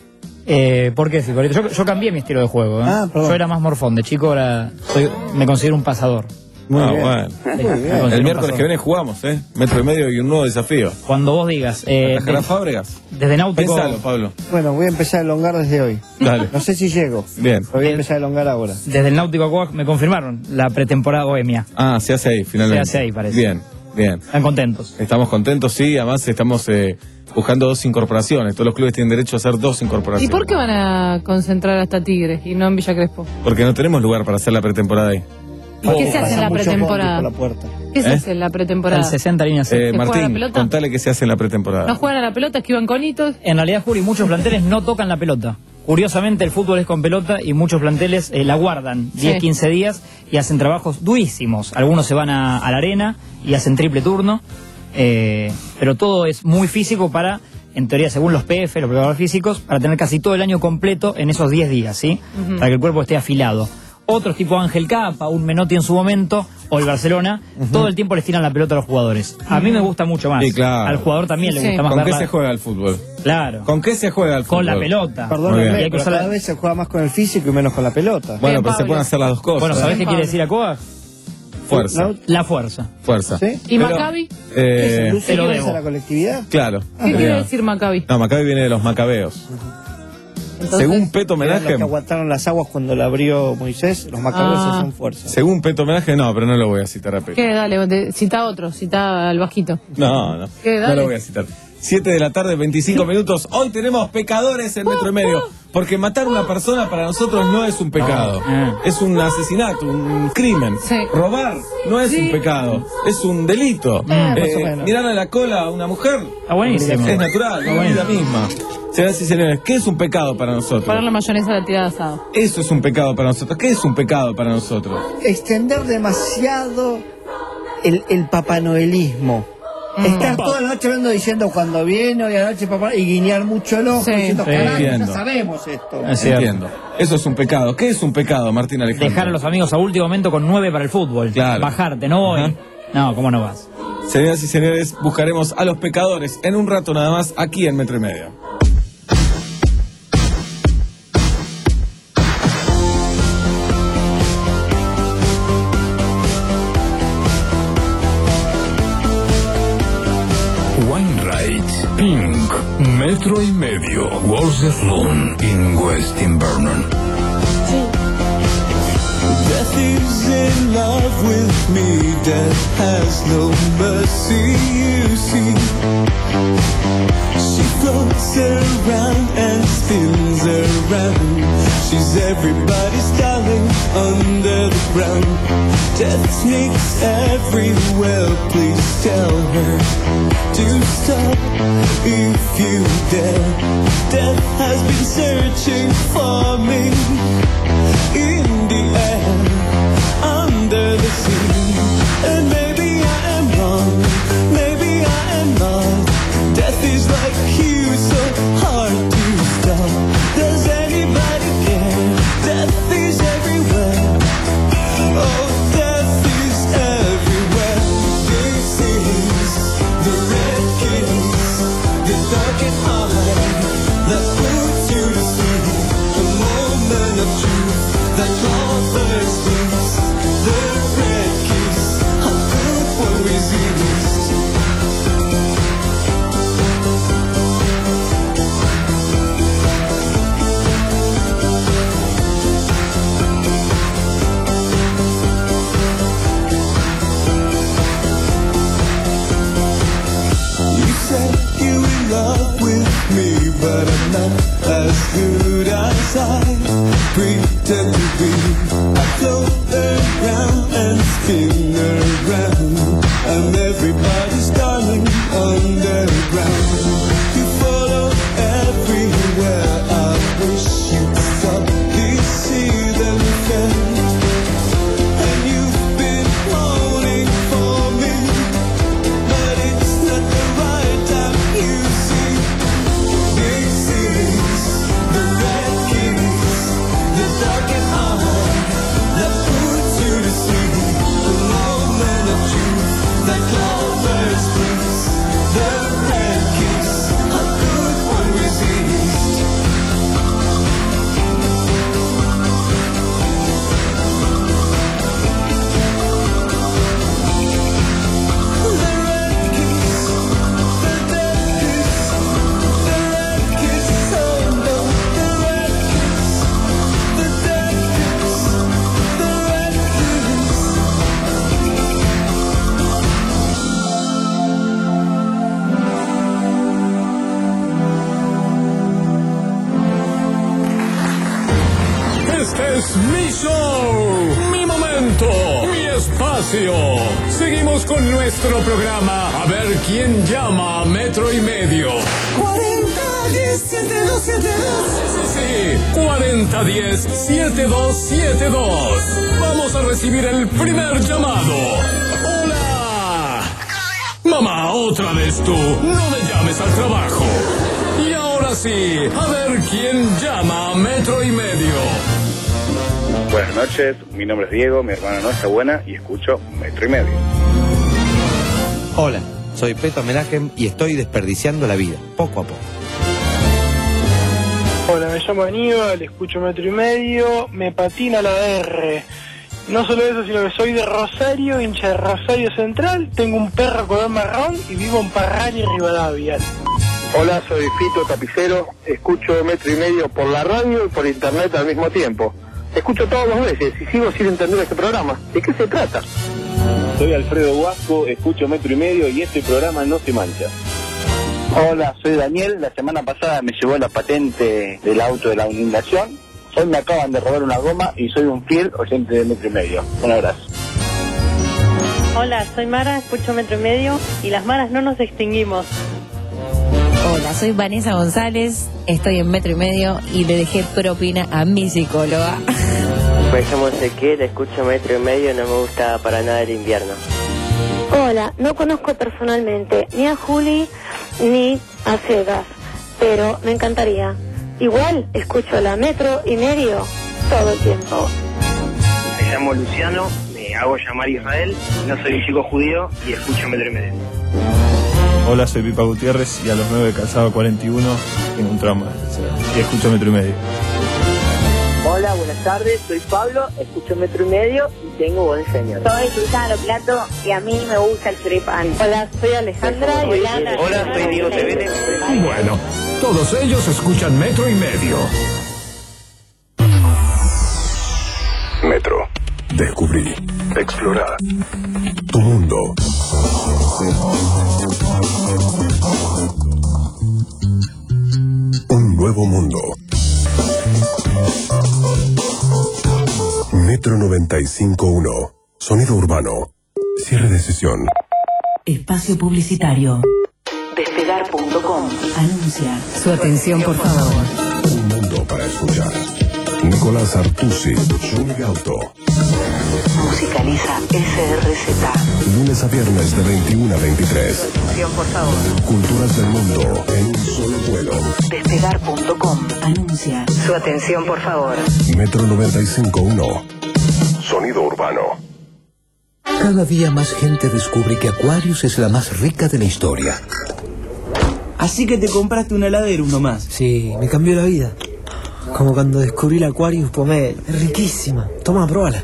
Eh, ¿Por qué, Ficorito? Yo, yo cambié mi estilo de juego. ¿eh? Ah, perdón. Yo era más morfón. De chico ahora soy- me considero un pasador. Muy Ah, bien. bueno. Me Muy bien. considero El un miércoles pasador. que viene jugamos, ¿eh? Metro y medio y un nuevo desafío. Cuando vos digas. Eh, ¿Atajará de- Fábregas? desde Náutico. Pensalo, Pablo. Bueno, voy a empezar a elongar desde hoy. Dale. No sé si llego, Bien. pero voy a empezar a elongar ahora. Desde el Náutico a Coac me confirmaron la pretemporada bohemia. Ah, se hace ahí, finalmente. Se hace ahí, parece. Bien, bien. Están contentos. Estamos contentos, sí. Además, estamos eh, buscando dos incorporaciones. Todos los clubes tienen derecho a hacer dos ¿Y incorporaciones. por qué van a concentrar hasta Tigres y no en Villa Crespo? Porque no tenemos lugar para hacer la pretemporada ahí. ¿Y qué se hace en la Pasa mucho pretemporada? bondi por la puerta. ¿Qué se ¿Eh? hace en la pretemporada? El sesenta líneas. Eh, juega la Martín, pelota? contale qué se hace en la pretemporada. No juegan a la pelota, esquivan conitos. En realidad, Juri, muchos planteles no tocan la pelota. Curiosamente, el fútbol es con pelota y muchos planteles eh, la guardan diez, Sí. quince días y hacen trabajos durísimos. Algunos se van a, a la arena y hacen triple turno, eh, pero todo es muy físico para, en teoría, según los P F, los preparadores físicos, para tener casi todo el año completo en esos diez días, ¿sí? Ujú. Para que el cuerpo esté afilado. Otros tipo Ángel Capa, un Menotti en su momento, o el Barcelona, todo el tiempo les tiran la pelota a los jugadores. A mí me gusta mucho más. Sí, claro. Al jugador también le Sí. gusta más ¿Con qué verla- se juega el fútbol? Claro. ¿Con qué se juega el fútbol? Con la pelota. Muy Perdóname, bien. Y hay que pero usar la- cada vez se juega más con el físico y menos con la pelota. Bueno, Bien, pero se Pablo. pueden hacer las dos cosas. Bueno, ¿sabés ¿eh? qué quiere decir Acoa? Fuerza. ¿No? La fuerza. Fuerza. ¿Sí? ¿Y Pero, Maccabi? eh, ¿Luce te lo quiere debo. a la colectividad? Claro. ¿Qué quiere Bien. decir Maccabi? No, Maccabi viene de los macabeos. Entonces, Según Peto Eran los Homenaje, que aguantaron las aguas cuando la abrió Moisés, los macabeos Ah. son fuerza. según Peto Homenaje, no, pero no lo voy a citar a Peto. ¿Qué? Dale, de- cita a otro, cita al bajito. No, no. ¿Qué? No Dale. lo voy a citar. siete de la tarde, veinticinco minutos. Hoy tenemos pecadores en Metro y Medio. Porque matar a una persona para nosotros no es un pecado. No. Es un asesinato, un crimen. Sí. Robar no es Sí. un pecado, es un delito. Mm, más o Eh, menos. mirar a la cola a una mujer Está buenísimo. es natural, Está es la vida buenísimo. misma. Señoras y señores, ¿qué es un pecado para nosotros? Poner la mayonesa a la tirada de asado. Eso es un pecado para nosotros. ¿Qué es un pecado para nosotros? Extender demasiado el, el papanoelismo. Mm. Estar toda la noche hablando diciendo cuando viene hoy a la noche papá y guiñar mucho el ojo Sí. diciendo Sí. carajo, ya Entiendo. sabemos esto. Es cierto. Entiendo. Eso es un pecado. ¿Qué es un pecado, Martín Alejandro? Dejar a los amigos a último momento con nueve para el fútbol. Claro. Bajarte, no voy. Ajá. No, ¿cómo no vas? Señoras y señores, buscaremos a los pecadores en un rato nada más aquí en Metro y Medio. Wainwright, Pink, Metro y Medio, Waterloo, in West Invernon. Death is in love with me. Death has no mercy, you see. She floats around and spins around. She's everybody's darling under the ground. Death sneaks everywhere. Please tell her to stop if you dare. Death has been searching for me in the air, under the sea. And maybe I am wrong, maybe I am not. Death is like you, so hard to stop. Does anybody care? Death is everywhere. Oh, death is everywhere. This is the red kiss, the dark and hard, that puts you to sleep. The moment of truth that covers things. The red kiss, how could one resist? You said you in love with me, but I'm not as good as I pretend to be. I float around and spin around. I'm everybody's darling underground. You follow everywhere. I wish you'd stop deceiving me. And you've been moaning for me, but it's not the right time, you see. This is the red kiss, the dark and hard, that puts you to sleep. The moment of truth that covers things. The red kiss, how could one resist? Este es mi show, mi momento, mi espacio. Seguimos con nuestro programa. A ver quién llama a Metro y Medio. cuarenta, diez, setenta y dos, setenta y dos. Sí, sí, cuarenta diez, setenta y dos setenta y dos. Vamos a recibir el primer llamado. Hola. Mamá, otra vez tú. No me llames al trabajo. Y ahora sí, a ver quién llama a Metro y Medio. Buenas noches, mi nombre es Diego, mi hermana no está buena y escucho Metro y Medio. Hola, soy Peto Menachem y estoy desperdiciando la vida, poco a poco. Hola, me llamo Aníbal, escucho Metro y Medio, me patina la R. No solo eso, sino que soy de Rosario, hincha de Rosario Central, tengo un perro color marrón y vivo en Parral y Rivadavia. Hola, soy Fito Tapicero, escucho Metro y Medio por la radio y por internet al mismo tiempo. Escucho todas las veces y sigo sin entender este programa. ¿De qué se trata? Soy Alfredo Huasco, escucho Metro y Medio y este programa no se mancha. Hola, soy Daniel. La semana pasada me llevó la patente del auto de la inundación. Hoy me acaban de robar una goma y soy un fiel oyente de Metro y Medio. Un abrazo. Hola, soy Mara, escucho Metro y Medio y las Maras no nos extinguimos. Hola, soy Vanessa González, estoy en Metro y Medio y le dejé propina a mi psicóloga. Me llamo Ezequiel, escucho Metro y Medio y no me gusta para nada el invierno. Hola, no conozco personalmente ni a Juli ni a Segas, pero me encantaría. Igual escucho la Metro y Medio todo el tiempo. Me llamo Luciano, me hago llamar Israel, no soy un chico judío y escucho Metro y Medio. Hola, soy Pipa Gutiérrez y a los nueve calzado cuarenta y uno tengo un trauma y escucho Metro y Medio. Hola, buenas tardes, soy Pablo, escucho Metro y Medio y tengo buen señor. Soy Susana Loplato y a mí me gusta el choripán. Hola, soy Alejandra y hola, hola, soy Diego Tevere. Bueno, todos ellos escuchan Metro y Medio. Metro. Descubrí. Explorar. Tu mundo. Un nuevo mundo. Metro noventa y cinco punto uno. Sonido urbano. Cierre de sesión. Espacio publicitario. Despegar punto com. Anuncia. Su atención, por favor. Un mundo para escuchar. Nicolás Artusi, Juni Gauto. Musicaliza S R Z. Lunes a viernes de veintiuno a veintitrés. Atención, por favor. Culturas del mundo en un solo vuelo. Despegar punto com. Anuncia. Su atención, por favor. Metro noventa y cinco punto uno. Sonido urbano. Cada día más gente descubre que Aquarius es la más rica de la historia. Así que te compraste un heladero, uno más. Sí, me cambió la vida. Como cuando descubrí la Aquarius Pomelo. Es riquísima. Toma, pruébala.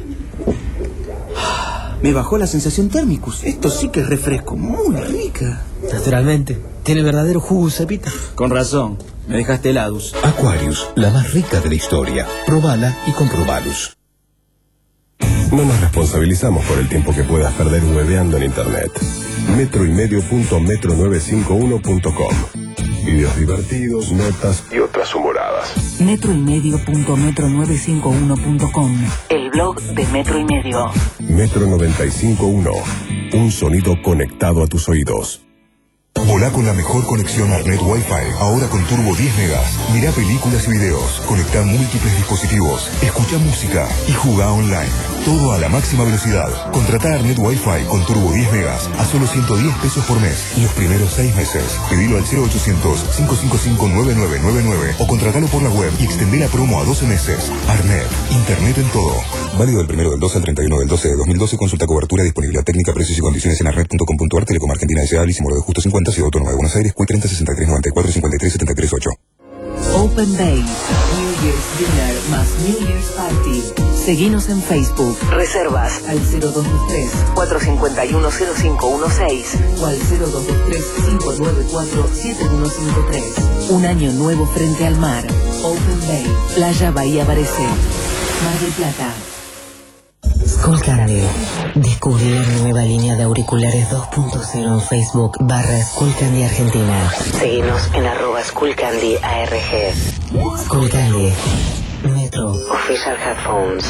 Me bajó la sensación térmicus. Esto sí que es refresco. Muy rica. Naturalmente. Tiene verdadero jugo, cepita. Con razón. Me dejaste helados. Aquarius, la más rica de la historia. Probala y comprobalus. No nos responsabilizamos por el tiempo que puedas perder hueveando en internet. Metro y medio punto metro novecientos cincuenta y uno punto com. Videos divertidos, notas y otras humoradas. Metro y medio punto metro novecientos cincuenta y uno punto com. El blog de Metro y Medio. Metro noventa y cinco punto uno. Un sonido conectado a tus oídos. Volá con la mejor conexión a red Wi-Fi, ahora con turbo diez megas. Mirá películas y videos, conectá múltiples dispositivos, escuchá música y jugá online. Todo a la máxima velocidad. Contratá Arnet Wi-Fi con turbo diez megas a solo ciento diez pesos por mes y los primeros seis meses. Pedilo al cero ochocientos, cinco cinco cinco, nueve nueve nueve nueve o contratalo por la web y extendé la promo a doce meses. Arnet, internet en todo. Válido del primero del doce al treinta y uno del doce de dos mil doce. Consulta cobertura, disponibilidad técnica, precios y condiciones en arnet punto com punto ar. Telecom Argentina S A, Lísimo de Justo cincuenta, Ciudad Autónoma de Buenos Aires, Q treinta, sesenta y tres, noventa y cuatro, cincuenta y tres, setenta y tres, ocho. Open Day. New Year's Dinner más New Year's Party. Seguinos en Facebook. Reservas al cero dos dos tres, cuatro cinco uno, cero cinco uno seis o al cero dos dos tres, cinco nueve cuatro, siete uno cinco tres. Un año nuevo frente al mar. Open Bay. Playa Bahía Barecé. Mar del Plata. Skullcandy. Descubrí la nueva línea de auriculares dos punto cero en Facebook barra Skullcandy Argentina. Seguinos en arroba Skullcandy A R G. Skullcandy. Metro. Official Headphones.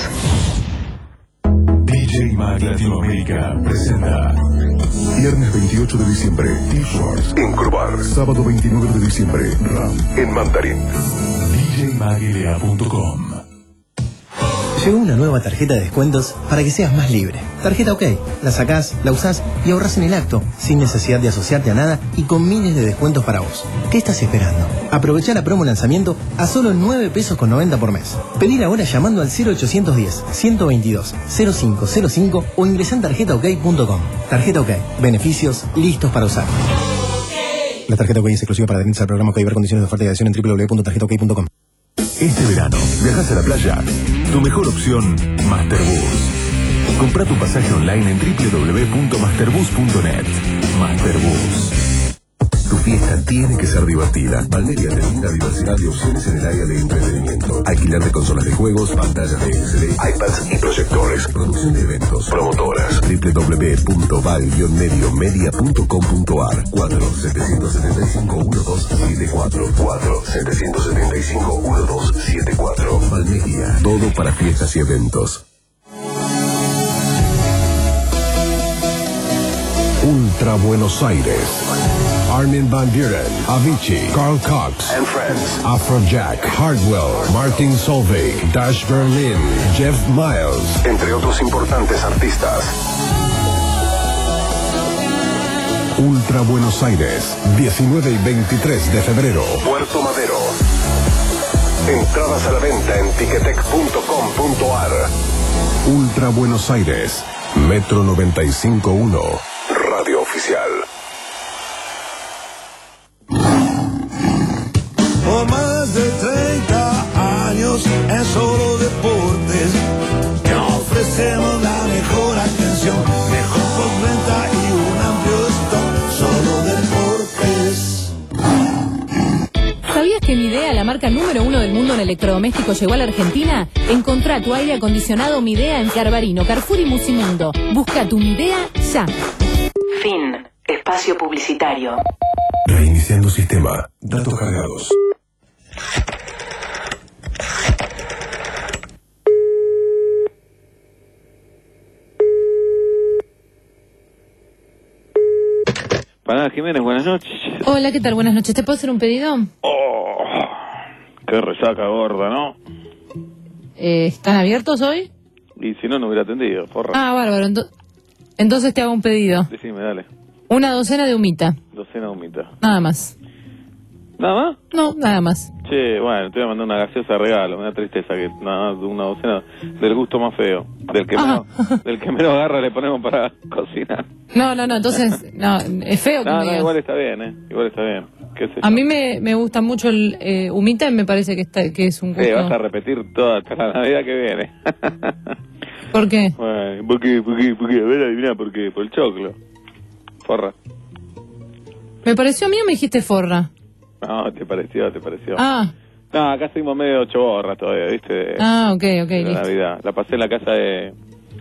D J Mag Latinoamérica presenta viernes veintiocho de diciembre, T-Short en Curvar. Sábado veintinueve de diciembre, Ram en Mandarín. D J mag L A punto com. Llegó una nueva tarjeta de descuentos para que seas más libre. Tarjeta OK. La sacás, la usás y ahorrás en el acto, sin necesidad de asociarte a nada y con miles de descuentos para vos. ¿Qué estás esperando? Aprovechá la promo lanzamiento a solo nueve pesos con noventa por mes. Pedila ahora llamando al cero ochocientos diez, ciento veintidós, cero cinco cero cinco o ingresá en tarjeta ok punto com. Tarjeta OK. Beneficios listos para usar. La tarjeta OK es exclusiva para adherirse al programa OK. Ver condiciones de oferta y adhesión en doble u doble u doble u punto tarjeta ok punto com. Este verano, ¿viajas a la playa? Tu mejor opción, Masterbus. Compra tu pasaje online en doble u doble u doble u punto masterbus punto net. Masterbus. Tu fiesta tiene que ser divertida. Valmedia te brinda diversidad de opciones en el área de entretenimiento. Alquiler de consolas de juegos, pantallas de L C D, iPads y proyectores. Producción de eventos. Promotoras. doble u doble u doble u punto val guion medio media punto com punto ar. cuatro siete siete cinco uno dos siete cuatro. cuatro siete siete cinco uno dos siete cuatro. Valmedia. Todo para fiestas y eventos. Ultra Buenos Aires. Armin van Buren, Avicii, Carl Cox and Friends, Afrojack, Hardwell, Martin Solveig, Dash Berlin, Jeff Miles, entre otros importantes artistas. Ultra Buenos Aires, diecinueve y veintitrés de febrero, Puerto Madero. Entradas a la venta en ticketek punto com punto ar. Ultra Buenos Aires, Metro noventa y cinco punto uno, Radio Oficial. Por más de treinta años en Solo Deportes te ofrecemos la mejor atención, mejor postventa y un amplio stock. Solo Deportes. ¿Sabías que Midea, la marca número uno del mundo en electrodomésticos, llegó a la Argentina? Encontrá tu aire acondicionado Midea en Carbarino, Carrefour y Musimundo. Busca tu Midea ya. Fin. Espacio publicitario. Reiniciando sistema. Datos cargados. Parada Jiménez, buenas noches. Hola, ¿qué tal? Buenas noches. ¿Te puedo hacer un pedido? Oh, qué resaca gorda, ¿no? Eh, ¿Están abiertos hoy? Y si no, no hubiera atendido, porra. Ah, bárbaro. Ento- Entonces te hago un pedido. Decime, dale. Una docena de humita. Docena de humita. Nada más. ¿Nada más? No, nada más. Che, bueno, te voy a mandar una gaseosa de regalo. Me da tristeza que nada más una docena del gusto más feo. Del que, Ah. menos, del que menos garra le ponemos para cocinar. No, no, no. Entonces, no, es feo que No, me no, digas. igual está bien, ¿eh? Igual está bien. ¿Qué sé yo? A mí me, me gusta mucho el eh, humita y me parece que está que es un gusto. Sí, vas a repetir toda hasta la Navidad que viene. ¿Por qué? Bueno, ¿por qué? ¿Por qué? ¿Por qué? A ver, adivina por qué. Por el choclo. Forra. ¿Me pareció a mí o me dijiste forra? No, te pareció, te pareció. Ah, No, acá seguimos medio choborra todavía, ¿viste? De, ah, ok, ok, de la listo. Navidad. La pasé en la casa de,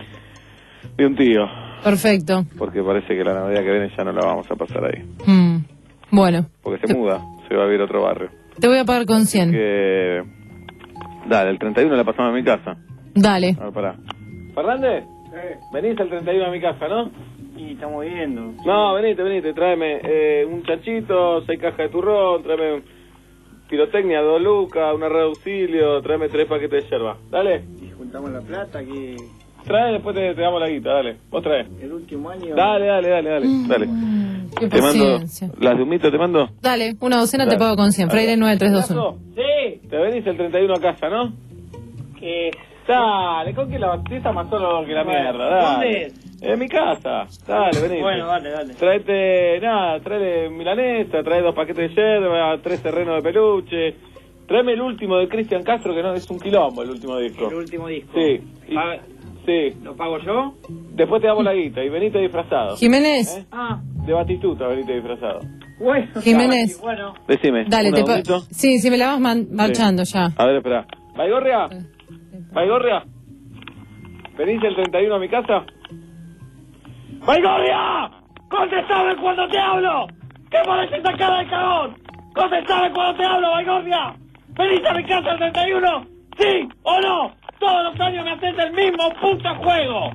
de un tío. Perfecto. Porque parece que la Navidad que viene ya no la vamos a pasar ahí. Mm, Bueno, Porque se muda, se va a vivir a otro barrio. te voy a pagar con cien. Que... Dale, el treinta y uno la pasamos a mi casa. Dale. A ver, pará. ¿Fernández? Venís el treinta y uno a mi casa, ¿no? Y estamos viendo. No, venite, venite, tráeme eh, un chanchito, seis cajas de turrón, tráeme pirotecnia, dos lucas, una red de auxilio, tráeme tres paquetes de yerba. Dale. Y juntamos la plata que Trae, después te, te damos la guita, dale. Vos trae. el último año... Dale, dale, dale, dale. dale. Qué Te mando paciencia. las de humito, te mando. Dale, una docena Dale. te pago con cien. Dale. Freire nueve tres dos uno. Sí. Te venís el treinta y uno a casa, ¿no? Que... Dale, con que la batiza más solo que la Bueno, mierda, dale. ¿dónde es? En mi casa. Dale, vení. Bueno, dale, dale. Traete, nada, trae milanesa, trae dos paquetes de yerba, tres terrenos de peluche. Tráeme el último de Cristian Castro, que no es un quilombo el último disco. El último disco. Sí. Y- Pa- sí. ¿Lo pago yo? Después te damos la guita y venite disfrazado. Jiménez. ¿Eh? Ah, De Batistuta venite disfrazado. bueno. Jiménez. Sí, bueno. Decime. Dale, ¿un te pago. aumento? Sí, sí, me la vas man- marchando ya. A ver, espera. ¿Baigorria? ¿Baigorria? ¿Venís el treinta y uno a mi casa? ¡Baigorria! ¡Contestame cuando te hablo! ¿Qué parece esa cara de cagón? ¡Contestame cuando te hablo, Baigorria! ¿Venís a mi casa el treinta y uno? ¿Sí o no? Todos los años me haces el mismo puto juego.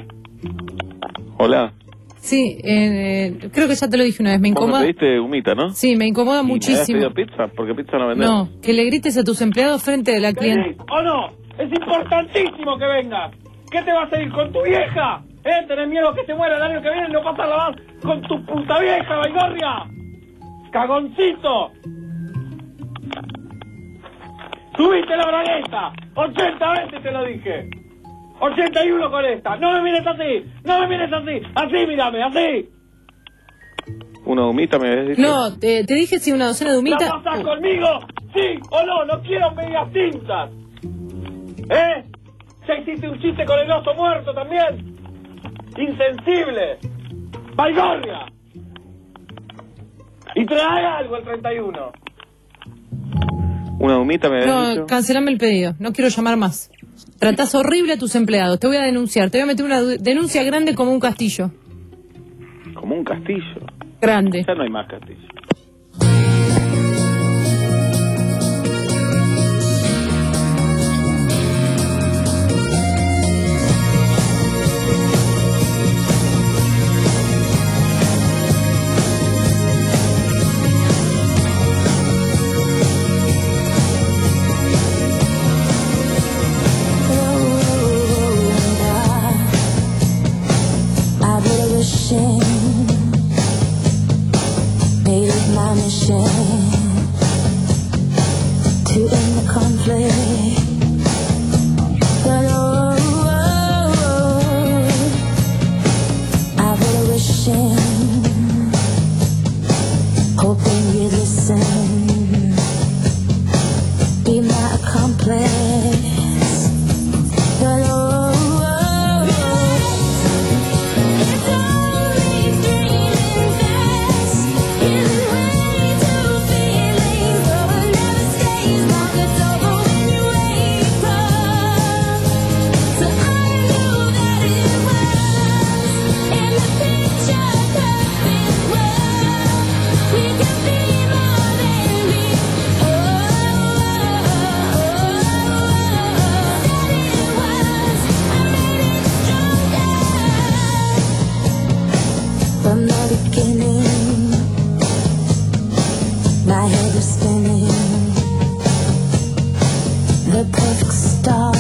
Hola. Sí, eh, eh, creo que ya te lo dije una vez. Me Vos me incomoda. pediste humita, ¿no? Sí, me incomoda ¿Y me muchísimo. habías pedido pizza? Porque pizza no vendemos. No, que le grites a tus empleados frente de la cliente. ¿Venís o no? Es importantísimo que vengas. ¿Qué te vas a ir con tu vieja? ¿Eh? ¿Tenés miedo que se muera el año que viene y no pasarla más con tu puta vieja, Baigorria? ¡Cagoncito! ¡Subiste la bragueta! ¡ochenta veces te lo dije! ¡ochenta y uno con esta! ¡No me mires así! ¡No me mires así! ¡Así, mírame! ¡Así! ¿Una humita me habías dicho? No, te, te dije si una docena de humita. ¿La pasás conmigo? ¿Sí o no? No quiero medias tintas. ¿Eh? ¿Ya hiciste un chiste con el oso muerto también? ¡Insensible! ¡Baigorria! Y trae algo el treinta y uno. Una humita me habías No, dicho. cancelame el pedido. No quiero llamar más. Tratás horrible a tus empleados. Te voy a denunciar. Te voy a meter una du- denuncia grande como un castillo. Como un castillo. Grande. Ya no hay más castillo. I've been wishing, made it my mission to end the conflict. But oh, oh, oh, I've been wishing, hoping you'd listen, be my accomplice. But oh, from the beginning, my head was spinning. The perfect star.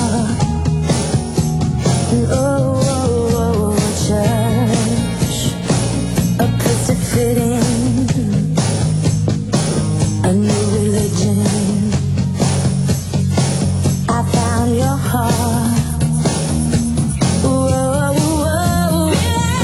And oh, oh, oh, church, a place to fit in, a new religion. I found your heart. Whoa, whoa,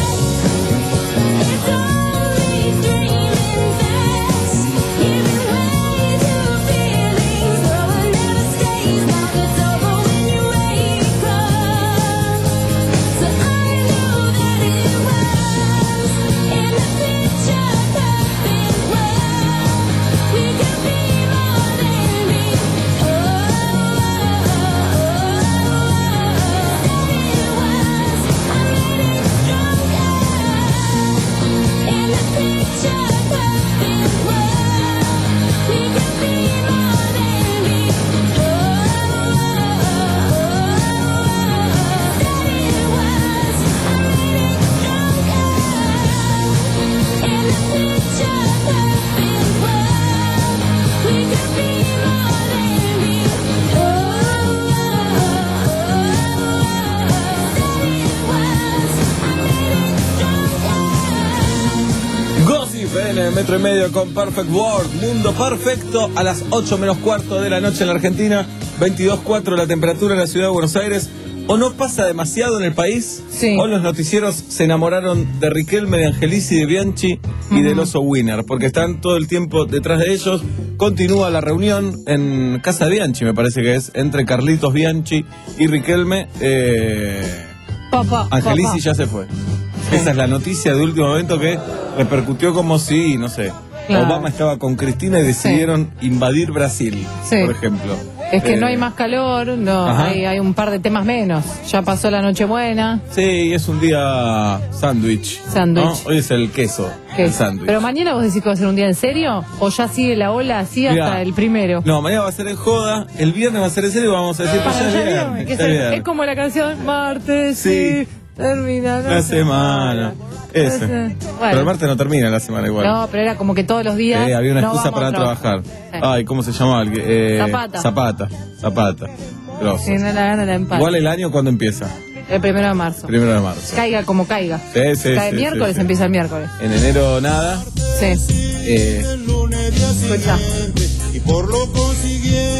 Gossip en el metro y medio con Perfect World. Mundo perfecto a las ocho menos cuarto de la noche en la Argentina. veintidós cuatro la temperatura en la ciudad de Buenos Aires. ¿O no pasa demasiado en el país? Sí. ¿O los noticieros se enamoraron de Riquelme, de Angelici, de Bianchi y del oso Winner? Porque están todo el tiempo detrás de ellos. Continúa la reunión en casa de Bianchi, me parece que es, entre Carlitos Bianchi y Riquelme. Eh... Papá, Angelici papá. ya se fue. Esa es la noticia de último momento que repercutió como si, no sé, Claro. Obama estaba con Cristina y decidieron invadir Brasil, Sí. por ejemplo. Es que Eh, no hay más calor, no, Ajá. hay, hay un par de temas menos. Ya pasó la Nochebuena. Sí, es un día sándwich. Sándwich. ¿no? Hoy es el queso, ¿Qué? el sándwich. Pero mañana vos decís que va a ser un día en serio, o ya sigue la ola así hasta Mirá. el primero. No, mañana va a ser en joda, el viernes va a ser en serio y vamos a decir, pues ya es Ya viernes, vieron, que ya es, es viernes. es como la canción Martes, sí, Sí. termina La semana. Ese. Ese. Pero Bueno. el martes no termina la semana igual. No, pero era como que todos los días. Sí, había una no excusa vamos para a trabajar. Sí. Ay, ¿cómo se llamaba? El que- eh, Zapata. Zapata. Zapata. Grosso. Si no la gana, la empata. Igual el año, ¿cuándo empieza? El primero de marzo. Primero de marzo. Caiga como caiga. Sí, sí, Cae sí, miércoles, sí, sí. empieza el miércoles. En enero nada. Sí. Eh, Escucha. Y por lo consiguiente no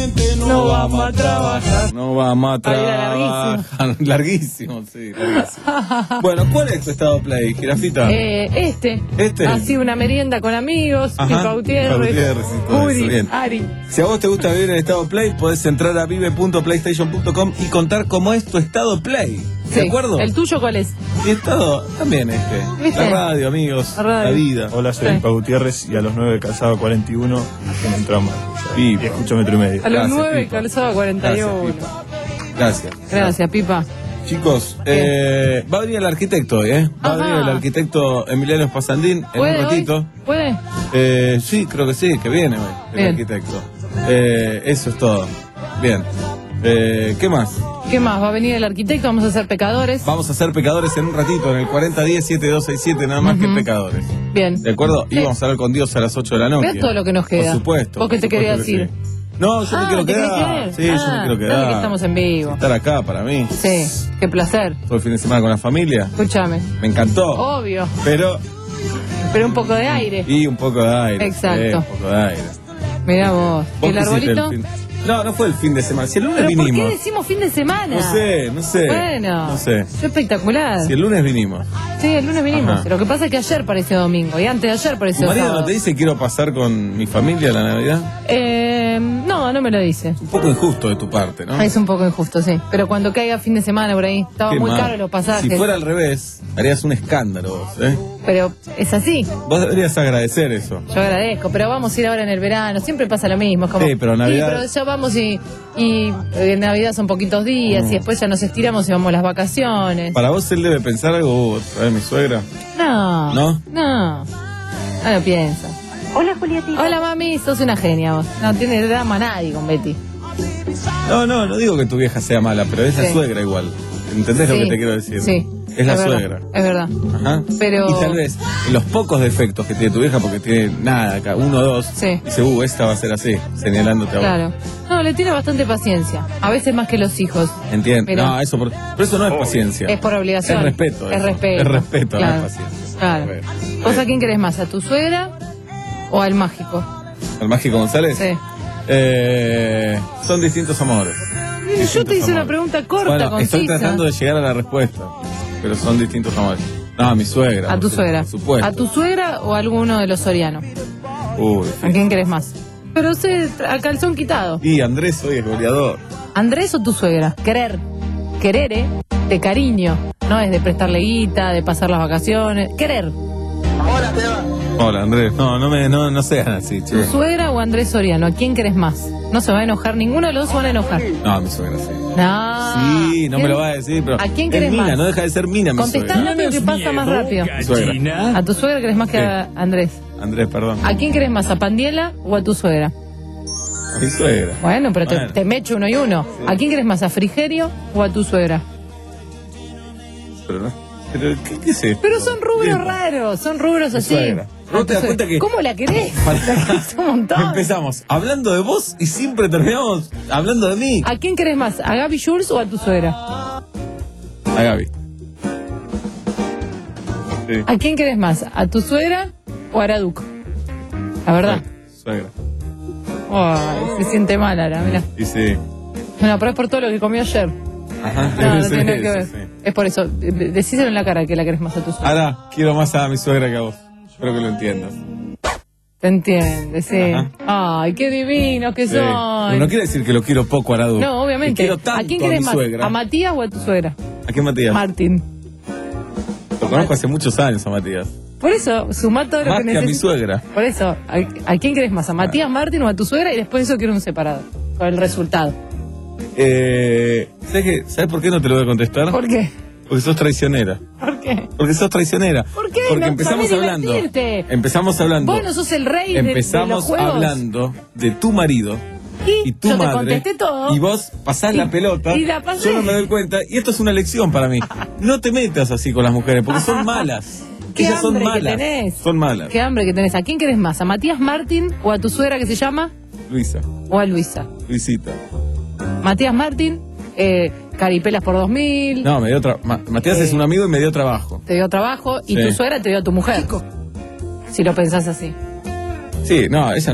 No vamos a trabajar. No vamos a Ay, era trabajar. Larguísimo, sí, larguísimo. Bueno, ¿cuál es tu estado play, Jirafita? Eh, este. Este. Ha sido una merienda con amigos. Ajá, Pipa Gutiérrez. Gutiérrez y todo Uri, eso, bien. Ari. Si a vos te gusta vivir en estado play, podés entrar a vive punto playstation punto com y contar cómo es tu estado play. ¿De Sí. acuerdo? ¿El tuyo cuál es? Mi estado también este. ¿Viste? La radio, amigos. La radio. La vida. Hola, soy Sí. Pipa Gutiérrez y a los nueve calzado cuarenta y uno en entramos. Y escucho metro y medio. A los Gracias, nueve, Pipa. calzado cuarenta y uno. Gracias. Gracias, Pipa. Chicos, eh, va a venir el arquitecto hoy, ¿eh? Va a Ajá. venir el arquitecto Emiliano Espasandín en un ¿Puede ratito. hoy? ¿Puede? Eh, sí, creo que sí, que viene hoy el Bien. arquitecto. Eh, eso es todo. Bien. Eh, ¿Qué más? ¿Qué más? Va a venir el arquitecto, vamos a ser pecadores. Vamos a ser pecadores en un ratito, en el cuarenta diez siete dos seis siete, nada más Ujú. que pecadores. Bien. ¿De acuerdo? Y Sí. vamos a hablar con Dios a las ocho de la noche. Vean todo lo que nos queda. Por supuesto. ¿Vos qué por te querías supuesto que decir? sí. No, yo Ah, me quiero ¿te querés quedar. quedar? Sí, yo Ah, me quiero dale quedar. que estamos en vivo. Estar acá para mí. Sí, qué placer. Todo el fin de semana con la familia. Escúchame. Me encantó. Obvio. Pero. Pero un poco de aire. Y un poco de aire. Exacto. Sí, un poco de aire. Mirá vos. ¿Y ¿Vos el qué hiciste arbolito? el fin- No, no fue el fin de semana. Si el lunes ¿Pero por vinimos. qué decimos fin de semana? No sé, no sé. Bueno. No sé. Fue espectacular. Si el lunes vinimos. Sí, el lunes vinimos. Ajá. Lo que pasa es que ayer pareció domingo y antes de ayer ¿Tu pareció marido sábado. no te dice quiero pasar con mi familia la Navidad? Eh, no, no me lo dice. Un poco injusto de tu parte, ¿no? Es un poco injusto, sí. Pero cuando caiga fin de semana por ahí, estaba Qué muy mal. caro los pasajes. Si fuera al revés, harías un escándalo vos, ¿eh? Pero es así. Vos deberías agradecer eso. Yo agradezco, pero vamos a ir ahora en el verano. Siempre pasa lo mismo. Es como, Sí, pero Navidad- Sí, pero ya vamos y, y en Navidad son poquitos días Mm. y después ya nos estiramos y vamos a las vacaciones. Para vos él debe pensar algo, uh, ¿sabes mi suegra? No. ¿No? No. No lo piensa. Hola, Julietita. Hola, mami, sos una genia vos. No tiene drama nadie con Betty. No, no, no digo que tu vieja sea mala, pero es la Sí. suegra igual. ¿Entendés lo Sí, que te quiero decir? sí. Es la Es verdad, suegra. es verdad. Ajá. Pero- Y tal vez en los pocos defectos que tiene tu vieja, porque tiene nada acá, uno o dos, Sí. dice, uh, esta va a ser así, señalándote a vos. Claro. No, le tiene bastante paciencia. A veces más que los hijos. Entiendo. Mira. No, eso por, pero eso no es paciencia. Es por obligación. Es respeto. Es eso. respeto. Es respeto, Claro. no es paciencia. Claro. ¿Vos a quién querés más? ¿A tu suegra o al mágico? ¿El Mágico González? Sí. Eh, son distintos amores. Yo te hice una pregunta corta, Bueno, concisa. estoy tratando de llegar a la respuesta, pero son distintos amores. No, a mi suegra. A tu por su- suegra. Por supuesto. ¿A tu suegra o a alguno de los sorianos? Uy. ¿A quién querés más? Pero sé, a calzón quitado. Y Andrés hoy es goleador. ¿Andrés o tu suegra? Querer. Querer, ¿eh? De cariño. No es de prestarle guita, de pasar las vacaciones. Querer. Hola, Andrés. No, no me, no, no sean así, ¿Tu che. suegra o Andrés Soriano? ¿A quién querés más? No se va a enojar, ninguno de los dos se van a enojar. No, mi suegra sí. No. Sí, no me lo va a decir, pero. ¿A quién es querés Mina, más? no deja de ser Mina, mi Contestame suegra. lo que pasa más rápido. Mi suegra. ¿A tu suegra querés más que a Andrés? Andrés, perdón. ¿A quién querés más? ¿A Pandiela o a tu suegra? A mi suegra. Bueno, pero te- Bueno. Te, mecho uno y uno. ¿A quién querés más? ¿A Frigerio o a tu suegra? Pero no. Pero, ¿qué, qué es esto? Pero son rubros Bien. raros, son rubros Mi así. suegra. ¿No te das cuenta que- ¿Cómo la querés? La querés un montón. Empezamos hablando de vos y siempre terminamos hablando de mí. ¿A quién querés más? ¿A Gaby Jules o a tu suegra? A Gaby. Sí. ¿A quién querés más? ¿A tu suegra o a Araduco? La verdad. Suegra. Ay, se siente mal ahora, mira. Y sí. Bueno, pero es por todo lo que comió ayer. Ajá. No, no Sí, tiene nada que ver. sí, sí. Es por eso. De- de- Decíselo en la cara que la querés más a tu suegra. Ahora quiero más a mi suegra que a vos. Espero que lo entiendas. Te entiendes, sí. Ajá. Ay, qué divinos que Sí. son. Pero no quiere decir que lo quiero poco a Aradu. No, obviamente. Que quiero tanto ¿A quién a querés mi más? suegra. ¿A Matías o a tu suegra? ¿A quién Matías? Martín. Lo conozco hace muchos años a Matías. Por eso, sumá todo lo Más que que a mi necesitas. suegra. Por eso, ¿a, a quién querés más? ¿A Matías Martín o a tu suegra? Y después de eso quiero un separado. Con el resultado. Eh, ¿sabes, qué? ¿Sabes por qué no te lo voy a contestar? ¿Por qué? Porque sos traicionera. ¿Por qué? Porque sos traicionera. ¿Por qué? Porque No empezamos sabés hablando. divertirte. Empezamos hablando. Vos no sos el rey de- de, los Empezamos juegos. hablando de tu marido Y y tu yo te madre. contesté todo. Y vos pasás la pelota. y la pasé. Yo no me doy cuenta. Y esto es una lección para mí. No te metas así con las mujeres, porque son malas. ¿Qué Ellas son hambre que malas. tenés? Son malas. ¿Qué hambre que tenés? ¿A quién querés más? ¿A Matías Martín o a tu suegra que se llama? Luisa. ¿O a Luisa? Luisita. Matías Martín, eh, caripelas por dos mil, No, me dio tra- Ma- Matías Eh. es un amigo y me dio trabajo. te dio trabajo y Sí. tu suegra te dio a tu mujer. Si lo pensás así. Sí, no, ella no.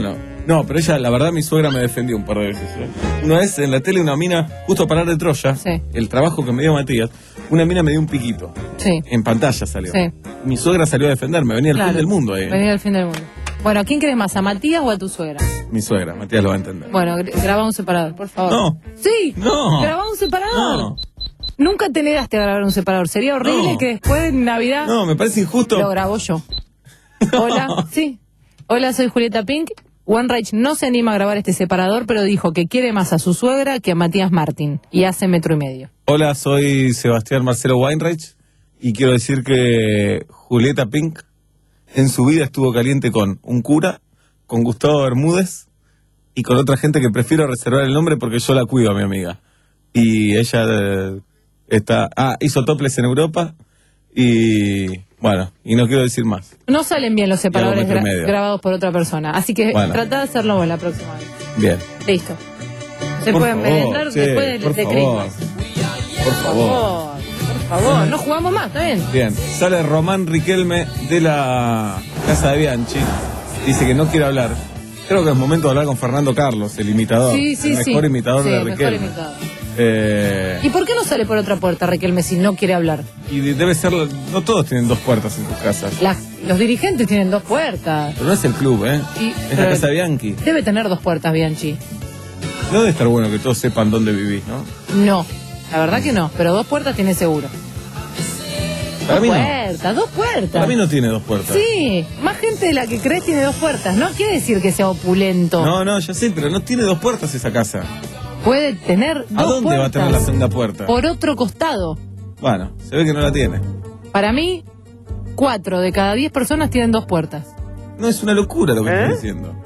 No, pero ella, la verdad, mi suegra me defendió un par de veces. ¿eh? Una vez en la tele, una mina, justo a parar de Troya, Sí. el trabajo que me dio Matías, una mina me dio un piquito. Sí. En pantalla salió. Sí. Mi suegra salió a defenderme, venía el Claro. fin del mundo ahí. Venía el fin del mundo. Bueno, ¿a quién querés más? ¿A Matías o a tu suegra? Mi suegra, Matías lo va a entender. Bueno, gr- graba un separador, por favor. No. Sí. No. Graba un separador. No. Nunca te negaste a grabar un separador. Sería horrible No. que después de Navidad No, me parece injusto. lo grabo yo. Hola, sí. Hola, soy Julieta Pink. OneRage no se anima a grabar este separador, pero dijo que quiere más a su suegra que a Matías Martín. Y hace metro y medio. Hola, soy Sebastián Marcelo Weinreich y quiero decir que Julieta Pink en su vida estuvo caliente con un cura, con Gustavo Bermúdez y con otra gente que prefiero reservar el nombre porque yo la cuido a mi amiga. Y ella eh, está... Ah, hizo toples en Europa y... Bueno, y no quiero decir más. No salen bien los separadores metro y gra- medio. grabados por otra persona. Así que Bueno. trata de hacerlo vos la próxima vez. Bien. Listo. Se Por pueden favor, merendar che, después de, por de favor. Christmas. Por Por favor. favor, por favor. No jugamos más, ¿está bien? Bien, sale Román Riquelme de la casa de Bianchi. Dice que no quiere hablar. Creo que es momento de hablar con Fernando Carlos, el imitador. Sí, sí, el sí. mejor imitador Sí, de el mejor Riquelme. imitador. Eh, ¿Y por qué no sale por otra puerta, Riquelme, si no quiere hablar? y debe ser. No todos tienen dos puertas en sus casas. Las- los dirigentes tienen dos puertas. Pero no es el club, ¿eh? Y- es pero- la casa de Bianchi. Debe tener dos puertas, Bianchi. No debe estar bueno que todos sepan dónde vivís, ¿no? No, la verdad que no. Pero dos puertas tiene seguro. Para dos mí no. puertas, dos puertas. Para mí no tiene dos puertas. Sí, más gente de la que crees tiene dos puertas. No quiere decir que sea opulento. No, no, ya sé, pero no tiene dos puertas esa casa. Puede tener ¿A dos dónde puertas va a tener la segunda puerta? por otro costado. Bueno, se ve que no la tiene. Para mí, cuatro de cada diez personas tienen dos puertas. No, es una locura lo que ¿Eh? estás diciendo.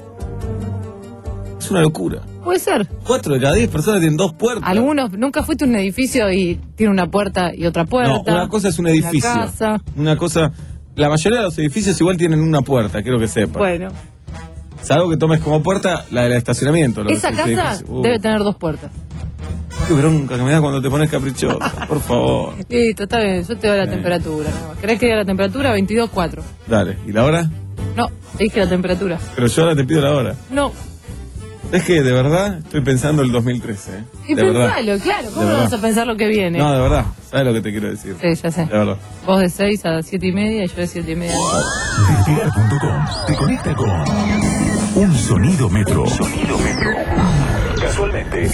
Es una locura. Puede ser. Cuatro de cada diez personas tienen dos puertas. Algunos, nunca fuiste a un edificio y tiene una puerta y otra puerta. No, una cosa es un Una edificio. casa. Una cosa... La mayoría de los edificios igual tienen una puerta, quiero que sepas. Bueno, Salvo que tomes como puerta la del estacionamiento. lo esa que- casa que- uh, debe tener dos puertas. Qué bronca que me da cuando te pones caprichoso, por favor. Listo, está bien, yo te doy la Eh. temperatura. nada más. ¿Querés que diga la temperatura? veintidós punto cuatro. Dale, ¿y la hora? No, te dije la temperatura. Pero yo ahora te pido la hora. No, Es que de verdad estoy pensando el dos mil trece, ¿eh? y de verdad. pensalo, claro, ¿cómo De no verdad. vas a pensar lo que viene? No, de verdad. ¿Sabes lo que te quiero decir? Sí, ya sé. De verdad. Vos de seis a siete y media y yo de siete y media. Despegar punto com te conecta con un sonido metro. Sonido metro. Casualmente.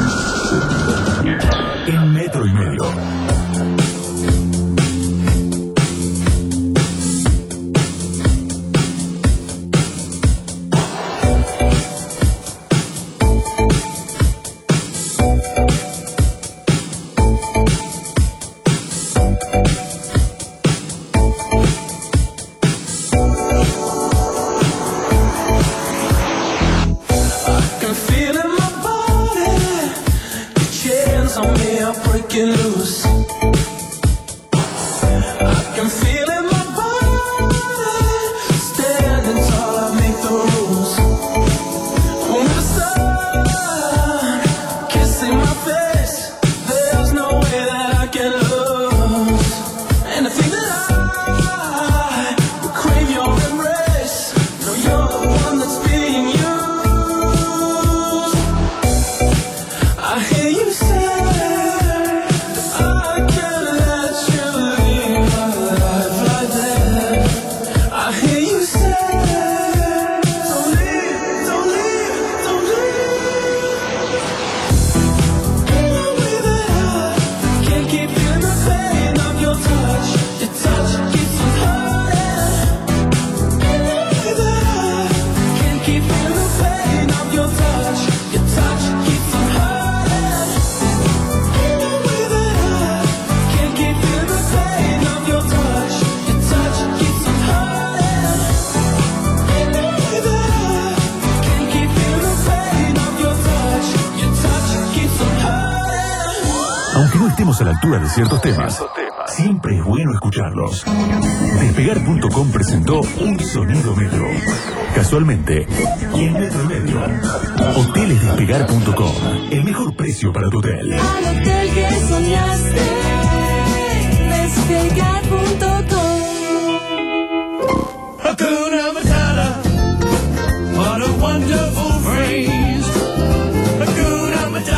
En metro y medio. can feel in my body, the chains on me are breaking loose. I can feel in my body, standing tall, I make the rules. When the sun kissing my face, there's no way that I can lose. And I think that I will crave your embrace. No, you're the one that's being used. I hear you say I can't let you leave my life like that. I hear you say don't leave, don't leave, don't leave. In a way that I can't keep feeling the pain of your touch. Your touch keeps on hurting. In a way that I can't keep feeling the pain of your touch. Your touch keeps on hurting. In a way that I can't keep feeling the pain of your touch. Your touch keeps on hurting. In a way that I can't keep feeling the pain of your touch. Your touch keeps on hurting. Aunque no estemos a la altura de ciertos temas, siempre es bueno escucharlos. Despegar punto com presentó un sonido metro. Casualmente, y en metro y medio. Hoteles Despegar punto com. El mejor precio para tu hotel. Al hotel que soñaste, despegar punto com. Hakuna Matata, what a wonderful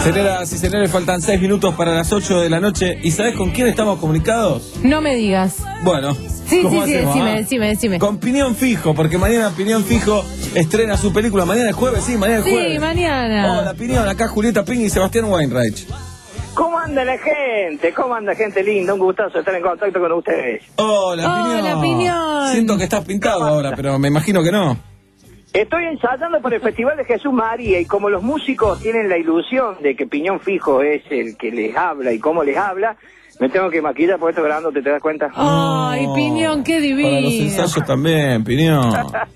Señoras y señores, faltan seis minutos para las ocho de la noche. ¿Y sabes con quién estamos comunicados? No me digas. Bueno, Sí, ¿cómo sí, sí, hacemos, decime, ah? decime, decime. Con Piñón Fijo, porque mañana Piñón Fijo estrena su película. Mañana es jueves, sí, mañana es Sí, jueves. mañana. Hola, Piñón, acá Julieta Ping y Sebastián Weinreich. ¿Cómo anda la gente? ¿Cómo anda gente linda? Un gustazo estar en contacto con ustedes. Hola, Piñón. Hola, Piñón. Siento que estás pintado ahora, pero me imagino que no. Estoy ensayando por el Festival de Jesús María y como los músicos tienen la ilusión de que Piñón Fijo es el que les habla y cómo les habla, me tengo que maquillar por esto grabando, ¿te das cuenta? Ay, Piñón, qué divino. Para los ensayos también, Piñón.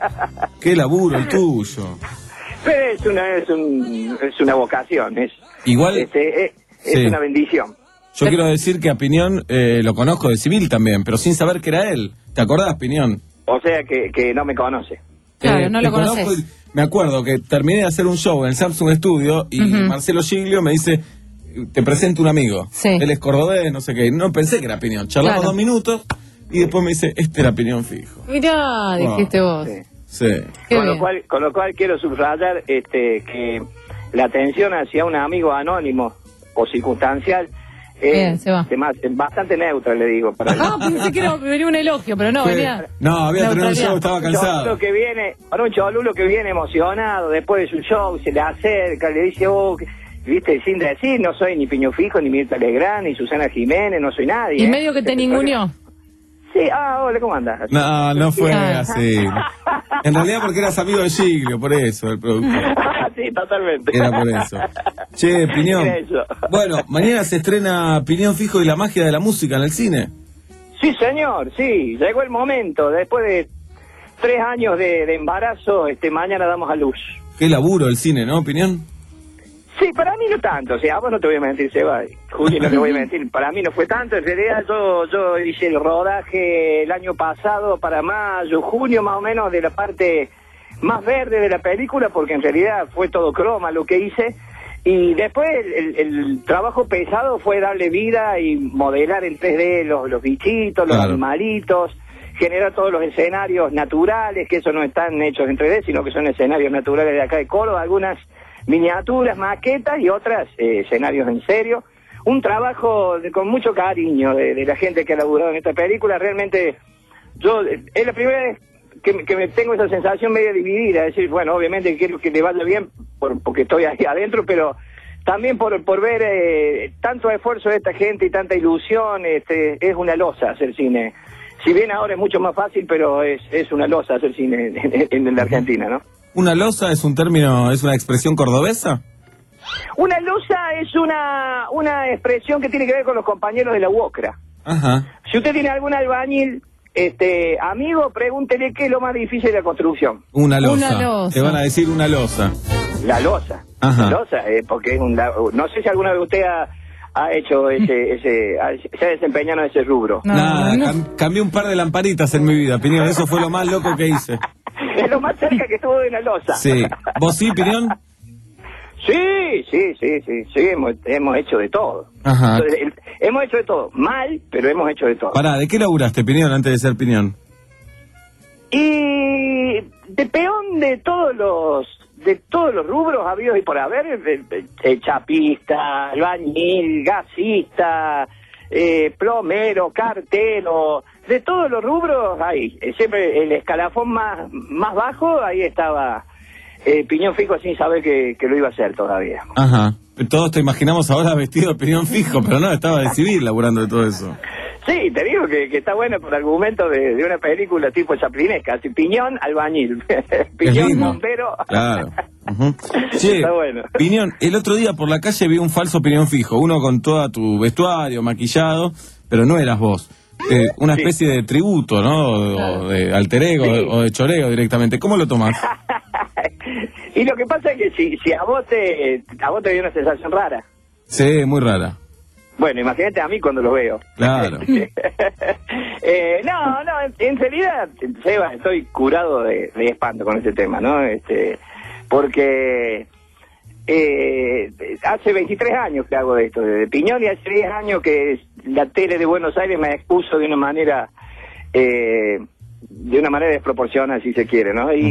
Qué laburo el tuyo. Pero es una, es un, es una vocación, es, Igual, este, es, es sí. una bendición. Yo quiero decir que a Piñón eh, lo conozco de civil también, pero sin saber que era él. ¿Te acordás, Piñón? O sea que, que no me conoce. Claro, Eh, no te lo conozco conoces. y me acuerdo que terminé de hacer un show en el Samsung Studio y Ujú. Marcelo Giglio me dice, te presento un amigo. Sí. Él es cordobés, no sé qué. No pensé que era Piñón. Charlamos Claro. dos minutos y después me dice, este era Piñón Fijo. Mirá, dijiste vos. Sí. Sí. Qué Con lo, bien. cual, con lo cual quiero subrayar este, que la atención hacia un amigo anónimo o circunstancial Bien, es se va. de más- bastante neutra, le digo. Para Ah, pensé que era, venía un elogio, pero no, Fue- venía. No, había tenido un neutralidad. show, estaba un cholulo cansado. que viene, para un cholulo que viene emocionado después de su show, se le acerca, le dice, oh, que- viste, sin decir, no soy ni Piñón Fijo, ni Mirta Legrand, ni Susana Jiménez, no soy nadie. Y ¿eh? medio que te ninguneó. Sí, ah, hola, ¿cómo andas? No, no fue Ah. así. En realidad porque eras amigo de Giglio, por eso, el productor. Sí, totalmente. Era por eso. Che, Piñón. Era eso. Bueno, mañana se estrena Piñón Fijo y la magia de la música en el cine. Sí, señor, sí, llegó el momento. Después de tres años de, de embarazo, este mañana damos a luz. Qué laburo el cine, ¿no, Piñón? Sí, para mí no tanto, o sea, a vos no te voy a mentir, Seba, Juli, no te voy a mentir, para mí no fue tanto, en realidad yo, yo hice el rodaje el año pasado para mayo, junio más o menos, de la parte más verde de la película, porque en realidad fue todo croma lo que hice, y después el, el- el trabajo pesado fue darle vida y modelar en tres D los, los bichitos, los Claro. animalitos, generar todos los escenarios naturales, que eso no están hechos en tres D, sino que son escenarios naturales de acá de Córdoba, algunas miniaturas, maquetas y otras eh, escenarios en serio. Un trabajo de- con mucho cariño de, de la gente que ha laburado en esta película. Realmente, yo eh, es la primera vez que, me- que me tengo esa sensación media dividida. Es decir, bueno, obviamente quiero que le vaya bien por, porque estoy ahí adentro, pero también por, por ver eh, tanto esfuerzo de esta gente y tanta ilusión. Este, es una losa hacer cine. Si bien ahora es mucho más fácil, pero es, es una losa hacer cine en, en- en la Argentina, ¿no? ¿Una losa es un término, es una expresión cordobesa? Una losa es una, una expresión que tiene que ver con los compañeros de la UOCRA. Ajá. Si usted tiene algún albañil, este, amigo, pregúntele qué es lo más difícil de la construcción. Una losa. Una losa. Te van a decir una losa. La losa. Ajá. La losa, eh, porque es un, la- no sé si alguna vez usted ha, ha hecho ese, ese, ha- se ha desempeñado en ese rubro. No, Nada, no. cam- cambié un par de lamparitas en mi vida, Piñón. Eso fue lo más loco que hice. Es lo más cerca que estuvo de una losa. Sí. ¿Vos sí, Piñón? Sí, sí, sí, sí, sí, hemos, hemos hecho de todo. Ajá. Entonces, el- hemos hecho de todo. Mal, pero hemos hecho de todo. Pará, ¿de qué laburaste, Piñón, antes de ser Piñón? Y de peón de todos los de todos los rubros habidos y por haber, eh, eh, chapista, albañil, gasista, eh, plomero, cartero, de todos los rubros ahí. Eh, siempre el escalafón más, más bajo, ahí estaba eh, Piñón Fijo sin saber que, que lo iba a hacer todavía. Ajá. Todos te imaginamos ahora vestido de Piñón Fijo, pero no, estaba de civil laburando de todo eso. Sí, te digo que, que está bueno por argumento de, de una película tipo chaplinesca, así, Piñón, albañil, Piñón, lindo. bombero. Claro. Ujú. Che, Está bueno. Piñón, el otro día por la calle vi un falso Piñón Fijo, uno con todo tu vestuario, maquillado, pero no eras vos. Eh, una Sí. especie de tributo, ¿no? O de alter ego, Sí. o de choreo directamente. ¿Cómo lo tomás? Y lo que pasa es que si, si a vos te a vos te dio una sensación rara, Sí, muy rara. bueno, imagínate a mí cuando lo veo. Claro. Eh, no, no, en, en realidad, Seba, estoy curado de, de espanto con este tema, ¿no? Este, porque eh, hace veintitrés años que hago de esto, de Piñón, y hace diez años que la tele de Buenos Aires me expuso de una manera, eh, de una manera desproporcionada, si se quiere, ¿no? Y, Ujú.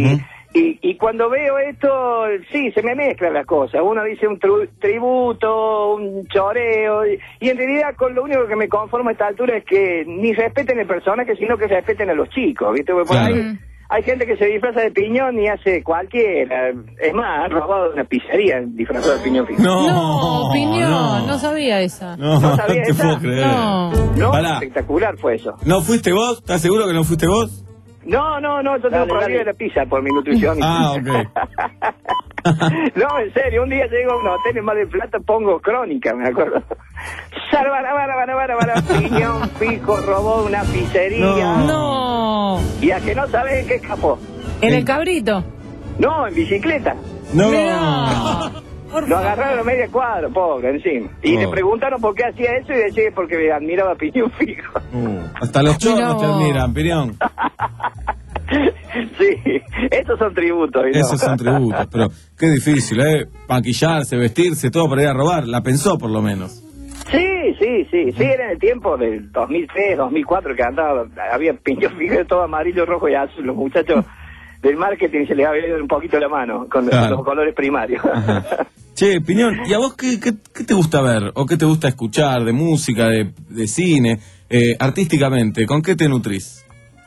Y, y cuando veo esto, sí, se me mezclan las cosas. Uno dice un tru- tributo, un choreo, y, y en realidad con lo único que me conformo a esta altura es que ni respeten el personaje, sino que respeten a los chicos, ¿viste? Porque por Claro. ahí hay gente que se disfraza de piñón y hace cualquiera. Es más, han robado una pizzería disfrazado de piñón fijo. No, Piñón, no. sabía esa. No, ¿No no sabía te esa? puedo creer. No. No, Pará. espectacular fue eso. ¿No fuiste vos? ¿Estás seguro que no fuiste vos? No, no, no, yo tengo Dale, prohibida dale. la pizza por mi nutrición. Ah, ok. No, en serio, un día llego a un hotel en Mar del Plata, pongo Crónica, me acuerdo. Sarabara, bara, bara, bara, bara, piñón fijo, robó una pizzería. No. Y a que no sabes en qué escapó. ¿En el cabrito? No, en bicicleta. No. Mirá. Por Lo favor. agarraron a media cuadra, pobre, encima. Y Oh. le preguntaron por qué hacía eso y decía que porque admiraba a Piñón fijo. Uh, hasta los chorros No. te admiran, Piñón. Sí, esos son tributos. ¿no? Esos son tributos, pero qué difícil, ¿eh? Maquillarse, vestirse, todo para ir a robar. La pensó, por lo menos. Sí, sí, sí, sí, era en el tiempo del dos mil tres, dos mil cuatro que andaba, había piñón fijo todo amarillo, rojo y azul. Los muchachos del marketing se les había ido un poquito la mano con, Claro. con los colores primarios. Che, Piñón, ¿y a vos qué, qué, qué te gusta ver? ¿O qué te gusta escuchar de música, de, de cine, eh, artísticamente? ¿Con qué te nutrís?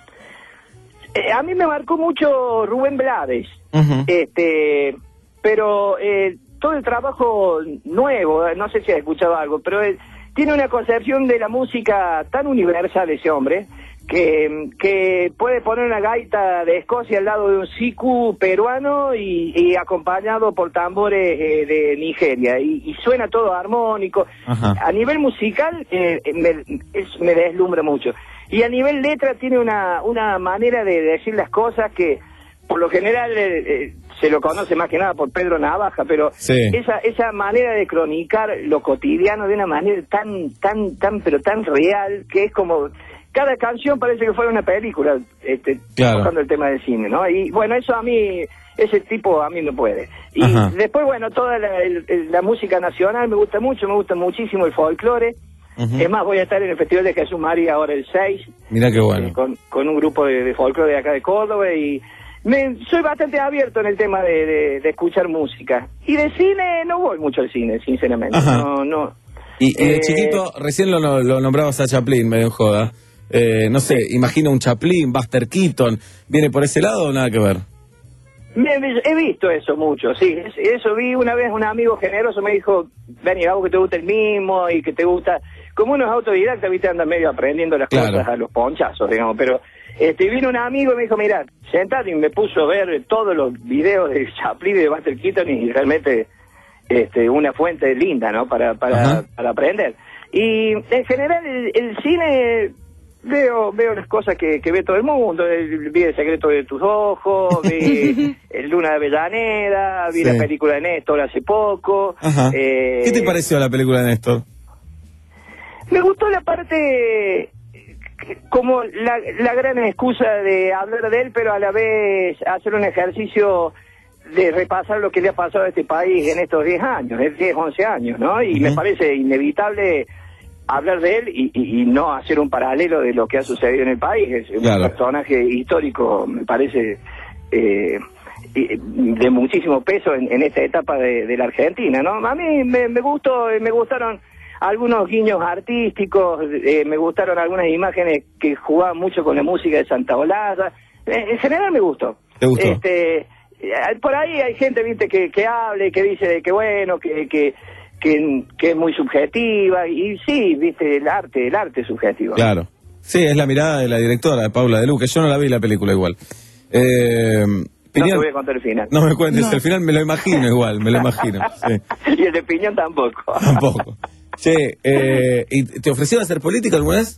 Eh, a mí me marcó mucho Rubén Blades, Ujú. este, pero eh, todo el trabajo nuevo, eh, no sé si has escuchado algo, pero él tiene una concepción de la música tan universal ese hombre, que, que puede poner una gaita de Escocia al lado de un siku peruano y, y acompañado por tambores eh, de Nigeria, y, y suena todo armónico. Ajá. A nivel musical eh, me, es- me deslumbra mucho. Y a nivel letra tiene una, una manera de decir las cosas que por lo general eh, eh, se lo conoce más que nada por Pedro Navaja, pero Sí. esa esa manera de cronicar lo cotidiano de una manera tan, tan, tan, pero tan real, que es como... Cada canción parece que fuera una película, este, Claro. tocando el tema del cine, ¿no? Y bueno, eso a mí, ese tipo a mí no puede. Y Ajá. después, bueno, toda la, el- el- la música nacional me gusta mucho, me gusta muchísimo el folclore. Ujú. Es más, voy a estar en el Festival de Jesús María ahora el seis, Mirá qué bueno. eh, con, con un grupo de, de folclore de acá de Córdoba, y me, soy bastante abierto en el tema de, de- de escuchar música. Y de cine, no voy mucho al cine, sinceramente. Ajá. No, no. Y, y de Eh, chiquito, recién lo, lo nombrabas a Chaplin, medio en joda. Eh, no sé, imagino un Chaplin, Buster Keaton. ¿Viene por ese lado o nada que ver? Me- me- he visto eso mucho, sí. Es- Eso vi una vez, un amigo generoso me dijo, Dani, algo que te gusta el mismo y que te gusta... Como uno es autodidacta, viste, anda medio aprendiendo las Claro. cosas a los ponchazos, digamos. Pero este vino un amigo y me dijo, mira, sentate, y me puso a ver todos los videos de Chaplin y de Buster Keaton, y realmente este una fuente linda, ¿no? Para, para, Ajá. para aprender. Y en general el, el cine... Veo veo las cosas que, que ve todo el mundo. El- vi El secreto de tus ojos, vi el Luna de Avellaneda, vi Sí. la película de Néstor hace poco. Ajá. Eh, ¿Qué te pareció la película de Néstor? Me gustó la parte que- como la, la gran excusa de hablar de él, pero a la vez hacer un ejercicio de repasar lo que le ha pasado a este país en estos diez años, es diez, once años, ¿no? Y Ujú. me parece inevitable hablar de él y, y- y no hacer un paralelo de lo que ha sucedido en el país. Es un Claro. personaje histórico, me parece, eh, y- de muchísimo peso en, en esta etapa de, de la Argentina, ¿no? A mí me, me gustó, me gustaron algunos guiños artísticos, eh, me gustaron algunas imágenes que jugaban mucho con la música de Santa Olalla. Eh, en general me gustó. ¿Te gustó? Este, eh, por ahí hay gente, viste, que, que hable, que dice que bueno, que, que, que, que es muy subjetiva, y sí, viste, el arte, el arte es subjetivo. Claro. Sí, es la mirada de la directora, de Paula de Luque. Yo no la vi la película igual. Eh, No Piñón, te voy a contar el final. no me cuentes, el final me lo imagino igual, me lo imagino. Sí, Y el de Piñón tampoco. tampoco. Che, eh, ¿y te ofrecieron hacer política alguna vez?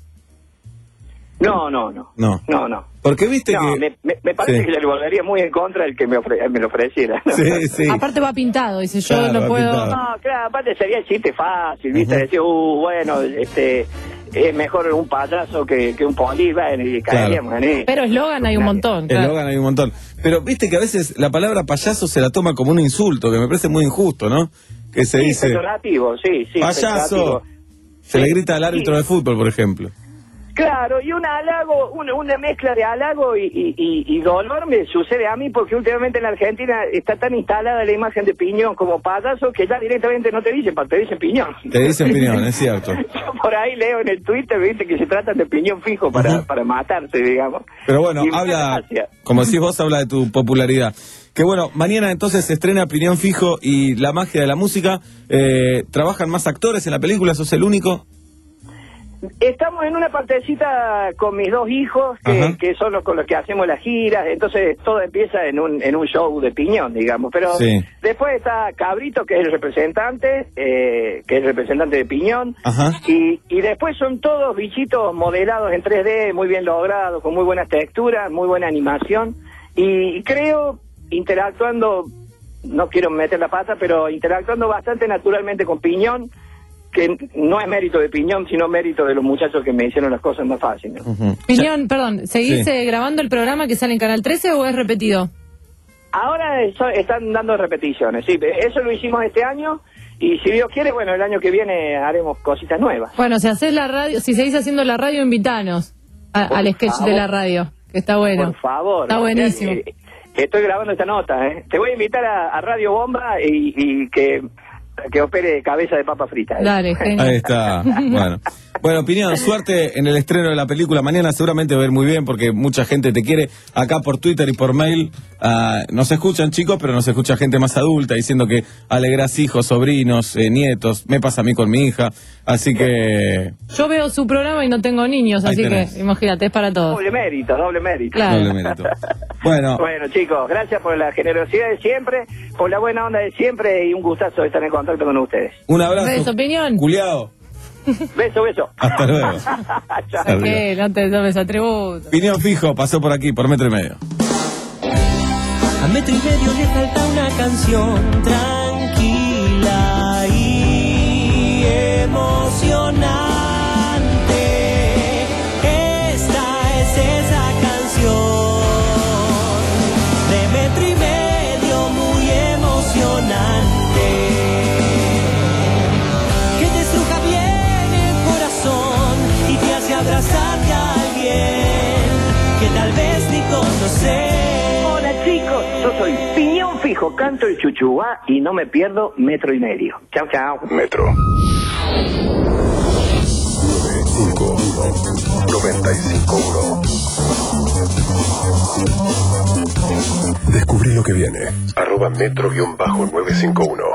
No, no, no. No. No, no. Porque viste No, que... me, me- me parece Sí. que le volvería muy en contra el que me, ofre- me lo ofreciera. Sí, sí. Aparte va pintado, dice yo Claro, no va puedo. pintado. No, claro, aparte sería el chiste fácil, ¿viste? Ujú. Decir, uh, bueno, este, es mejor un payaso que, que un poli, bueno, y caeríamos en eso. Pero eslogan hay un montón. claro. Eslogan hay un montón. Pero viste que a veces la palabra payaso se la toma como un insulto, que me parece muy injusto, ¿no? Que se Sí, dice, peyorativo, sí, sí. payaso. peyorativo. Se le Sí, grita al árbitro sí. de fútbol, por ejemplo. Claro, y un halago, una, una mezcla de halago y, y, y, y dolor me sucede a mí porque últimamente en la Argentina está tan instalada la imagen de Piñón como payaso que ya directamente no te dicen, te dicen Piñón. Te dicen Piñón, es cierto. Yo por ahí leo en el Twitter, viste, que se tratan de piñón fijo para, uh-huh. para matarse, digamos. Pero bueno, habla, como decís vos, habla de tu popularidad. Que bueno, mañana entonces se estrena Piñón Fijo y La Magia de la Música. Eh, ¿Trabajan más actores en la película? ¿Sos el único? Estamos en una partecita con mis dos hijos, que, que son los con los que hacemos las giras, entonces todo empieza en un en un show de Piñón, digamos, pero sí. Después está Cabrito, que es el representante, eh, que es el representante de Piñón, y, y después son todos bichitos modelados en tres D, muy bien logrados, con muy buenas texturas, muy buena animación, y creo, interactuando, no quiero meter la pata, pero interactuando bastante naturalmente con Piñón, que no es mérito de Piñón, sino mérito de los muchachos que me hicieron las cosas más fáciles. Uh-huh. Piñón, perdón, ¿seguís sí. eh, grabando el programa que sale en Canal trece o es repetido? Ahora eso, están dando repeticiones, sí, eso lo hicimos este año y si Dios quiere, bueno, el año que viene haremos cositas nuevas. Bueno, si haces la radio, si seguís haciendo la radio, invitanos a, al sketch favor. de la radio, que está bueno. Por favor. Está buenísimo. Eh, eh, estoy grabando esta nota, ¿eh? Te voy a invitar a, a Radio Bomba y, y que... que opere cabeza de papa frita. ¿eh? Dale, genial. Ahí está. Bueno. Bueno, Piñón, suerte en el estreno de la película. Mañana seguramente va a ir muy bien porque mucha gente te quiere. Acá por Twitter y por mail uh, nos escuchan chicos, pero nos escucha gente más adulta diciendo que alegrás hijos, sobrinos, eh, nietos. Me pasa a mí con mi hija. Así que... Yo veo su programa y no tengo niños, Ahí así tenés. que imagínate, es para todos. Doble mérito, doble mérito. Claro. Doble mérito. Bueno. Bueno, chicos, gracias por la generosidad de siempre, por la buena onda de siempre y un gustazo estar en contacto con ustedes. Un abrazo. Beso, Piñón. Culeado. Beso, beso. Hasta luego. Chao. ¿Qué? No te tomes atributos. Piñón Fijo pasó por aquí, por metro y medio. A metro y medio le falta una canción tranquila y emocionante. Esta es esa canción de metro y medio muy emocionante, que te estruja bien el corazón y te hace abrazarte a alguien que tal vez ni conoces. Chicos, yo soy Piñón Fijo, canto el chuchuá y no me pierdo metro y medio. Chao, chao. Metro. noventa y cinco uno. Descubrí lo que viene. Arroba metro guión bajo nueve cinco uno.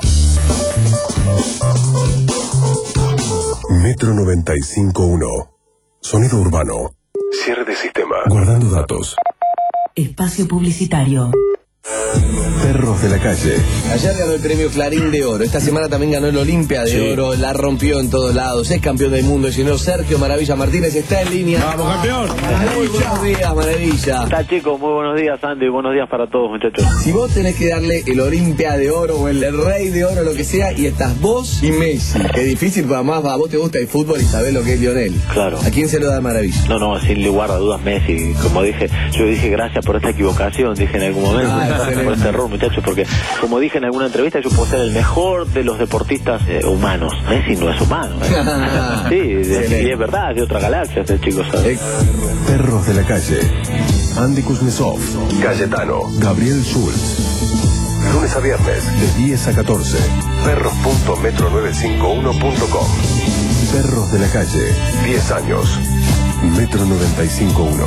Metro noventa y cinco uno. Sonido urbano. Cierre de sistema. Guardando datos. Espacio publicitario. Perros de la calle. Ayer ganó el premio Clarín de Oro. Esta semana también ganó el Olimpia de Sí. Oro. La rompió en todos lados. Es campeón del mundo. El señor Sergio Maravilla Martínez está en línea. ¡Vamos, campeón! Muy buenos días, Maravilla. ¿Qué tal, chicos? Muy buenos días, Andy. Buenos días para todos, muchachos. Si vos tenés que darle el Olimpia de Oro o el Rey de Oro, lo que sea, y estás vos y Messi. Qué difícil, pero además a vos te gusta el fútbol y sabés lo que es Lionel. Claro. ¿A quién se lo da Maravilla? No, no, sin lugar a dudas Messi. Como dije, yo dije gracias por esta equivocación, dije en algún momento. Ah, gracias por este error, muchachos, porque como dije en alguna entrevista, yo puedo ser el mejor de los deportistas eh, humanos. Messi no es humano. ¿eh? Sí, de, y es verdad, es de otra galaxia este chico, ¿sabes? Perros de la calle. Andy Kuznetsov. Cayetano. Gabriel Schultz. Lunes a viernes, de diez a catorce. perros punto metro nueve cinco uno punto com. Perros de la calle. diez años. Metro noventa y cinco uno.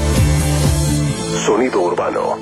Sonido urbano.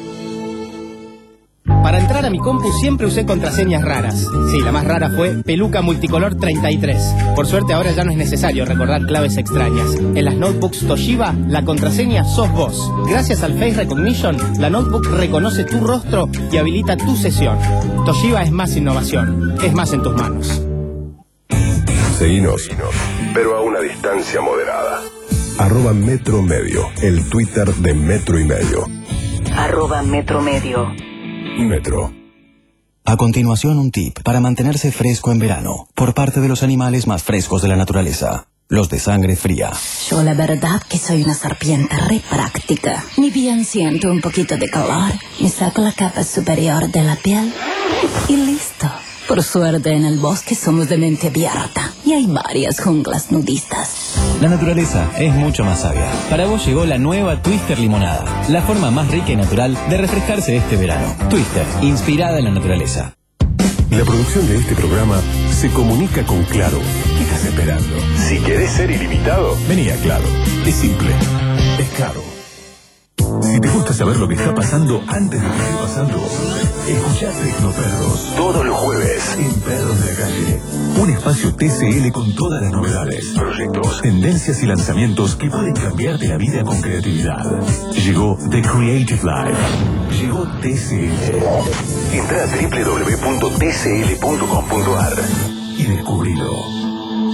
Para entrar a mi compu siempre usé contraseñas raras. Sí, la más rara fue Peluca Multicolor treinta y tres. Por suerte ahora ya no es necesario recordar claves extrañas. En las notebooks Toshiba, la contraseña sos vos. Gracias al Face Recognition, la notebook reconoce tu rostro y habilita tu sesión. Toshiba es más innovación, es más en tus manos. Seguinos, pero a una distancia moderada. Arroba Metro Medio, el Twitter de Metro y Medio. Arroba Metro Medio. Metro. A continuación, un tip para mantenerse fresco en verano, por parte de los animales más frescos de la naturaleza, los de sangre fría. Yo la verdad que soy una serpiente re práctica. Ni bien siento un poquito de calor, me saco la capa superior de la piel y listo. Por suerte en el bosque somos de mente abierta y hay varias junglas nudistas. La naturaleza es mucho más sabia. Para vos llegó la nueva Twister Limonada, la forma más rica y natural de refrescarse este verano. Twister, inspirada en la naturaleza. La producción de este programa se comunica con Claro. ¿Qué estás esperando? Si querés ser ilimitado, vení a Claro. Es simple. Es Claro. Si te gusta saber lo que está pasando antes de que esté pasando, escuchá Tecnoperros todos los jueves en Perros de la Calle. Un espacio T C L con todas las novedades, proyectos, tendencias y lanzamientos que pueden cambiarte la vida con creatividad. Llegó The Creative Life. Llegó T C L. Entra a doble u doble u doble u punto t c l punto com punto a r y descubrilo.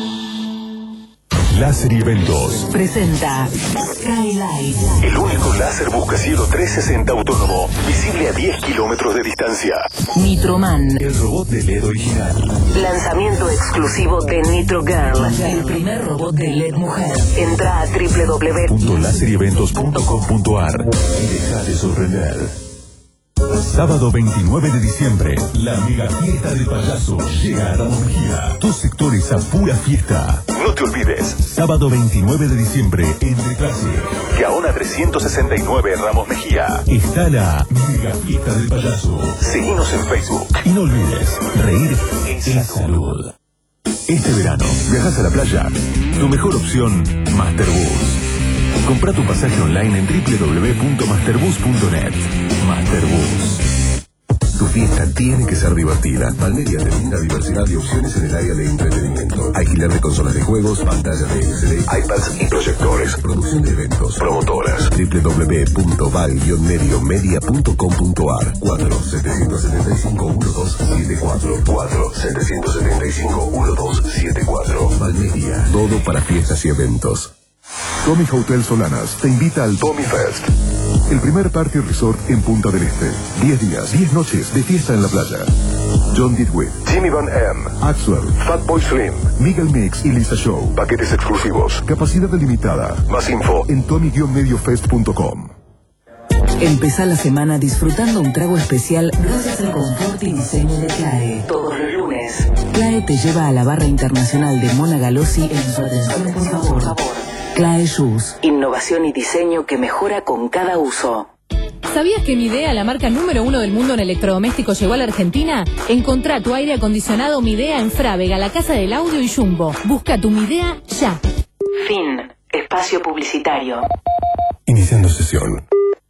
Láser y Eventos presenta Skylight. El único láser buscacielo trescientos sesenta autónomo, visible a diez kilómetros de distancia. Nitroman. El robot de L E D original. Lanzamiento exclusivo de Nitro Girl, el primer robot de L E D mujer. Entra a doble u doble u doble u punto láser y eventos punto com punto a r y deja de sorprender. Sábado veintinueve de diciembre, la mega fiesta del payaso llega a Ramos Mejía. Dos sectores a pura fiesta. No te olvides, sábado veintinueve de diciembre en Reclase, Gaona trescientos sesenta y nueve Ramos Mejía. Está la mega fiesta del payaso. Seguinos en Facebook. Y no olvides, reír es salud. Este verano, viajas a la playa. Tu mejor opción, Masterbus. Comprá tu pasaje online en doble u doble u doble u punto masterbus punto net. Masterbus. Tu fiesta tiene que ser divertida. Palmeria te brinda diversidad de opciones en el área de entretenimiento. Alquiler de consolas de juegos, pantallas de L C D, iPads y proyectores. Producción de eventos. Promotoras. doble u doble u doble u punto val guion medio media punto com punto a r. cuatro siete siete cinco uno dos siete cuatro. cuatro siete siete cinco uno dos siete cuatro. Palmeria. Todo para fiestas y eventos. Tommy Hotel Solanas te invita al Tommy Fest, el primer party resort en Punta del Este. diez días, diez noches de fiesta en la playa. John Didwick, Jimmy Van M, Axwell, Fatboy Slim, Miguel Mix y Lisa Show. Paquetes exclusivos. Capacidad limitada. Más info en tommy guion medio fest punto com. Empezá la semana disfrutando un trago especial gracias al confort y diseño de Clae. Todos los lunes, Clae te lleva a la barra internacional de Mona Galossi en su atención por favor. Clae Shoes. Innovación y diseño que mejora con cada uso. ¿Sabías que Midea, la marca número uno del mundo en electrodomésticos, llegó a la Argentina? Encontrá tu aire acondicionado Midea en Frávega, la casa del audio y Jumbo. Busca tu Midea ya. Fin. Espacio publicitario. Iniciando sesión.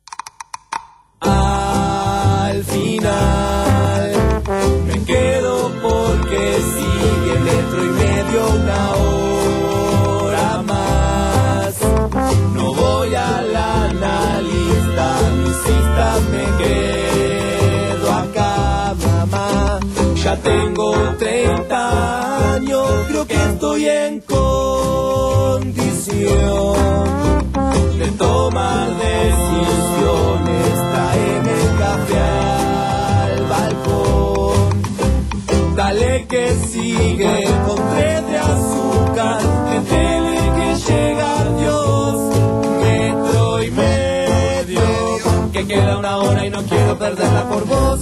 Al final me quedo porque sigue metro y medio una hora más. No voy a la analista, mi cita me quedo acá, mamá. Ya tengo treinta años, creo que estoy en condición de tomar decisiones. Traeme café al balcón, dale que sigue con tres de azúcar, métele que llega Dios, metro y medio, que queda una hora y no quiero perderla por vos.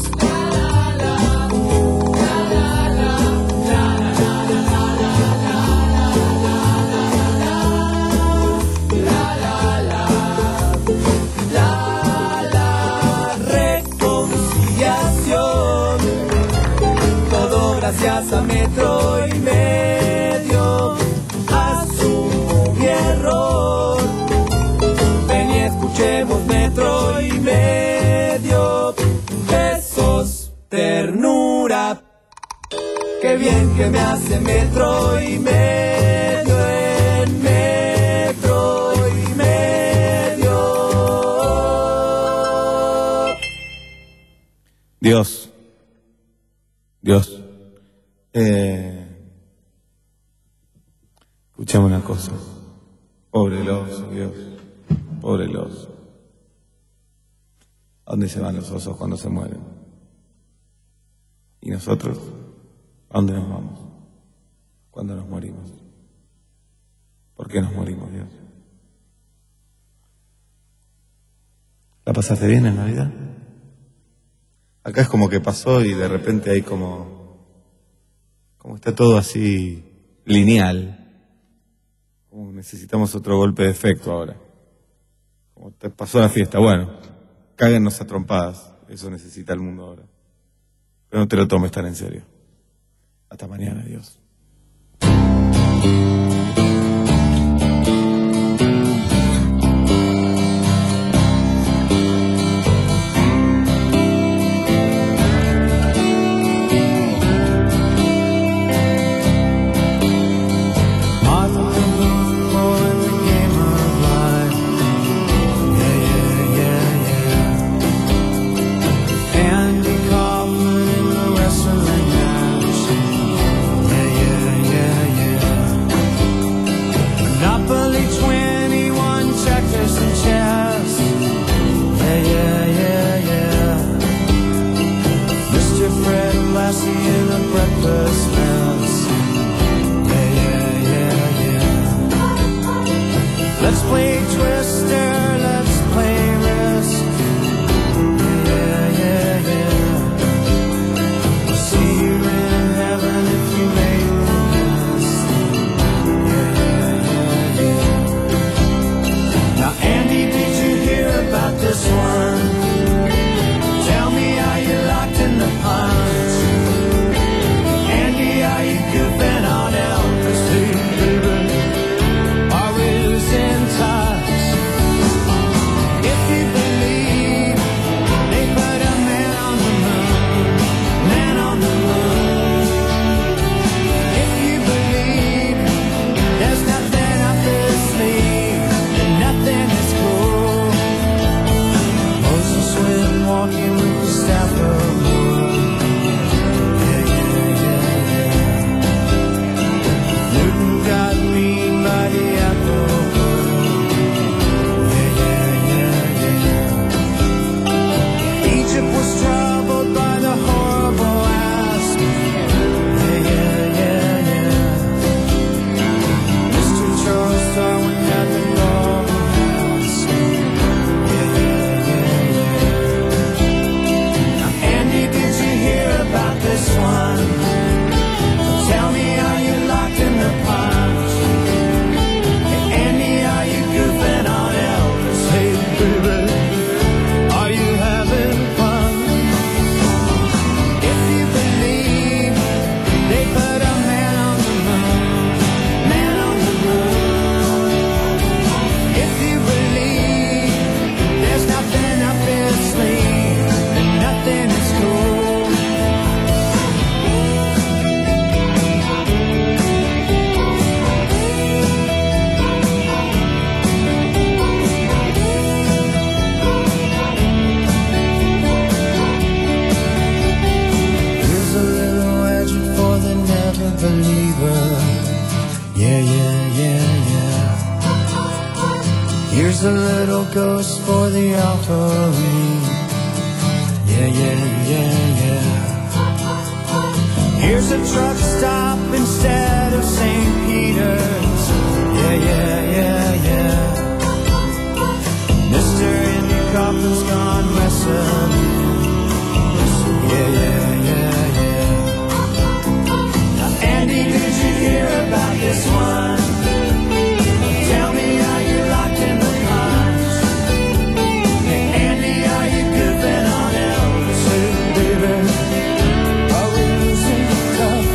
Gracias a metro y medio, asumo mi error. Ven y escuchemos metro y medio. Besos, ternura. Qué bien que me hace metro y medio en metro y medio. Dios. Dios. Eh, escuchame una cosa. Pobre el oso, Dios. Pobre el oso. ¿A dónde se van los osos cuando se mueren? ¿Y nosotros? ¿A dónde nos vamos cuando nos morimos? ¿Por qué nos morimos, Dios? ¿La pasaste bien en Navidad? Acá es como que pasó y de repente hay como... como está todo así lineal. Como necesitamos otro golpe de efecto ahora. Como te pasó la fiesta, bueno, cáguennos a trompadas. Eso necesita el mundo ahora. Pero no te lo tomes tan en serio. Hasta mañana, adiós. Let's play Twister, let's play Risk. Yeah, yeah, yeah. See you in heaven if you make this. Yeah, yeah, yeah. Now, Andy, did you hear about this one? Tell me, are you locked in the punch? Andy, are you goofing on Elvis? Hey, baby, are we losing touch? If you believe they put a man on the moon, man on the moon. If you believe there's nothing up his sleeve, and nothing is cool. Moses went walking with the staff of wood. Yeah, yeah, yeah, yeah. Newton got mean by the apple. Yeah, yeah, yeah, yeah. Egypt was troubled by the horrible ass. Yeah, yeah, yeah, yeah. Mister Charles Darwin had the golden mask. Yeah, yeah, yeah, yeah. Now, Andy, did you hear about this one? Tell me, are you locked in the punch? Hey, Andy, are you goofing on Elvis? Hey, baby, are you having fun? If you believe they put a man on the moon, man on the moon. If you believe there's nothing up his sleeve, and nothing is cool. Here's a little legend for the never believer. Yeah, yeah, yeah, yeah. Here's a little ghost for the offering. Yeah, yeah, yeah, yeah. Here's a truck stop instead of Saint Peter's. Yeah, yeah, yeah, yeah. Mister Andy Kaufman's gone wrestling. Yeah, yeah, yeah, yeah. Now, Andy, did you hear about this one? Tell me, are you locked in the punch? Hey, Andy, are you goofing on Elvis? Hey, baby, are we losing touch?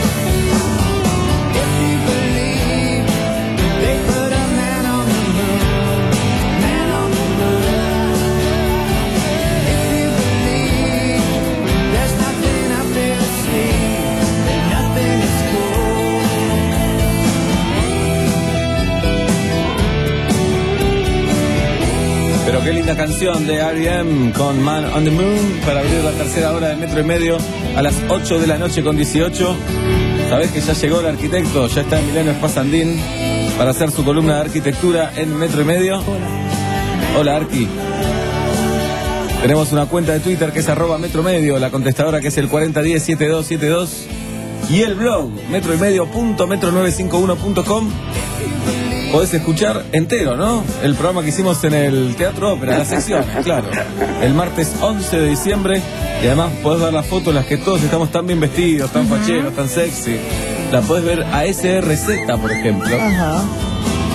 If you believe they put a man on the moon, man on the moon. If you believe there's nothing up their sleeve, and nothing is cool. Pero qué linda canción de R E M con Man on the Moon para abrir la tercera hora de Metro y Medio a las ocho de la noche con dieciocho. Sabés que ya llegó el arquitecto, ya está Emiliano Espasandín para hacer su columna de arquitectura en Metro y Medio. Hola, Arqui. Tenemos una cuenta de Twitter que es arroba Metro Medio, la contestadora que es el cuarenta diez setenta y dos setenta y dos y el blog metro y medio punto metro novecientos cincuenta y uno punto com. Podés escuchar entero, ¿no? El programa que hicimos en el Teatro Ópera, la sección, claro. El martes once de diciembre. Y además podés ver las fotos en las que todos estamos tan bien vestidos, tan facheros, tan sexy. La podés ver a S R Z, por ejemplo. Ajá.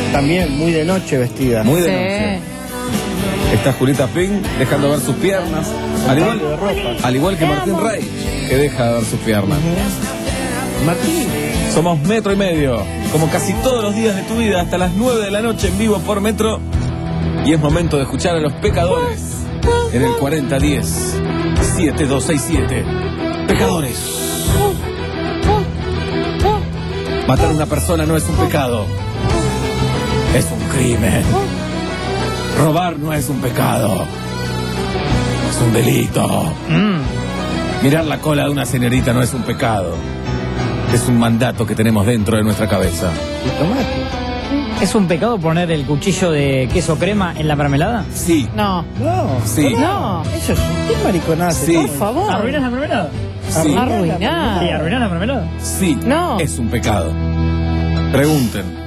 También muy de noche vestida. Muy de Sí. noche. Está Julieta Pink dejando ver sus piernas. Al igual, de ropa. al igual que Martín Rey, que deja de ver sus piernas. Martín. Somos Metro y Medio, como casi todos los días de tu vida, hasta las nueve de la noche en vivo por Metro. Y es momento de escuchar a los pecadores en el cuarenta diez siete dos seis siete. Pecadores. Matar a una persona no es un pecado, es un crimen. Robar no es un pecado, es un delito. Mirar la cola de una señorita no es un pecado, es un mandato que tenemos dentro de nuestra cabeza. ¿Es un pecado poner el cuchillo de queso crema en la mermelada? Sí. No. No. Sí. No. Eso es un mariconazo. Sí. Por favor. ¿Arruinas la mermelada? Sí. Arruinar. Sí, arruinar la mermelada. Sí. No. Es un pecado. Pregunten.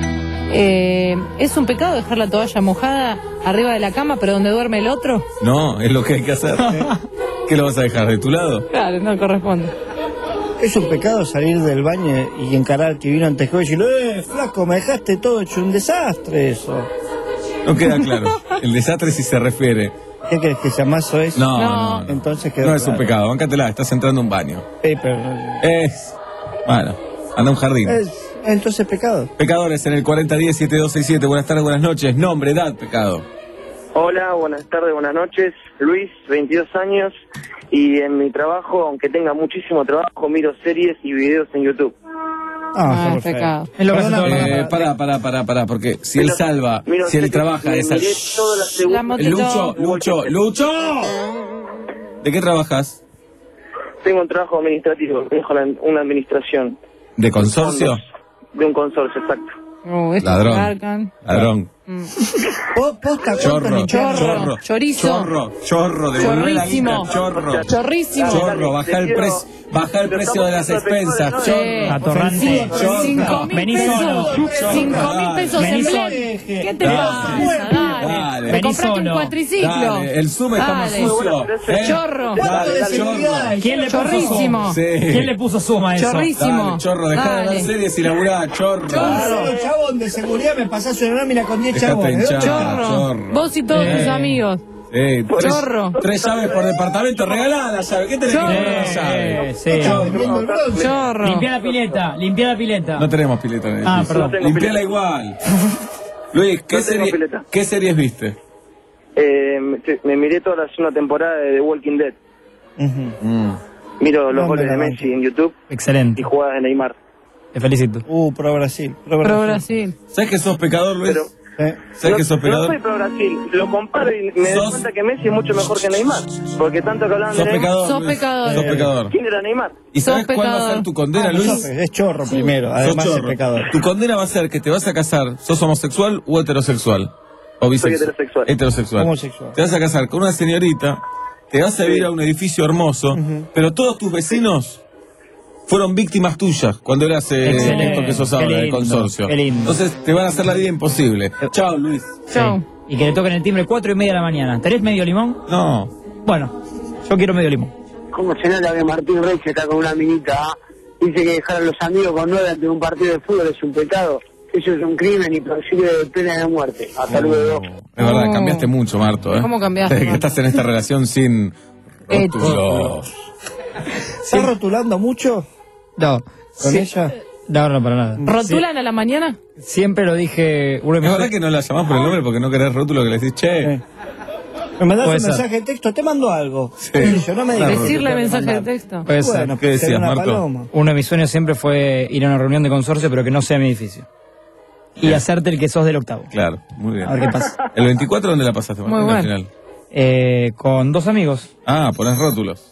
Eh, ¿Es un pecado dejar la toalla mojada arriba de la cama, pero donde duerme el otro? No, es lo que hay que hacer. ¿Qué lo vas a dejar de tu lado? Claro, no corresponde. Es un pecado salir del baño y encarar al que vino antes que vos y decirle, eh, flaco, me dejaste todo hecho un desastre eso. No queda claro. El desastre si se refiere. ¿Qué crees que llamazo es? No, no, no. Entonces quedó No es un claro. pecado, báncatela, estás entrando a un baño. Eh, pero, Es. Bueno, anda a un jardín. es, entonces pecado. Pecadores en el cuarenta diez siete dos seis siete. Buenas tardes, buenas noches. Nombre, edad, pecado. Hola, buenas tardes, buenas noches. Luis, veintidós años. Y en mi trabajo, aunque tenga muchísimo trabajo, miro series y videos en YouTube. Ah, Ah, es pecado. Es lo que hace todo el mundo. Eh, pará, pará, pará, pará, porque si él salva, Miro si él series, trabaja, me esa... miré toda la segunda- La motito. Lucho, Lucho, Lucho. ¿De qué trabajas? Tengo un trabajo administrativo, dejo la- una administración ¿De consorcio? de un consorcio, exacto. Oh, esto Ladrón. es Arcan. Ladrón. ¿Vos, posta, Chorro, cuánto Chorro, chorro, chorizo. chorro, chorro, devolver la Chorrísimo. guita, chorro, Chorrísimo. chorro, baja el precio, baja el precio de las expensas, Sí. chorro, Atorrante. chorro. Cinco mil Vení pesos. solo. Cinco mil pesos en Vení Blend. ¿Qué te Dale. pasa? Dale. Dale. Te Vení compraste un solo. cuatriciclo. Dale, el Zoom está más Dale. sucio. ¿eh? Chorro. Dale, dale, chorro. ¿Quién le puso Chorrísimo. suma? Sí. ¿Quién le puso suma a eso? Chorrísimo. Dale, chorro, dejá de ver Dale. series y laburá, chorro. Claro, chabón de seguridad, me pasás una nómina con diez Dejate chabones. hinchar. Chorro. Chorro. Vos y todos Eh. tus amigos. Eh, tres, Chorro. tres llaves por departamento, regalá la llave. ¿Qué tenés que Chorro. comprar la llave? Eh, sí. Chorro. Limpia la pileta, limpia la pileta. No tenemos pileta en el Ah, edificio. perdón. No tengo Limpiala pileta. igual. Luis, ¿qué, No tengo serie- pileta. ¿qué series viste? Eh, me, me miré toda la segunda temporada de The Walking Dead. Mm. Miro los No, goles me de la Messi en YouTube y Excelente. jugadas de Neymar. Te felicito. Uh, pro Brasil. Pro Pro Brasil. Brasil. ¿Sabes que sos pecador, Luis? Pero- Eh, ¿Sabes no, que sos no pecador? soy pro Brasil, lo comparo y me doy Sos- cuenta que Messi es mucho mejor que Neymar. Porque tanto que hablaban de Sos Neymar. pecador. Sos Luis. pecador. Sos pecador. ¿Quién era Neymar? ¿Y Sos sabes cuál va a pecador. ser tu condena, ah, Luis? sos- es chorro primero, además Sos es chorro. pecador. Tu condena va a ser que te vas a casar. ¿Sos homosexual o heterosexual? O bisexual. Soy heterosexual. Heterosexual. Homosexual. Te vas a casar con una señorita, te vas a vivir a un edificio hermoso, pero todos tus vecinos fueron víctimas tuyas cuando eras eh, Excelente. esto que sos Qué ahora, de lindo, consorcio. qué lindo. Entonces te van a hacer la vida imposible. Chao, Luis. Chau. Sí. Y que le toquen el timbre cuatro y media de la mañana. ¿Tenés medio limón? No. Bueno, yo quiero medio limón. ¿Cómo se nota que Martín Rey se está con una minita? ah? Dice que dejar a los amigos con nueve ante un partido de fútbol es un pecado. Eso es un crimen y posible de pena de muerte. Hasta luego. Es verdad, Oh. cambiaste mucho, Marto. ¿eh? ¿Cómo cambiaste, Desde que Marto? estás en esta relación sin rótulo. ¿Estás rotulando mucho No. con Sí. ella? No, no, para nada. ¿Rotulan a la mañana? Siempre lo dije. Uno de ¿Es mis verdad que no la llamás por el nombre porque no querés rótulo que le decís, che? Me mandás Puede un ser. mensaje de texto, te mando algo. Sí. Yo no me Claro. digas. Decirle mensaje de texto. Puede ser. Bueno, ¿Qué decías, ser una Marto? paloma. Uno de mis sueños siempre fue ir a una reunión de consorcio, pero que no sea en mi edificio. Y Bien. hacerte el que sos del octavo. Claro, muy bien. A ver qué pasa. ¿El veinticuatro dónde la pasaste, Martín, Muy al bueno. final? Eh, con dos amigos. Ah, ponés rótulos.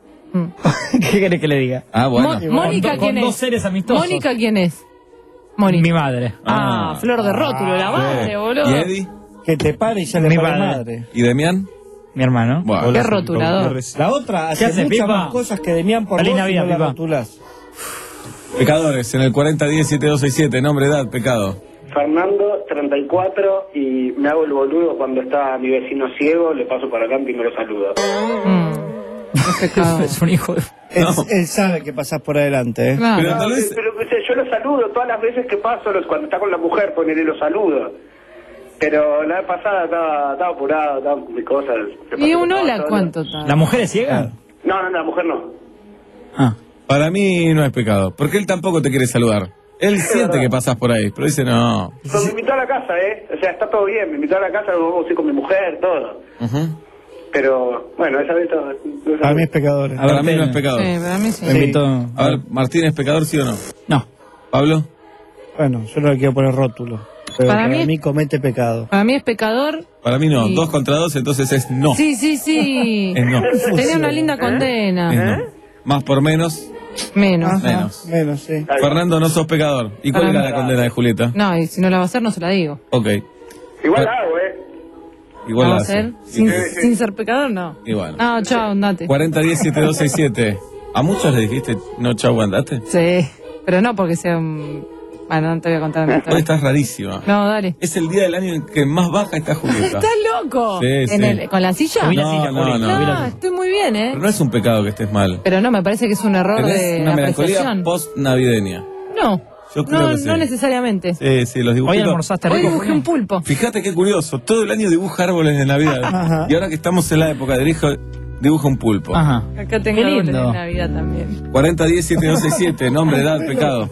¿Qué querés que le diga? Ah, bueno. Mo- Mónica, Con- ¿quién con es? dos seres amistosos. Mónica, ¿quién es? Mónica. Mi madre. Ah, flor de rótulo, la madre, boludo. ¿Y Eddie? Que te pare y ya le Mi para madre. madre. ¿Y Demián? Mi hermano. Bueno. Qué rotulador. La otra hace ¿Qué hace, muchas Pipa? más cosas que Demián por Feliz vos y Navidad, no la Pipa. rotulás. Pecadores, en el cuarenta diez siete dos seis siete, nombre, edad, pecado. Fernando, treinta y cuatro, y me hago el boludo cuando está mi vecino ciego, le paso para acá y me lo saludo. Es pecado. Es un hijo de... Él, él sabe que pasás por adelante, ¿eh? Claro. Pero tal vez... Pero que sé, yo lo saludo todas las veces que paso, los, cuando está con la mujer, ponele, lo saludo. Pero la vez pasada estaba, estaba apurado, estaba con mis cosas. ¿Y un hola cuánto está? ¿La mujer es ciega? No, no, no, la mujer no. Ah. Para mí no es pecado, porque él tampoco te quiere saludar. Él Es siente verdad. que pasas por ahí, pero dice no. Pero me invitó a la casa, ¿eh? O sea, está todo bien, me invitó a la casa, vamos a ir con mi mujer, todo. Ujú. Pero, bueno, esa vez... todo- Para mí es pecador. Para mí no es pecador. Sí, para mí sí. Me invitó. A ver, ¿Martín es pecador, sí o no? No. ¿Pablo? Bueno, yo no le quiero poner rótulo. Pero Para para, mí mí, es- comete pecado. Para mí es pecador. Para mí no. Y- Dos contra dos, entonces es no. Sí, sí, sí. Es no. Tenía una linda condena. Es no. Más por menos, Menos. menos. Menos, sí. Fernando, no sos pecador. ¿Y cuál Para era mí- la condena de Julieta? No, y si no la va a hacer, no se la digo. Ok. Igual la hago, ¿eh? Igual ¿La va la a hacer? hace. Sin, sin ser pecador, no. Igual. No, chao, andate. cuarenta diez siete dos seis siete. ¿A muchos le dijiste no chau, andate? Sí, pero no porque sea un... Bueno, no te voy a contar mi Hoy historia. estás rarísima. No, dale. Es el día del año en que más baja está Julieta. ¿Estás loco? Sí, ¿En sí. el- ¿Con la silla? Subí la silla, No, Juli, no, subí la No, silla. estoy muy bien, ¿eh? Pero no es un pecado que estés mal. Pero no, me parece que es un error Tenés de una melancolía apreciación. post-navideña. No, Yo creo no, que sí. no necesariamente. Sí, sí, los dibujitos. Hoy almorzaste Hoy rico. dibujé un pulpo. Fíjate qué curioso, todo el año dibuja árboles de Navidad. Ajá. Y ahora que estamos en la época de hijo, dibuja un pulpo. Ajá. Acá tengo Qué árboles de lindo. Navidad también. cuarenta diez siete dos seis siete, nombre, edad, pecado.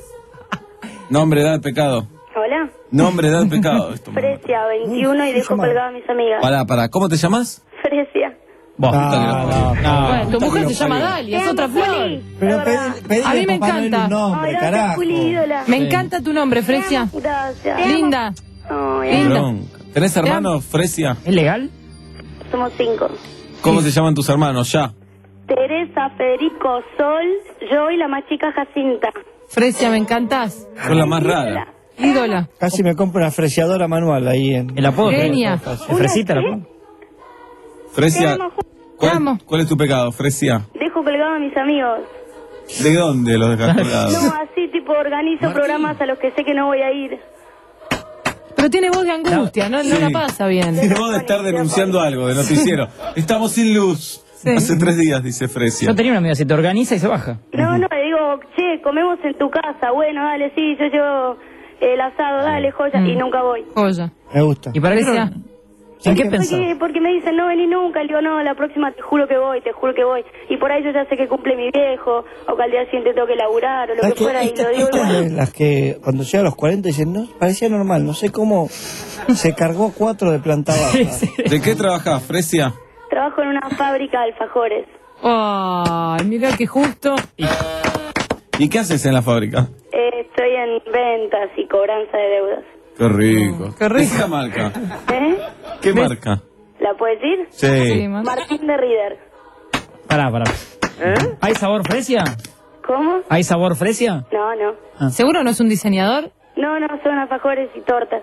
Nombre, edad, pecado. Hola, Nombre, edad, pecado. Esto me- Fresia, veintiuno y dejo colgada a mis amigas. Pará, pará, ¿cómo te llamas? Fresia. Vos. Ah, no. Bueno, tu mujer se llama Dalia, es otra flor. Pero pedí, pedí A mí me Papá Noel encanta. un nombre, Ay, gracias, carajo. Juli, ídola. Me encanta tu nombre, Fresia. Gracias. Linda. Ay, Qué Linda. bronca. ¿Tenés hermanos, Fresia? ¿Es legal? somos cinco. ¿Cómo se llaman tus hermanos? Ya. Teresa, Federico, Sol, yo y la más chica Jacinta. Fresia, me encantás. Sos la más rara. Ídola. Casi me compro una fresiadora manual ahí en... El apodo. Genia. ¿Es fresita el apodo? Fresia, Te amo, Ju- ¿cuál, cuál es tu pecado, Fresia? Dejo colgado a mis amigos. ¿De dónde los dejas colgados? No, así tipo organizo programas a los que sé que no voy a ir. Pero tiene voz de angustia, no, no Sí. la pasa bien. Tiene voz de estar denunciando algo de noticiero. Estamos sin luz. Sí. Hace tres días, dice Fresia. Yo tenía una amiga, se te organiza y se baja. No, no, le digo, che, comemos en tu casa. Bueno, dale, sí, yo llevo el asado, dale, joya, y nunca voy. Joya. Me gusta. ¿Y para qué? Fresia. ¿En qué Porque, pensás? porque me dicen, no vení nunca, le digo, no, la próxima te juro que voy, te juro que voy. Y por ahí yo ya sé que cumple mi viejo, o que al día siguiente tengo que laburar, o lo ¿Sabes que qué? fuera, y Esta- lo digo esta es igual. de las que cuando llega a los cuarenta dicen, no, parecía normal, no sé cómo se cargó cuatro de planta baja. ¿De qué trabajás, Fresia? Trabajo en una fábrica de alfajores. Ay, mira que justo. ¿Y qué haces en la fábrica? Eh, estoy en ventas y cobranza de deudas. Qué rico. Qué rico. ¿Qué marca? ¿Eh? ¿Qué marca? ¿La puedes decir? Sí. Martín de Rieder. Pará, pará. ¿Hay sabor fresia? ¿Cómo? ¿Hay sabor fresia? No, no. ¿Seguro no es un diseñador? No, no, son alfajores y tortas.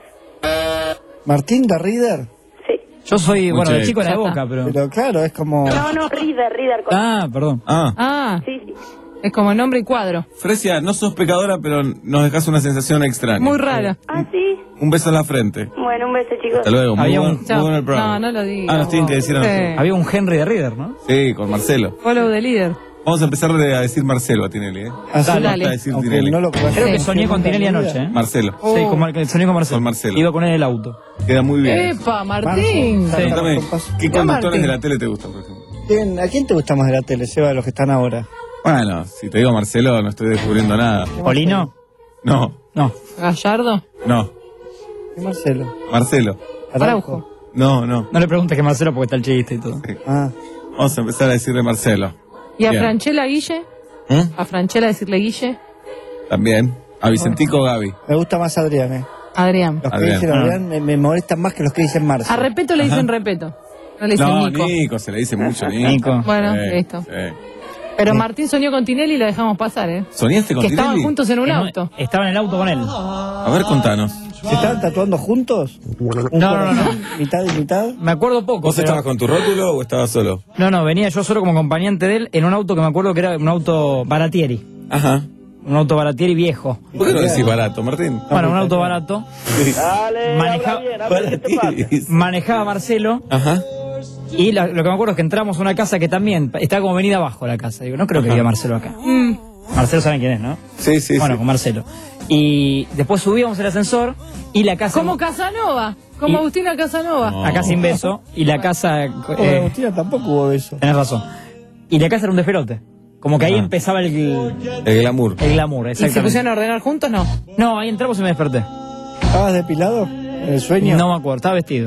Martín de Rieder. Sí. Yo soy, bueno, Escuché. de chico era de Ya Boca, está. pero... Pero claro, es como... No, no, Rieder, Rieder. con- Ah, perdón. Ah, Ah, Sí, sí. es como nombre y cuadro. Fresia, no sos pecadora, pero nos dejas una sensación extraña. Muy rara. Ah, sí. Un beso en la frente. Bueno, un beso, chicos. Hasta luego. Muy, Había buen- un- muy Chao. bueno el programa. No, no lo digas. Ah, nos tienen que decir a Sí. nosotros. Había un Henry de Rieder, ¿no? Sí, con Marcelo. Follow the leader. Vamos a empezar a decir Marcelo a Tinelli, ¿eh? Así, Basta Dale. de decir aunque Tinelli. no lo Creo que Sí. soñé con Tinelli anoche, ¿eh? Marcelo. Sí, con Mar- soñé con Marcelo. Con Marcelo. Iba con él en el auto. Queda muy bien. ¡Epa, Martín! Marcelo. Contame, ¿qué Ya, conductores Martín. de la tele te gustan, por ejemplo? Bien, ¿a quién te gusta más de la tele, Seba, de los que están ahora? Bueno, si te digo Marcelo, no estoy descubriendo nada. ¿Polino? No, No. ¿Gallardo? no. ¿Qué Marcelo? Marcelo. Araujo. No, no. No le preguntes que Marcelo porque está el chiste y todo. Ah, Vamos a empezar a decirle Marcelo. ¿Y a Bien. Franchella Guille? ¿Mm? ¿A Franchella decirle Guille? También. A Vicentico Gaby. me gusta más Adrián, eh. Adrián. Los que Adrián. dicen Adrián me, me molestan más que los que dicen Marce. A Repeto le dicen Repeto. No le dicen No, Nico. Nico, se le dice mucho, Nico. Nico. Bueno, Sí, listo. sí. Pero Martín soñó con Tinelli y lo dejamos pasar, ¿eh? ¿Soñaste con Que estaban Tinelli? juntos en un En- auto. Estaba en el auto con él. A ver, contanos. ¿Se estaban tatuando juntos? Un No, no, corazón, no. mitad y mitad. Me acuerdo poco. ¿Vos pero- estabas con tu rótulo o estabas solo? No, no, venía yo solo como acompañante de él en un auto que me acuerdo que era un auto Baratieri. Ajá. Un auto Baratieri viejo. ¿Por qué no decís barato, Martín? Bueno, un auto barato. Dale, Maneja- habla bien, a ver qué te pasa. Manejaba Marcelo. Ajá. Y la- lo que me acuerdo es que entramos a una casa que también estaba como venida abajo la casa. Digo, no creo que Ajá. viva Marcelo acá. Mm. Marcelo saben quién es, ¿no? Sí, sí, Bueno, sí. con Marcelo. Y después subíamos el ascensor y la casa... Como Casanova, como Y- Agustina Casanova. No. Acá sin beso. Y la casa... Con eh, Agustina tampoco hubo eso. tenés razón. Y la casa era un despelote. Como que ahí Ah. empezaba el, El glamour. el glamour, ¿Y se exactamente. pusieron a ordenar juntos? No. No, ahí entramos y me desperté. ¿Estabas depilado? ¿En el sueño? No me acuerdo, estaba vestido.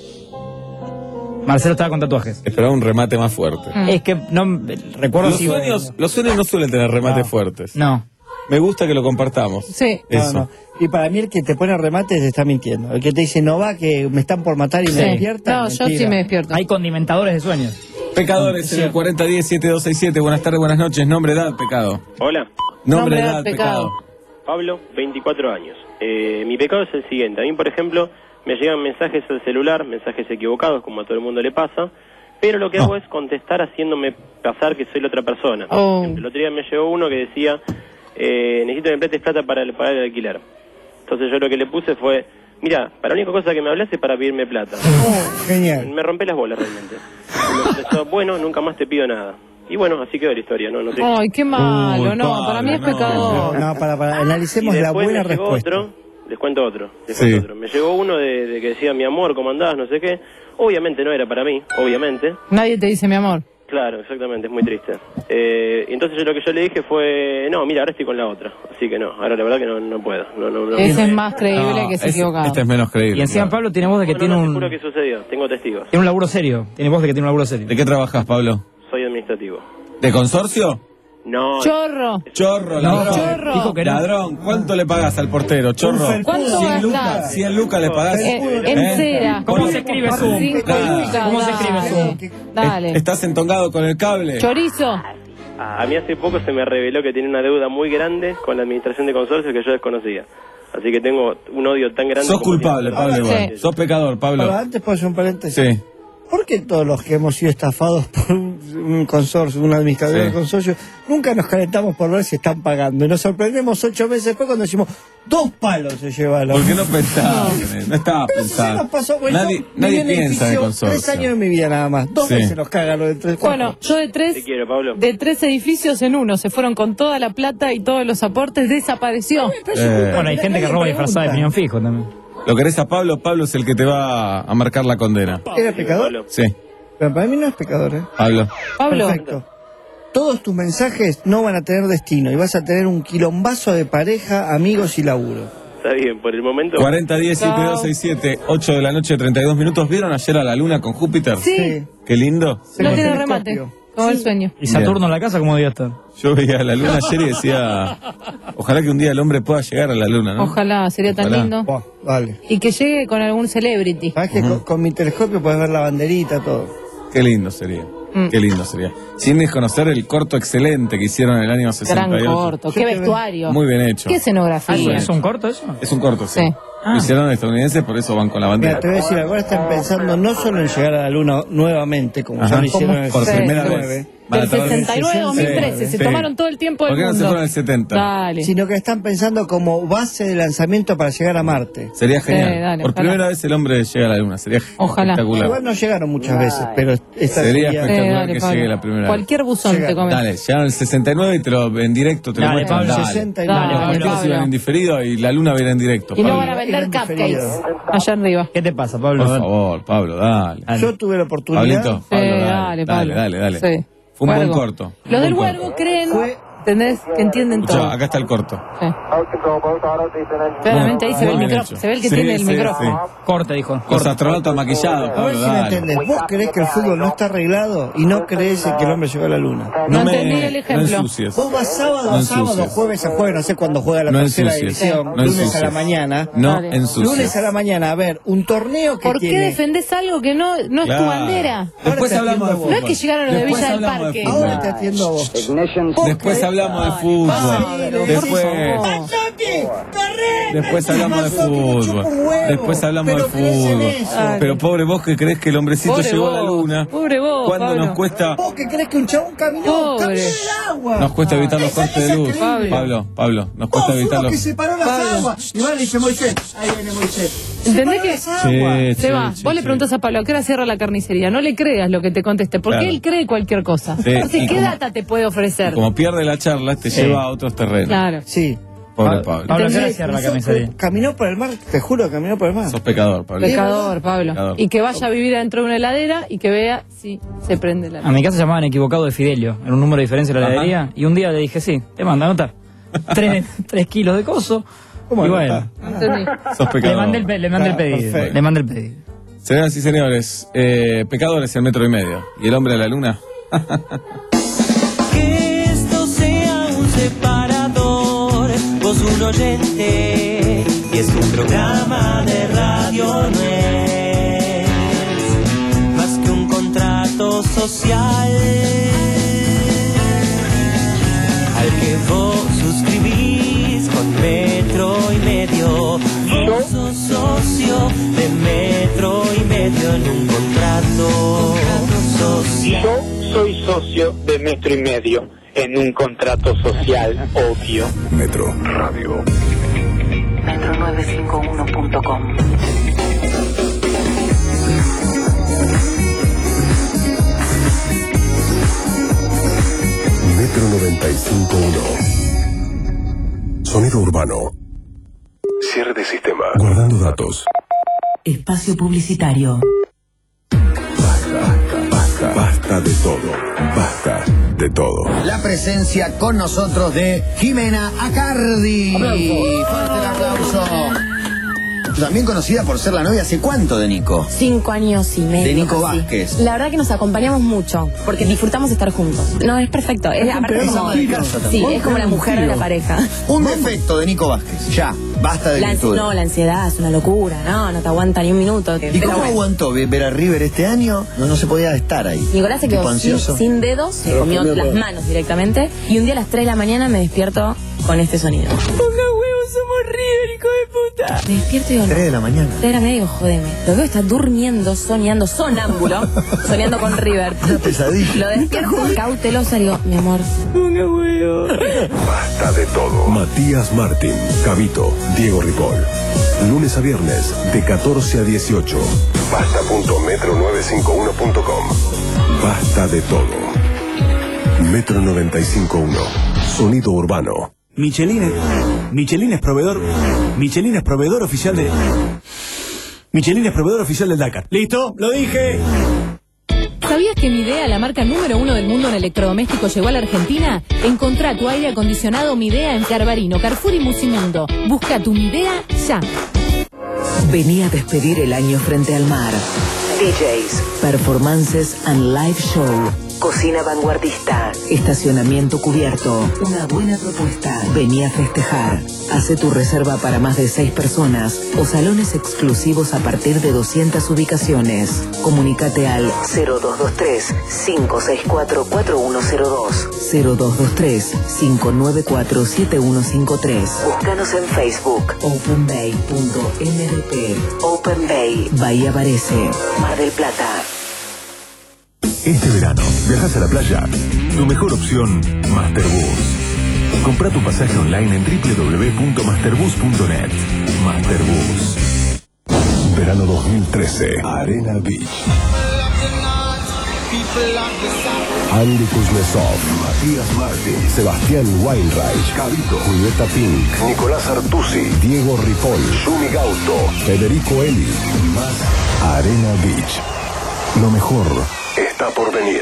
Marcelo estaba con tatuajes. Esperaba un remate más fuerte. Mm. Es que no recuerdo Los si... sueños, los sueños no suelen tener remates No. fuertes. No. Me gusta que lo compartamos. Sí. No, Eso. no. Y para mí el que te pone remates te está mintiendo. El que te dice no va, que me están por matar y Sí. me despierta. No, yo mentira. sí me despierto. Hay condimentadores de sueños. Pecadores en el cuarenta diez siete dos seis siete. Buenas tardes, buenas noches. Nombre, edad, pecado. Hola, Nombre, edad, pecado. Pablo, veinticuatro años. Eh, mi pecado es el siguiente. A mí, por ejemplo, me llegan mensajes al celular, mensajes equivocados, como a todo el mundo le pasa, pero lo que hago es contestar haciéndome pasar que soy la otra persona. Por Oh. ejemplo, el otro día me llegó uno que decía, eh, necesito que me prestes plata para el- pagar el alquiler. Entonces yo lo que le puse fue, mira, para la única cosa que me hablas es para pedirme plata. Genial. Me rompé las bolas realmente. Y me empezó, bueno, nunca más te pido nada. Y bueno, así quedó la historia, ¿no? no te... Ay, qué malo, Uy, no, Pablo, para mí es no. pecador. No, para, para, analicemos Y la después buena me llegó respuesta. otro, les cuento otro, les Sí. cuento otro. Me llegó uno de, de que decía, mi amor, ¿cómo andás? No sé qué. Obviamente no era para mí, obviamente. Nadie te dice mi amor. Claro, exactamente, es muy triste. Eh, y entonces yo lo que yo le dije fue, no, mira, ahora estoy con la otra. Así que no, ahora la verdad que no, no puedo. No, no, no. Ese es más creíble que se es- equivocado. Este es menos creíble. Y encima claro. Pablo tiene voz de que No, no, tiene no, te un... juro que sucedió, tengo testigos. Tiene un laburo serio. Tiene voz de que tiene un laburo serio. ¿De qué trabajas, Pablo? Soy administrativo. ¿De consorcio? No. Chorro. Chorro, No, ladrón. chorro. Dijo que no. Ladrón, ¿cuánto le pagas al portero? Chorro. ¿Cuánto cien gastás? lucas, cien lucas le pagás. Eh, en ¿Eh? cera. ¿Cómo se escribe Zoom? Cinco Nada. lucas, ¿Cómo se escribe dale. Zoom? Dale. ¿Estás entongado con el cable? Chorizo. A mí hace poco se me reveló que tiene una deuda muy grande con la administración de consorcios que yo desconocía. Así que tengo un odio tan grande. Sos como culpable, tiene- Pablo. Sí. igual. Sos pecador, Pablo. Ahora, antes puedo hacer un paréntesis. Sí. ¿Por qué todos los que hemos sido estafados por un, un consorcio, un administrador Sí. de consorcio, nunca nos calentamos por ver si están pagando? Y nos sorprendemos ocho meses después cuando decimos, dos palos se llevaron. ¿Por qué no pensaba? No estaba Pero sí pensando. nos pasó, bueno, Nadie, yo nadie viví en piensa de edificio consorcio. Tres años de mi vida nada más. Dos Sí. veces nos cagan los de tres. Bueno, yo de Te tres, quiero, Pablo. de tres edificios en uno, se fueron con toda la plata y todos los aportes, desapareció. Eh, Bueno, hay gente que roba disfrazada de piñón fijo también. ¿Lo querés a Pablo? Pablo es el que te va a marcar la condena. ¿Era pecador? Pablo. Sí, Pero para mí no es pecador, ¿eh? Pablo. Pablo. Perfecto. Todos tus mensajes no van a tener destino y vas a tener un quilombazo de pareja, amigos y laburo. Está bien, por el momento. cuarenta diez siete dos seis siete, ocho de la noche, treinta y dos minutos. ¿Vieron ayer a la luna con Júpiter? Sí. Qué lindo. No tiene remate, como el sueño. ¿Y Saturno en la casa cómo debía estar? Yo veía a la luna ayer y decía, ojalá que un día el hombre pueda llegar a la luna, ¿no? Ojalá, sería tan Ojalá. lindo. Buah, vale. Y que llegue con algún celebrity. ¿Sabes que con, con mi telescopio puedes ver la banderita, todo? Qué lindo sería. Mm. Qué lindo sería. Sin desconocer el corto excelente que hicieron en el año sesenta y ocho. Gran corto, qué vestuario. Muy bien hecho. Qué escenografía. ¿Es un corto eso? Es un corto, sí. Sí. Lo hicieron estadounidenses, por eso van con la bandera. Mira, te voy a decir, ahora están pensando no solo en llegar a la luna nuevamente, como Ajá. ya lo hicieron en el Por primera sesenta y vez. nueve, Van a Del tardar- sesenta y nueve a dos mil trece, se Sí. tomaron todo el tiempo del ¿Por qué no se mundo. fueron al setenta? Dale. sino que están pensando como base de lanzamiento para llegar a Marte. Sería genial. Sí, dale, por ojalá. primera vez el hombre llega a la luna. Sería Ojalá. espectacular. Igual no llegaron muchas veces, pero esta Sería sería- espectacular Eh, dale, que Pablo. llegue la primera vez. Cualquier buzón te come. Dale, llegaron el sesenta y nueve y te lo, en directo te Dale, lo muestran. Pablo, Dale. sesenta y Dale, nueve. Pablo. Después iban en diferido y la luna viene en directo. Y no Pablo. van a vender Eran cupcakes diferidos. allá arriba. ¿Qué te pasa, Pablo? Por favor, Pablo, dale. Yo tuve la oportunidad. Pablito, Pablo, Sí, dale, dale, Pablo. dale, dale, dale. Sí. Fue un buen Huergo. corto. Los Un del buen huergo corto. creen, ¿entendés? Que entienden Escuchá, todo. acá está el corto. Sí. Claramente ahí se ve el Muy bien micrófono, hecho. se ve el que Sí, tiene el sí, micrófono. Corte, dijo. Los Corte. astronautas maquillados, A ver Pablo, si me dale. entendés. ¿Vos creés que el fútbol no está arreglado y no crees que el hombre llegó a la luna? No me- entendí el ejemplo. No ensucies. Vos vas sábado No a sábado, ensucies. jueves a jueves, no sé cuándo juega la No tercera ensucies. división, No lunes a ensucies. la mañana. No Dale. ensucies. Lunes a la mañana, a ver, un torneo que ¿Por qué tiene... defendés algo que no, no es tu Claro. bandera? Después Ahora te hablamos de atiendo fútbol. No es que llegaron los de Después Villa del hablamos de Parque. fútbol. Ahora te atiendo a vos. Después hablamos de fútbol. Pablo, Después, por favor. después hablamos de fútbol. Después hablamos de Pero crees en fútbol. eso. Pero pobre vos que crees que el hombrecito Pobre llegó a la vos, luna. pobre vos, ¿Cuánto Pablo. nos cuesta? ¿Vos que crees que un chabón caminó? Pobre. Caminó el agua. Nos cuesta evitar los Esa- cortes esa de luz. es creíble. Pablo, Pablo, nos Vos cuesta fuimos evitar que los. separó las Pablo. aguas. Y va, le dice Moisés. Ahí viene Moisés. ¿Entendés que Sí, se sí, va? sí, Vos le sí. preguntás a Pablo, ¿a qué hora cierra la carnicería? No le creas lo que te conteste, porque Claro. él cree cualquier cosa. Sí, Entonces, y ¿qué como- data te puede ofrecer? Como pierde la charla, te Sí. lleva a otros terrenos. Claro. Sí. Pobre Pa- Pablo. Pablo, ¿a qué hora ¿Entendés? cierra la Hizo- carnicería? Caminó por el mar, te juro, caminó por el mar. Sos pecador, Pablo. Pecador, Pablo. Pecador. Y que vaya a vivir dentro de una heladera y que vea si se prende la A mi casa se llamaban equivocado de Fidelio, en un número de diferencia de la Ajá. heladería, y un día le dije, sí, te manda nota. tres, tres kilos de coso. Y bueno, Entendí. Sos le pecador. mandé el, pe- le mandé el Ah, pedido. perfecto. Le mandé el pedido. Señoras y señores, eh, pecadores el metro y medio. ¿Y el hombre de la luna? Que esto sea un separador, vos un oyente, y es un programa de radio, no es más que un contrato social al que vos suscribís con metro y medio. Vos sos socio de metro y medio en un contrato social. Yo soy socio de Metro y Medio en un contrato social obvio. Metro Radio. metro novecientos cincuenta y uno punto com. Metro noventa y cinco punto uno. Sonido urbano. Cierre de sistema. Guardando datos. Espacio publicitario. Basta, basta de todo. Basta de todo. La presencia con nosotros de Jimena Acardi. Fuerte el aplauso. También conocida por ser la novia hace cuánto de Nico. Cinco años y medio. De Nico casi. Vázquez. La verdad que nos acompañamos mucho, porque disfrutamos estar juntos. No, es perfecto. Es, aparte Es como, ama de casa sí, también. es como la mujer de la pareja. Un defecto de Nico Vázquez. Ya, basta de La, ansi- virtud. no, la ansiedad es una locura, no, no te aguanta ni un minuto. ¿Y Pero cómo bueno. aguantó ver ver a River este año? No, no se podía estar ahí. Nicolás se Tipo quedó sin, ansioso. sin dedos, se Pero comió comió las todo. manos directamente, y un día a las tres de la mañana me despierto con este sonido. Ponga huevos, somos River, hijo de puta. Me despierto y digo, no. Tres de la mañana. tres de la mañana y digo, jodeme. Lo veo, está durmiendo, soñando, sonámbulo, soñando con River. Una pesadilla. Lo despierto cautelosa y digo, mi amor, ponga huevos. Basta de todo. Matías Martín, Cabito, Diego Ripoll. Lunes a viernes, de catorce a dieciocho. Basta punto metro novecientos cincuenta y uno punto com. Basta de todo. Metro noventa y cinco punto uno. Sonido urbano. Michelin es, Michelin es proveedor, Michelin es proveedor oficial de, Michelin es proveedor oficial del Dakar. ¿Listo? Lo dije. ¿Sabías que Midea, la marca número uno del mundo en electrodomésticos, llegó a la Argentina? Encontrá tu aire acondicionado Midea en Carbarino, Carrefour y Musimundo. Busca tu Midea ya. Vení a despedir el año frente al mar. D Js, performances and live show. Cocina vanguardista. Estacionamiento cubierto. Una buena propuesta. Vení a festejar. Hace tu reserva para más de seis personas o salones exclusivos a partir de doscientas ubicaciones. Comunícate al cero dos dos tres, cinco seis cuatro, cuatro uno cero dos, cero dos dos tres, cinco nueve cuatro, siete uno cinco tres. Búscanos en Facebook. openbay punto m d p. Open Bay. Bahía Varese. Mar del Plata. Este verano, viajas a la playa. Tu mejor opción, Masterbus. Compra tu pasaje online en doble u doble u doble u punto masterbus punto net. Masterbus. Verano dos mil trece. Arena Beach. Andy Kuznetsov, Matías Martín, Sebastián Weinreich, Cabito, Julieta Pink, Nicolás Artusi, Diego Ripoll, Yumi Gauto, Federico Eli y más. Arena Beach. Lo mejor está por venir.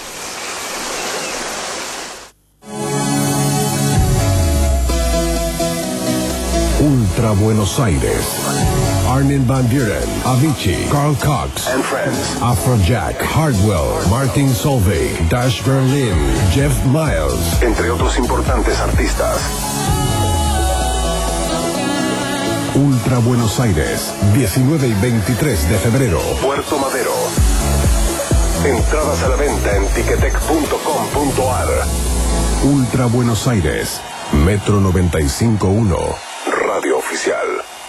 Ultra Buenos Aires. Armin van Buren, Avicii, Carl Cox and Friends, Afrojack, Hardwell, Martin Solveig, Dash Berlin, Jeff Miles, entre otros importantes artistas. Ultra Buenos Aires, diecinueve y veintitrés de febrero, Puerto Madero. Entradas a la venta en ticketek punto com punto ar. Ultra Buenos Aires, Metro noventa y cinco punto uno, Radio Oficial.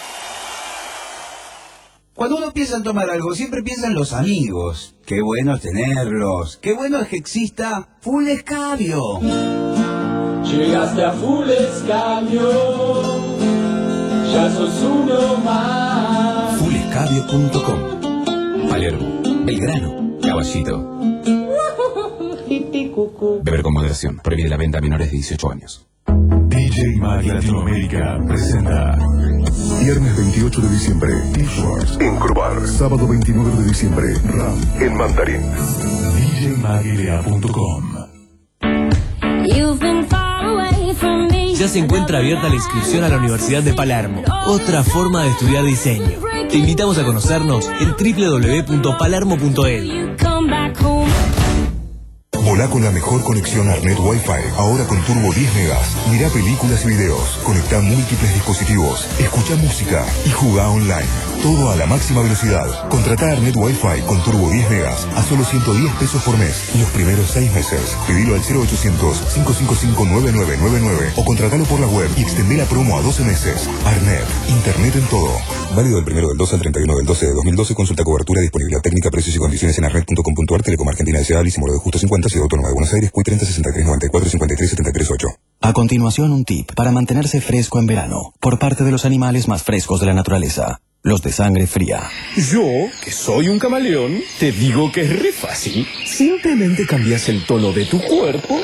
Cuando uno piensa en tomar algo, siempre piensa en los amigos. Qué bueno es tenerlos. Qué bueno es que exista Full Escabio. Llegaste a Full Escabio, ya sos uno más. Full radio punto com. Palermo, el grano, Caballito. Beber con moderación. Prohibida la venta a menores de dieciocho años. D J Mag Latinoamérica presenta viernes veintiocho de diciembre, T-Shorts en Crobar. Sábado veintinueve de diciembre, Ram en Mandarín. D J Mag L A punto com. Ya se encuentra abierta la inscripción a la Universidad de Palermo, otra forma de estudiar diseño. Te invitamos a conocernos en doble u doble u doble u punto palermo punto e d u. Volá con la mejor conexión Arnet Wi-Fi, ahora con turbo diez megas. Mirá películas y videos, conectá múltiples dispositivos, escuchá música y jugá online. Todo a la máxima velocidad. Contratá Arnet Wi-Fi con turbo diez megas a solo ciento diez pesos por mes los primeros seis meses. Pedilo al cero ochocientos, cinco cinco cinco, nueve nueve nueve nueve o contratalo por la web y extendé la promo a doce meses. Arnet, internet en todo. Válido del primero del doce al treinta y uno del doce de dos mil doce. Consulta cobertura, disponibilidad técnica, precios y condiciones en arnet punto com punto a r. Telecom Argentina S A, Lísimo de Justo cincuenta, Ciudad Autónoma de Buenos Aires, C U I treinta sesenta y tres noventa y cuatro cincuenta y tres setenta y tres ocho. A continuación, un tip para mantenerse fresco en verano, por parte de los animales más frescos de la naturaleza, los de sangre fría. Yo, que soy un camaleón, te digo que es re fácil. Simplemente cambias el tono de tu cuerpo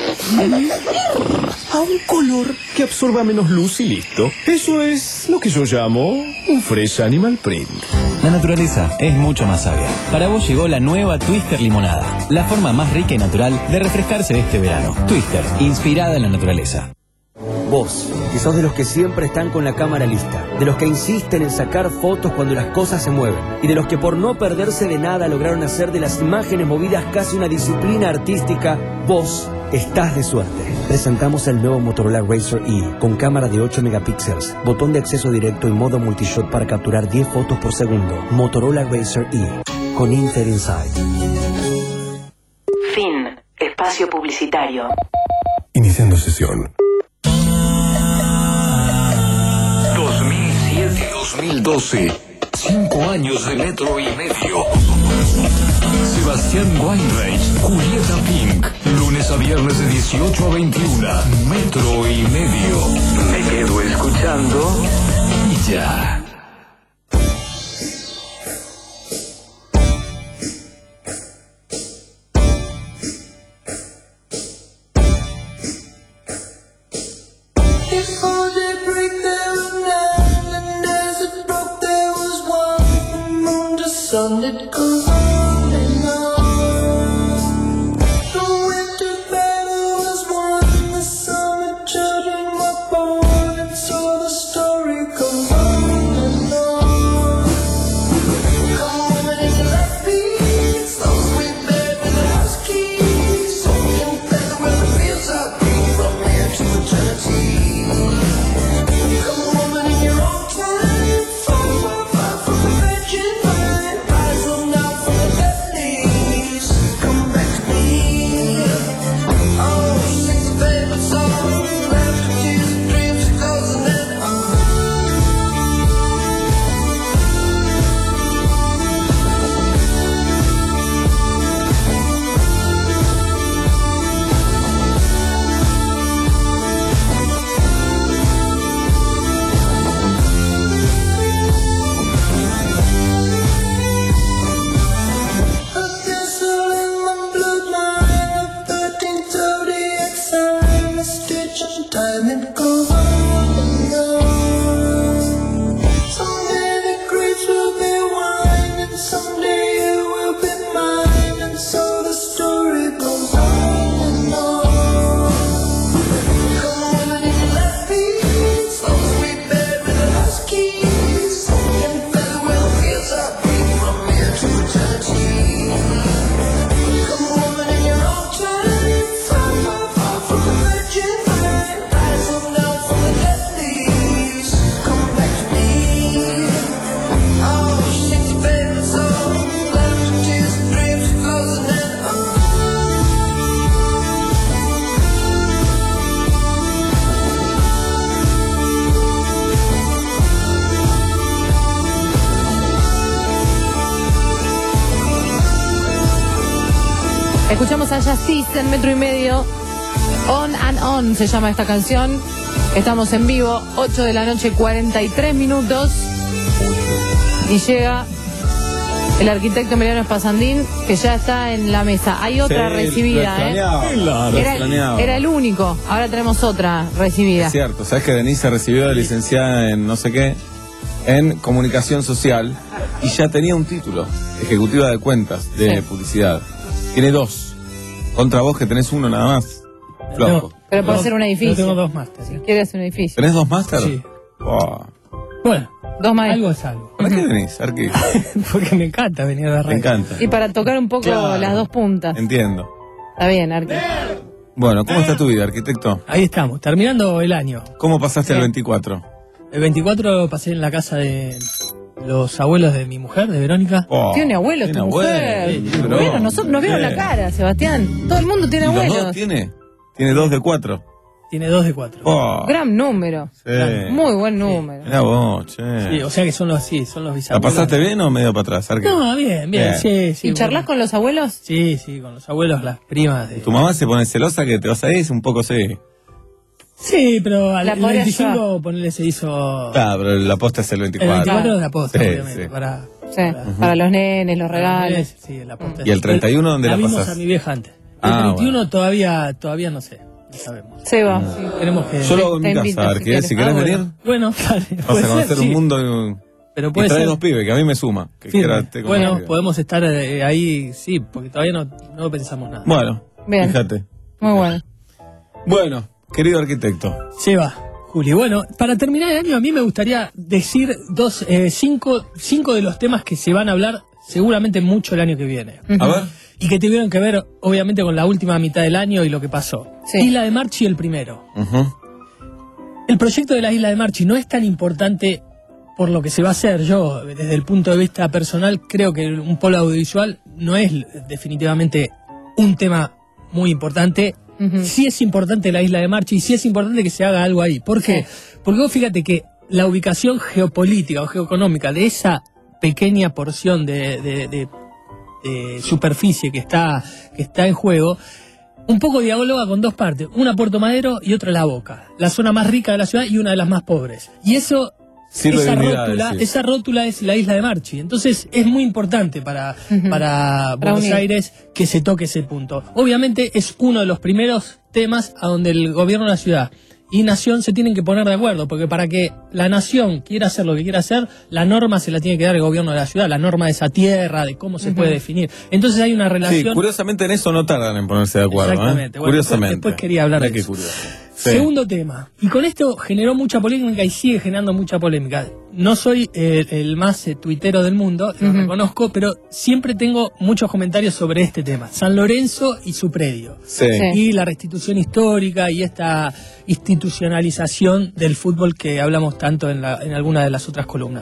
a un color que absorba menos luz y listo. Eso es lo que yo llamo un fresh animal print. La naturaleza es mucho más sabia. Para vos llegó la nueva Twister Limonada, la forma más rica y natural de refrescarse este verano. Twister, inspirada en la naturaleza. Vos, que sos de los que siempre están con la cámara lista, de los que insisten en sacar fotos cuando las cosas se mueven, y de los que por no perderse de nada lograron hacer de las imágenes movidas casi una disciplina artística, vos estás de suerte. Presentamos el nuevo Motorola Razr E, con cámara de ocho megapíxeles, botón de acceso directo y modo multishot para capturar diez fotos por segundo. Motorola Razr E, con Intel Inside. Fin. Espacio publicitario. Iniciando sesión. dos mil siete a dos mil doce. Cinco años de metro y medio. Sebastián Weinreich, Julieta Pink. Lunes a viernes de dieciocho a veintiuno. Metro y medio. Me quedo escuchando y ya. Sun that goes on and on. The winter battle was won, the summer children were born, and so the story goes on and on. Come on, it's like beats, those sweet bed with the house keys, so in bed where the fields are green from here to eternity. Come on, woman, in your own time, far, far, far from the virgin mind. Time it goes on and on. Someday the grapes will be wine, and someday you will be mine, and so the story goes on and on. Come on, and it's left beats, so sweet bed with the house keys, and feather where the fields are green from here to eternity. Come on, and in your own time, far, far, far from the virgin. Escuchamos a Justice en Metro y Medio. On and On se llama esta canción. Estamos en vivo, ocho de la noche, cuarenta y tres minutos. Y llega El arquitecto Emiliano Espasandín, que ya está en la mesa. Hay otra Sí, recibida, lo ¿eh? extrañaba. Claro, lo Era, extrañaba. era el único. Ahora tenemos otra recibida. Es cierto, sabes que Denise se recibió de licenciada en no sé qué, en comunicación social, y ya tenía un título, ejecutiva de cuentas de Sí. publicidad. Tiene dos. Contra vos que tenés uno nada más. Flojo. Pero puede ser un edificio. Yo tengo dos másteres. Si quiere hacer un edificio. ¿Tenés dos máster? Sí. Wow. Bueno, Dos más. algo es algo. ¿Para qué venís, Arqui? Porque me encanta venir a la Me red. encanta. Y para tocar un poco Claro. las dos puntas. Entiendo. Está bien, Arqui. Bueno, ¿cómo está tu vida, arquitecto? Ahí estamos, terminando el año. ¿Cómo pasaste el Bien. veinticuatro? El veinticuatro pasé en la casa de los abuelos de mi mujer, de Verónica. Oh, Tiene abuelos, tu tiene mujer. abuelos, sí, Bueno, bro. nosotros nos vieron Sí. la cara, Sebastián. Todo el mundo tiene ¿Y los abuelos. dos tiene? Tiene dos de cuatro. Tiene dos de cuatro. Oh, Gran número. sí. Muy buen número. Mirá vos, che. Sí, o sea que son los, sí, son los ¿La bisabuelos. pasaste bien o medio para atrás, Arqui? No, bien, bien, Bien. sí, sí. ¿Y charlas bueno. con los abuelos? Sí, sí, con los abuelos, las primas. De... ¿Tu mamá se pone celosa que te vas a ir? Un poco sí. Sí, pero al La el podría veinticinco, ponerle, se hizo... Ah, pero la posta es el el veinticuatro. veinticuatro de la posta, Sí, obviamente, sí. para... Sí, para los nenes, los regalos. Sí, la posta. ¿Y el treinta y uno dónde la vimos pasás? a mi vieja antes. El Ah, treinta y uno todavía, todavía no sé, no sabemos. Seba. Mm. Sí. Esperemos que... Yo lo hago en Te mi invito, casa, si Arqui, quieres. si querés Ah, venir. bueno. Bueno, dale, Vas puede a ser, conocer sí. un mundo Pero y puede trae ser. dos pibes, que a mí me suma. Que Firme. quiera esté con Bueno, los pibes. podemos estar eh, ahí, sí, porque todavía no, no pensamos nada. Bueno, Bien. fíjate. Muy bueno. Bueno, querido arquitecto. Se va, Juli. Bueno, para terminar el año, a mí me gustaría decir dos, eh, cinco, cinco de los temas que se van a hablar seguramente mucho el año que viene. A ver. Y que tuvieron que ver, obviamente, con la última mitad del año y lo que pasó. Sí. Isla de Marchi, el primero. Ujú. El proyecto de la Isla de Marchi no es tan importante por lo que se va a hacer. Yo, desde el punto de vista personal, creo que un polo audiovisual no es definitivamente un tema muy importante. Ujú. Sí es importante la Isla de Marchi y sí es importante que se haga algo ahí. ¿Por qué? Porque vos fíjate que la ubicación geopolítica o geoeconómica de esa pequeña porción de, de- de- de superficie que está, que está en juego, un poco dialoga con dos partes, una Puerto Madero y otra La Boca, la zona más rica de la ciudad y una de las más pobres. Y eso, Sirve esa de unidad, rótula, decís. esa rótula es la Isla de Marchi. Entonces es muy importante para, Ujú. para Para Buenos unir. Aires que se toque ese punto. Obviamente es uno de los primeros temas a donde el gobierno de la ciudad y Nación se tienen que poner de acuerdo, porque para que la Nación quiera hacer lo que quiera hacer, la norma se la tiene que dar el gobierno de la ciudad, la norma de esa tierra, de cómo se Ujú. puede definir. Entonces hay una Sí, relación... curiosamente en eso no tardan en ponerse de acuerdo. Exactamente. ¿eh? Bueno, Curiosamente. después- después quería hablar Mirá de qué eso. curioso. Sí. Segundo tema, y con esto generó mucha polémica y sigue generando mucha polémica. No soy eh, el más eh, tuitero del mundo, lo Ujú. reconozco, pero siempre tengo muchos comentarios sobre este tema. San Lorenzo y su predio. Sí. Sí. Y la restitución histórica y esta institucionalización del fútbol que hablamos tanto en, la, en alguna de las otras columnas.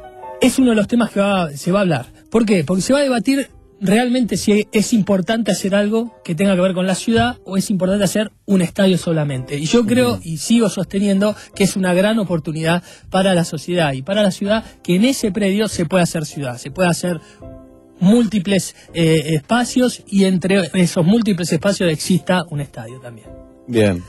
Es uno de los temas que va- se va a hablar. ¿Por qué? Porque se va a debatir realmente si es importante hacer algo que tenga que ver con la ciudad o es importante hacer un estadio solamente. Y yo creo y sigo sosteniendo que es una gran oportunidad para la sociedad y para la ciudad que en ese predio se pueda hacer ciudad, se pueda hacer múltiples eh, espacios y entre esos múltiples espacios exista un estadio también. Bien.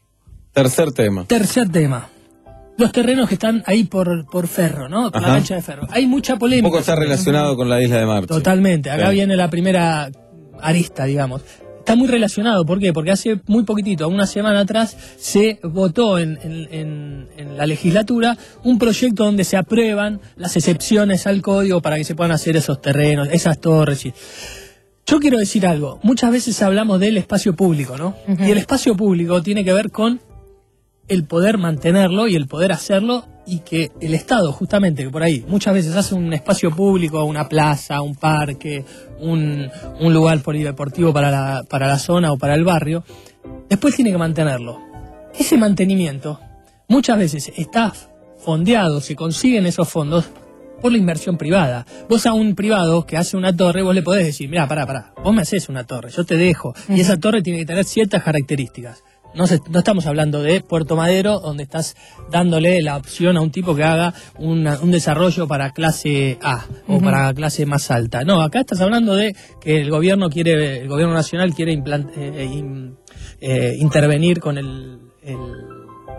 Tercer tema. Tercer tema. Los terrenos que están ahí por, por Ferro, ¿no? Por la Ajá. cancha de Ferro. Hay mucha Un polémica. poco está relacionado con la isla de Marchi. Totalmente. Acá Sí. viene la primera arista, digamos. Está muy relacionado. ¿Por qué? Porque hace muy poquitito, una semana atrás, se votó en, en- en- en la legislatura un proyecto donde se aprueban las excepciones al código para que se puedan hacer esos terrenos, esas torres. Y... Yo quiero decir algo. Muchas veces hablamos del espacio público, ¿no? Ujú. Y el espacio público tiene que ver con el poder mantenerlo y el poder hacerlo y que el Estado, justamente, que por ahí muchas veces hace un espacio público, una plaza, un parque, un, un lugar polideportivo para la, para la zona o para el barrio, después tiene que mantenerlo. Ese mantenimiento muchas veces está fondeado, se consiguen esos fondos por la inversión privada. Vos a un privado que hace una torre, vos le podés decir, mira, pará, pará, vos me haces una torre, yo te dejo. Y esa torre tiene que tener ciertas características. No, se- no estamos hablando de Puerto Madero, donde estás dándole la opción a un tipo que haga una- un desarrollo para clase A o Ujú. para clase más alta. No, acá estás hablando de que el gobierno quiere, el gobierno nacional quiere implant- eh, in- eh, intervenir con el, el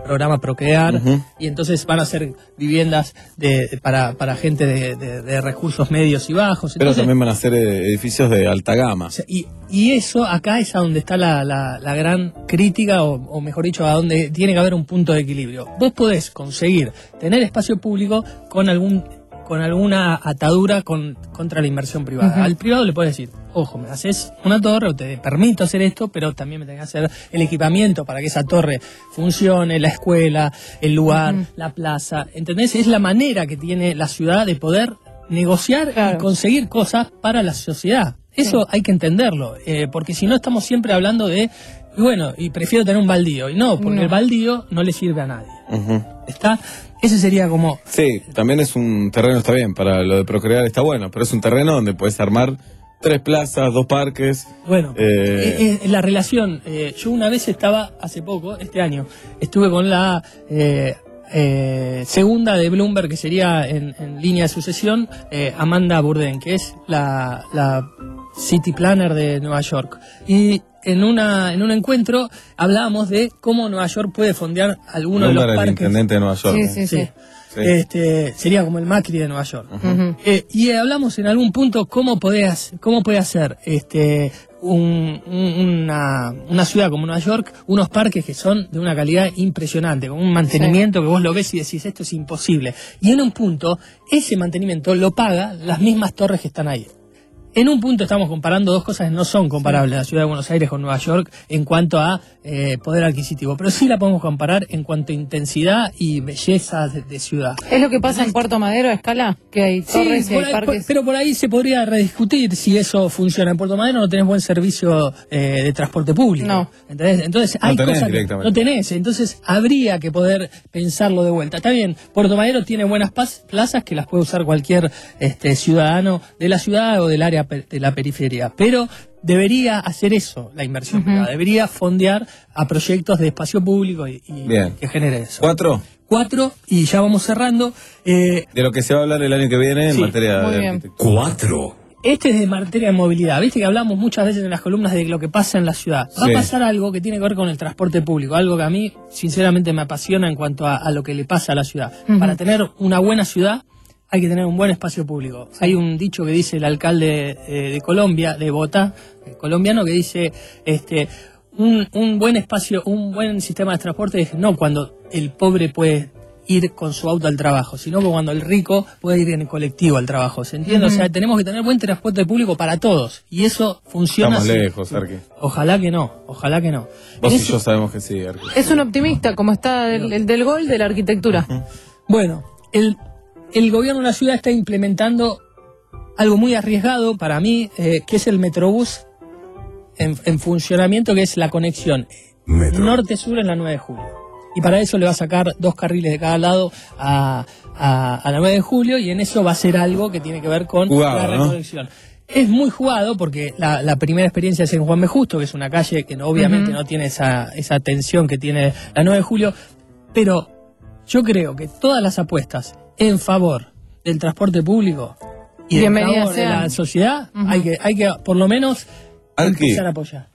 programa Procrear, Ujú. y entonces van a ser viviendas de, para, para gente de, de- de recursos medios y bajos. Pero Entonces, también van a ser eh, edificios de alta gama. y, y eso acá es a donde está la, la- la gran crítica, o, o mejor dicho, a donde tiene que haber un punto de equilibrio. Vos podés conseguir tener espacio público con algún con alguna atadura con, contra la inversión privada. Ujú. Al privado le podés decir, ojo, me haces una torre, o te permito hacer esto, pero también me tenés que hacer el equipamiento para que esa torre funcione, la escuela, el lugar, Ujú. la plaza. ¿Entendés? Es la manera que tiene la ciudad de poder negociar y conseguir cosas para la sociedad. Eso hay que entenderlo, eh, porque si no estamos siempre hablando de, y bueno, y prefiero tener un baldío. Y no, porque No. el baldío no le sirve a nadie. Ujú. ¿Está? Ese sería como... Sí, también es un terreno, está bien, para lo de procrear está bueno, pero es un terreno donde puedes armar tres plazas, dos parques. Bueno, eh, eh, eh, la relación, eh, yo una vez estaba, hace poco, este año, estuve con la eh, eh, segunda de Bloomberg, que sería en, en línea de sucesión, eh, Amanda Burden, que es la, la City Planner de Nueva York. Y en una en un encuentro hablábamos de cómo Nueva York puede fondear algunos de los Bloomberg, el parques. intendente de Nueva York. Sí, sí, sí. Sí. Este, sería como el Macri de Nueva York. Ujú. Eh, y hablamos en algún punto cómo podés, cómo puede hacer este un- un- una, una ciudad como Nueva York, unos parques que son de una calidad impresionante, con un mantenimiento que vos lo ves y decís, esto es imposible. Y en un punto, ese mantenimiento lo paga las mismas torres que están ahí. En un punto estamos comparando dos cosas que no son comparables, la ciudad de Buenos Aires con Nueva York, en cuanto a eh, poder adquisitivo, pero sí la podemos comparar en cuanto a intensidad y belleza de, de ciudad. ¿Es lo que pasa en Puerto Madero a escala? Que hay torres Sí, y por hay ahí- parques. por- pero por ahí se podría rediscutir si eso funciona. En Puerto Madero no tenés buen servicio eh, de transporte público. No. ¿Entendés? Entonces No hay tenés cosas que directamente. no tenés. Entonces habría que poder pensarlo de vuelta. Está bien, Puerto Madero tiene buenas paz- plazas que las puede usar cualquier este, ciudadano de la ciudad o del área pe- de la periferia. Pero debería hacer eso la inversión Ujú. privada. Debería fondear a proyectos de espacio público y, y Bien. que genere eso. ¿Cuatro? Cuatro, y ya vamos cerrando. Eh, De lo que se va a hablar el año que viene en Sí, materia muy de bien. arquitectura. Cuatro. Este es de materia de movilidad. Viste que hablamos muchas veces en las columnas de lo que pasa en la ciudad. Va Sí. a pasar algo que tiene que ver con el transporte público, algo que a mí sinceramente me apasiona en cuanto a, a lo que le pasa a la ciudad. Ujú. Para tener una buena ciudad hay que tener un buen espacio público. Hay un dicho que dice el alcalde eh, de Colombia, de Bogotá, eh, colombiano, que dice este un, un buen espacio, un buen sistema de transporte es no cuando el pobre puede ir con su auto al trabajo, sino que cuando el rico puede ir en el colectivo al trabajo. ¿Se entiende? Ujú. O sea, tenemos que tener buen transporte público para todos. Y eso funciona Estamos así. lejos, Arqui. Ojalá que no, ojalá que no. Vos En y ese- yo sabemos que sí, Arqui. Es un optimista, como está el, el del gol de la arquitectura. Bueno, el, el gobierno de la ciudad está implementando algo muy arriesgado para mí, eh, que es el Metrobús en, en funcionamiento, que es la conexión norte-sur en la nueve de julio. Y para eso le va a sacar dos carriles de cada lado a, a, a la nueve de julio, y en eso va a ser algo que tiene que ver con Jugado, la ¿no? reconexión. Es muy jugado porque la, la primera experiencia es en Juan B. Justo, que es una calle que no- obviamente Ujú. no tiene esa, esa tensión que tiene la nueve de julio, pero yo creo que todas las apuestas en favor del transporte público y en Bienvenidas favor de sean. la sociedad, Ujú. hay que hay que por lo menos Arqui, empezar a apoyar.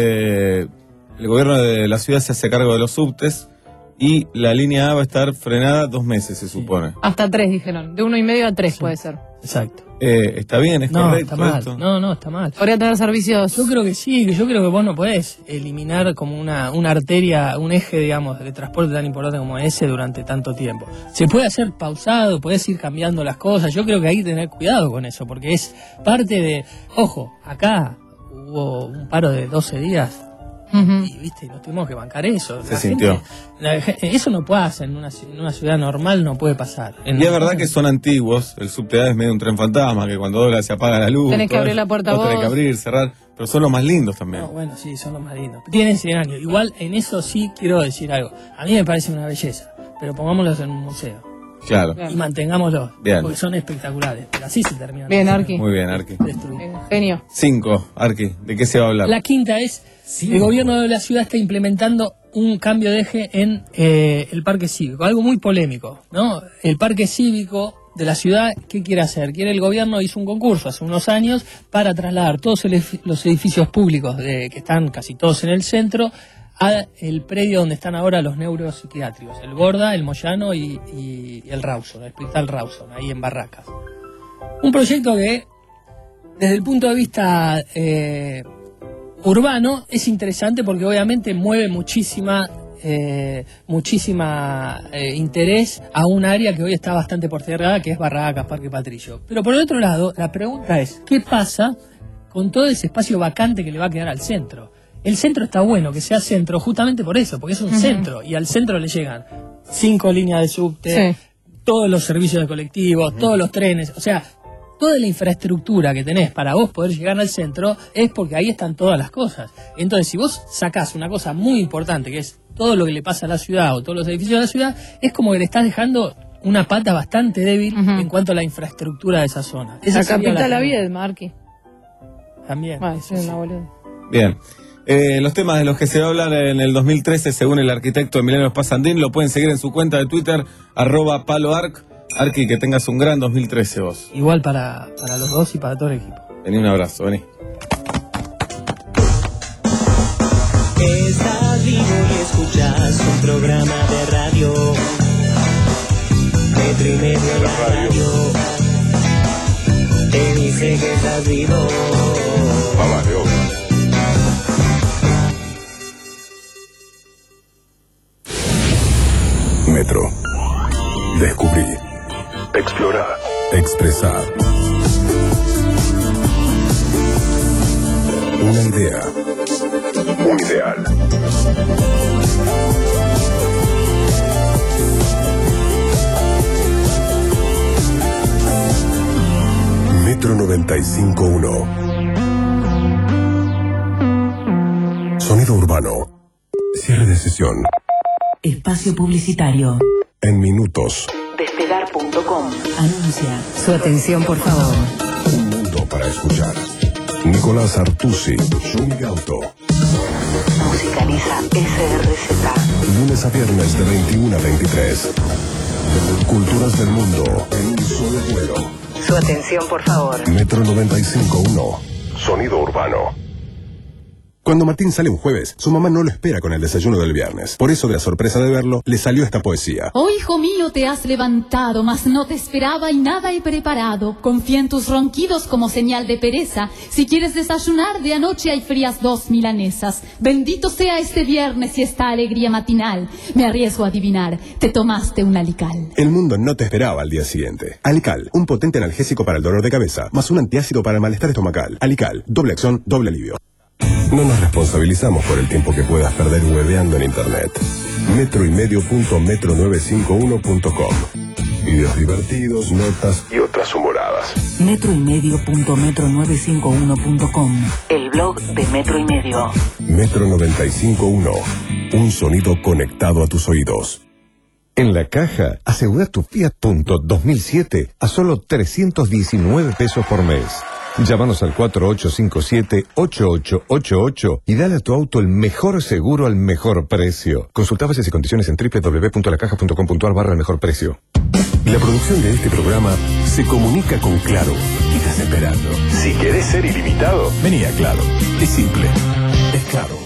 eh, el gobierno de la ciudad se hace cargo de los subtes y la línea A va a estar frenada dos meses, se supone. Hasta tres, dijeron. De uno y medio a tres puede ser. Exacto. Eh, ¿Está bien? ¿Es No, correcto está mal. esto? No, no, está mal. Podría tener servicios. Yo creo que sí, que yo creo que vos no podés eliminar como una, una arteria, un eje, digamos, de transporte tan importante como ese durante tanto tiempo. Se puede hacer pausado, podés ir cambiando las cosas. Yo creo que hay que tener cuidado con eso, porque es parte de... Ojo, acá hubo un paro de doce días Ujú. y, viste, nos tuvimos que bancar eso. Se La sintió. gente- la ge- eso no pasa en una, ci- en una ciudad normal, no puede pasar. En- Y es verdad que son antiguos, el subte A es medio un tren fantasma, que cuando dobla se apaga la luz. Tenés que todo abrir eso. la puerta Vos tenés vos. que abrir, cerrar, pero son los más lindos también. No, bueno, sí, son los más lindos. Tienen cien años. Igual en eso sí quiero decir algo. A mí me parece una belleza, pero pongámoslos en un museo. Claro. Y mantengámoslos, Bien. porque son espectaculares. Pero así se termina. Bien, Arqui. Muy bien, Arqui. Destruir. Genio. Cinco, Arqui, ¿de qué se va a hablar? La quinta es, el gobierno de la ciudad está implementando un cambio de eje en eh, el parque cívico. Algo muy polémico, ¿no? El parque cívico de la ciudad, ¿qué quiere hacer? Quiere el gobierno, hizo un concurso hace unos años para trasladar todos el- los edificios públicos de, que están casi todos en el centro al predio donde están ahora los neuropsiquiátricos, el Borda, el Moyano y, y, y el Rawson, el Hospital Rawson, ahí en Barracas. Un proyecto que, desde el punto de vista eh, urbano, es interesante porque obviamente mueve muchísima, eh, muchísima eh, interés a un área que hoy está bastante postergada, que es Barracas, Parque Patrillo. Pero por el otro lado, la pregunta es, ¿qué pasa con todo ese espacio vacante que le va a quedar al centro? El centro está bueno que sea centro justamente por eso, porque es un uh-huh. centro, y al centro le llegan cinco líneas de subte, sí. todos los servicios de colectivos, uh-huh. todos los trenes, o sea, toda la infraestructura que tenés para vos poder llegar al centro es porque ahí están todas las cosas. Entonces, si vos sacás una cosa muy importante, que es todo lo que le pasa a la ciudad o todos los edificios de la ciudad, es como que le estás dejando una pata bastante débil uh-huh. en cuanto a la infraestructura de esa zona. Esa la capital la vida, Marqui. También. Ah, es una boluda. Bien. Eh, los temas de los que se va a hablar en el dos mil trece, según el arquitecto Emiliano Spasandín, lo pueden seguir en su cuenta de Twitter, arroba paloarc. Arqui, que tengas un gran dos mil trece vos. Igual para, para los dos y para todo el equipo. Vení, un abrazo, vení. Estás vivo y escuchas un programa de radio. Metro y medio en la radio. Te dice que estás vivo. Mamá, Dios. Metro. Descubrí. Explorar. Expresar. Una idea. Un ideal. Metro noventa y cinco punto uno. Sonido urbano. Cierre de sesión. Espacio publicitario. En minutos. Despegar punto com. Anuncia. Su atención, por favor. Un mundo para escuchar. Nicolás Artusi, Juni Gauto. Musicaliza S R Z. Lunes a viernes de veintiuno a veintitrés. Culturas del mundo en un solo vuelo. Su atención, por favor. Metro noventa y cinco punto uno. Sonido urbano. Cuando Martín sale un jueves, su mamá no lo espera con el desayuno del viernes. Por eso, de la sorpresa de verlo, le salió esta poesía. Oh, hijo mío, te has levantado, mas no te esperaba y nada he preparado. Confía en tus ronquidos como señal de pereza. Si quieres desayunar, de anoche hay frías dos milanesas. Bendito sea este viernes y esta alegría matinal. Me arriesgo a adivinar, te tomaste un Alical. El mundo no te esperaba al día siguiente. Alical, un potente analgésico para el dolor de cabeza, más un antiácido para el malestar estomacal. Alical, doble acción, doble alivio. No nos responsabilizamos por el tiempo que puedas perder hueveando en internet. metro y medio punto metro novecientos cincuenta y uno punto com. Videos divertidos, notas y otras humoradas. metro y medio punto metro novecientos cincuenta y uno punto com. El blog de Metro y Medio. Metro noventa y cinco punto uno. Un sonido conectado a tus oídos. En La Caja, asegura tu Fiat Punto dos mil siete a solo trescientos diecinueve pesos por mes. Llámanos al cuatro ocho cinco siete, ocho ocho ocho ocho y dale a tu auto el mejor seguro al mejor precio. Consulta bases y condiciones en doble u doble u doble u punto la caja punto com punto a r barra el mejor precio. La producción de este programa se comunica con Claro. ¿Qué estás esperando? Si querés ser ilimitado, vení a Claro. Es simple. Es Claro.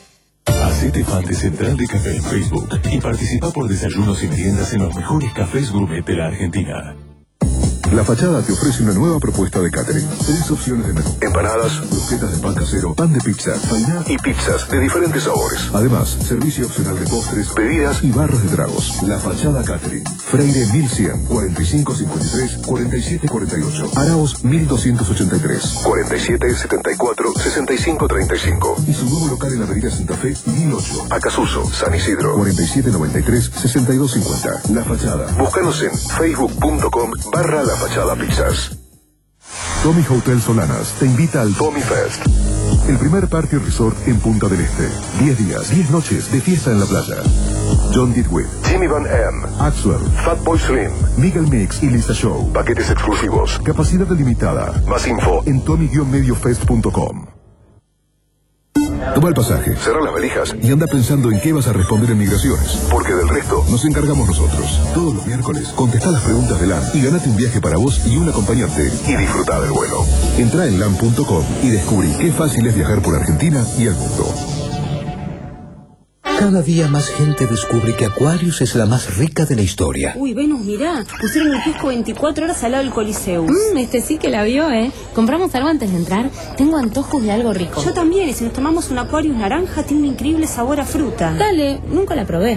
Hacete fan de Central de Café en Facebook y participa por desayunos y meriendas en los mejores cafés gourmet de la Argentina. La Fachada te ofrece una nueva propuesta de catering. Tres opciones de menú: empanadas, croquetas de pan casero, pan de pizza, fainá y pizzas de diferentes sabores. Además, servicio opcional de postres, bebidas y barras de tragos. La Fachada Catering. Freire mil cien, cuarenta y cinco cincuenta y tres, cuarenta y siete cuarenta y ocho. Araos mil doscientos ochenta y tres, cuarenta y siete setenta y cuatro, sesenta y cinco treinta y cinco. Y su nuevo local en la avenida Santa Fe, mil ocho. Acasuso, San Isidro, cuarenta y siete noventa y tres, sesenta y dos cincuenta. La Fachada. Búscanos en facebook punto com barra La Fachada Pizzas. Tommy Hotel Solanas te invita al Tommy Fest, el primer party resort en Punta del Este. diez días, diez noches de fiesta en la playa. John Didwick, Jimmy Van M, Axwell, Fatboy Slim, Miguel Mix y Lisa Show. Paquetes exclusivos. Capacidad limitada. Más info en tommy medio fest punto com. Toma el pasaje, cerra las valijas y anda pensando en qué vas a responder en migraciones, porque del resto nos encargamos nosotros. Todos los miércoles contestá las preguntas de LAN y ganate un viaje para vos y un acompañante y disfrutá del vuelo. Entrá en lan punto com y descubrí qué fácil es viajar por Argentina y el mundo. Cada día más gente descubre que Aquarius es la más rica de la historia. Uy, Venus, mirá, pusieron el kiosco veinticuatro horas al lado del Coliseo. Mmm, este sí que la vio, ¿eh? ¿Compramos algo antes de entrar? Tengo antojos de algo rico. Yo también, y si nos tomamos un Aquarius naranja, tiene un increíble sabor a fruta. Dale, nunca la probé.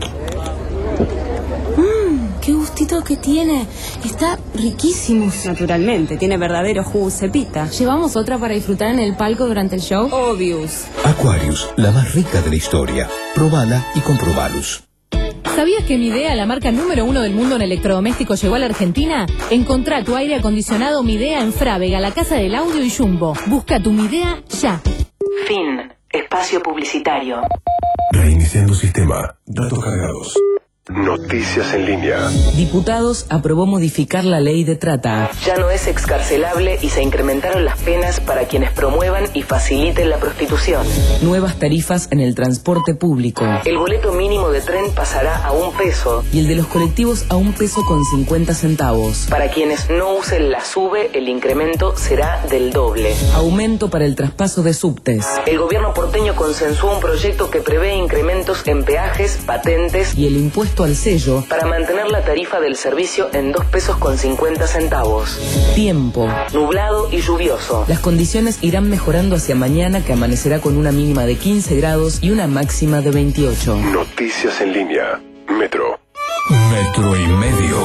Mmm, qué gustito que tiene. Está riquísimo. Naturalmente, tiene verdadero jugo cepita. ¿Llevamos otra para disfrutar en el palco durante el show? Obvious. Aquarius, la más rica de la historia. Probala y comprobalus. ¿Sabías que Midea, la marca número uno del mundo en electrodomésticos, llegó a la Argentina? Encontrá tu aire acondicionado Midea en Frávega, la casa del audio y Jumbo. Busca tu Midea ya. Fin. Espacio publicitario. Reiniciando sistema. Datos cargados. Noticias en línea. Diputados aprobó modificar la ley de trata. Ya no es excarcelable y se incrementaron las penas para quienes promuevan y faciliten la prostitución. Nuevas tarifas en el transporte público. El boleto mínimo de tren pasará a un peso y el de los colectivos a un peso con cincuenta centavos. Para quienes no usen la SUBE, el incremento será del doble. Aumento para el traspaso de subtes. El gobierno porteño consensuó un proyecto que prevé incrementos en peajes, patentes y el impuesto al sello para mantener la tarifa del servicio en dos pesos con cincuenta centavos. Tiempo. Nublado y lluvioso. Las condiciones irán mejorando hacia mañana, que amanecerá con una mínima de quince grados y una máxima de veintiocho. Noticias en línea. Metro. Metro y medio.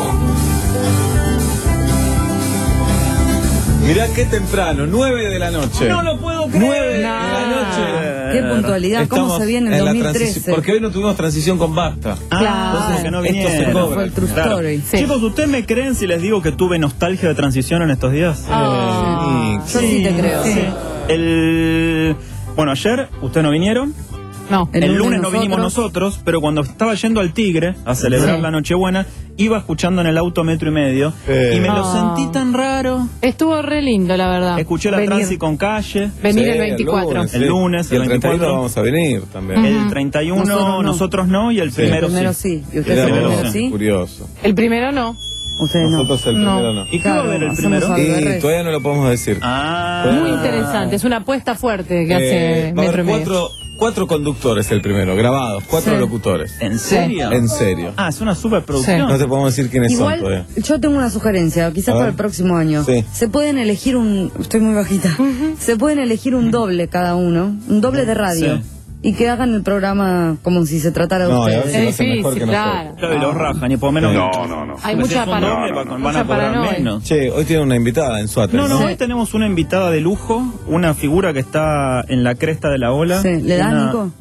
Mirá qué temprano, nueve de la noche. No lo puedo creer. nueve de la noche. Qué puntualidad, ¿cómo Estamos se viene en en el la dos mil transición, trece? porque hoy no tuvimos transición con Basta. Claro. Entonces, que no esto se vinieron. cobra. Fue el true Claro. story. Sí. Chicos, ¿ustedes me creen si les digo que tuve nostalgia de transición en estos días? Ah, yo sí te creo. Sí. El... Bueno, ayer ustedes no vinieron. No. El, El lunes, lunes no vinimos nosotros. nosotros, pero cuando estaba yendo al Tigre a celebrar Sí. la Nochebuena, iba escuchando en el auto Metro y Medio Sí. y me lo Ah. sentí tan raro. Estuvo re lindo, la verdad. Escuché la Venir. transi con Calle. Venir Sí, el veinticuatro. lunes, El sí. lunes, Y el el treinta y uno veinticuatro. vamos a venir también. El treinta y uno Nosotros no. nosotros no y el Sí. primero, El primero sí. sí. ¿Y ustedes Era el primero bueno, sí? curioso. El primero no. Ustedes no. Nosotros el No. primero no. ¿Y qué va a haber el hacemos primero? algo. Y Alberres. todavía no lo podemos decir. Ah. Muy interesante. Es una apuesta fuerte que Eh, hace va a Metro haber y Medio. cuatro, cuatro conductores el primero, grabados, cuatro Sí. locutores. ¿En serio? En serio. Ah, es una superproducción. No te podemos decir quiénes son Igual, todavía. yo tengo una sugerencia, quizás A para ver. el próximo año. Sí. Se pueden elegir un... Estoy muy bajita. Se pueden elegir un doble cada uno, un doble de radio. Sí. Y que hagan el programa como si se tratara de No, y a ver ustedes. si lo Es hacen mejor difícil, que claro. nosotros. Claro, y los rajan y por menos. No, no, no. Hay Pero si mucha es un paranoia. doble, va- van Mucha a cobrar paranoia. menos. Che, hoy tiene una invitada en Suárez. No, no, ¿no? hoy tenemos una invitada de lujo, una figura que está en la cresta de la ola. Sí. ¿Le da, Una- Nico?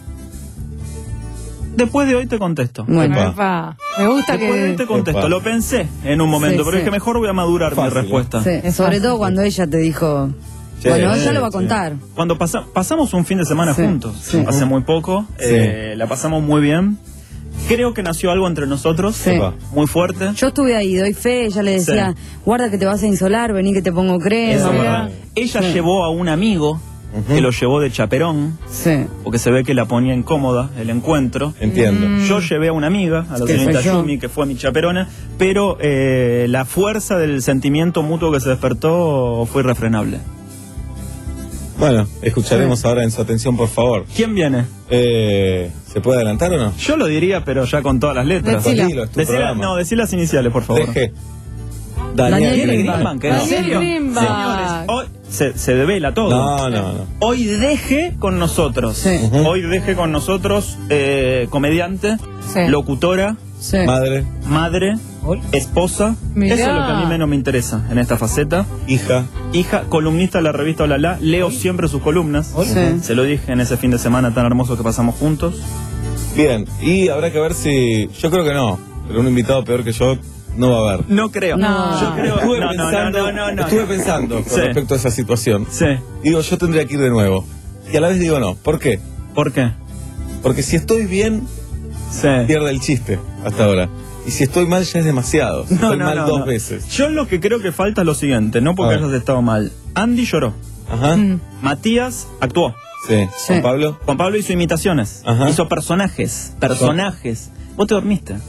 Después de hoy te contesto. Bueno. Epa. Epa. Me gusta Después de hoy te que... contesto. Epa. Lo pensé en un momento, Sí, pero sí. es que mejor voy a madurar Fácil, mi respuesta. Sí, Es sobre fácil. todo cuando ella te dijo... Sí, bueno, sí, ella lo va a sí. contar. Cuando pasa- pasamos un fin de semana Sí, juntos, sí. hace muy poco, Sí. eh, la pasamos muy bien. Creo que nació algo entre nosotros, Sí. Epa. muy fuerte. Yo estuve ahí, doy fe, ella le decía, guarda que te vas a insolar, vení que te pongo crema. Eso, Mirá. ¿verdad? Ella Sí. llevó a un amigo Ujú. que lo llevó de chaperón, Sí. porque se ve que la ponía incómoda el encuentro. Entiendo. Yo llevé a una amiga, a la Que señorita soy yo. Yumi, que fue mi chaperona, pero eh, la fuerza del sentimiento mutuo que se despertó fue irrefrenable. Bueno, escucharemos ahora en su atención, por favor. ¿Quién viene? Eh, ¿Se puede adelantar o no? Yo lo diría, pero ya con todas las letras. Decila. Decilo, es tu Decila- programa. no, decí las iniciales, por favor. Deje. Daniel Daniel Greenback. Greenback, ¿qué? Daniel ¿En serio? Greenback. Señores, hoy se, se devela todo. No, no, no. Hoy deje con nosotros. Sí. Ujú. Hoy deje con nosotros eh, comediante, Sí. locutora, Sí. Madre, madre, esposa. Mirá. Eso es lo que a mí menos me interesa en esta faceta. hija. Hija, columnista de la revista Hola La, leo siempre sus columnas. Sí. Se lo dije en ese fin de semana tan hermoso que pasamos juntos. Bien, y habrá que ver si... Yo creo que no, pero un invitado peor que yo no va a haber. No creo. No. Yo creo. Estuve no, no, pensando, no, no, no, estuve no. pensando con Sí. respecto a esa situación. Sí. Digo, yo tendría que ir de nuevo. Y a la vez digo no. ¿Por qué? ¿Por qué? Porque si estoy bien, Sí. pierde el chiste hasta ahora. Y si estoy mal, ya es demasiado. Si No, estoy no, mal no, dos no. veces. Yo lo que creo que falta es lo siguiente, no porque A ver. hayas estado mal. Andy lloró. Ajá. Mm. Matías actuó. Sí. Sí. Juan Pablo. Juan Pablo hizo imitaciones. Ajá. Hizo personajes. Personajes. Vos te dormiste.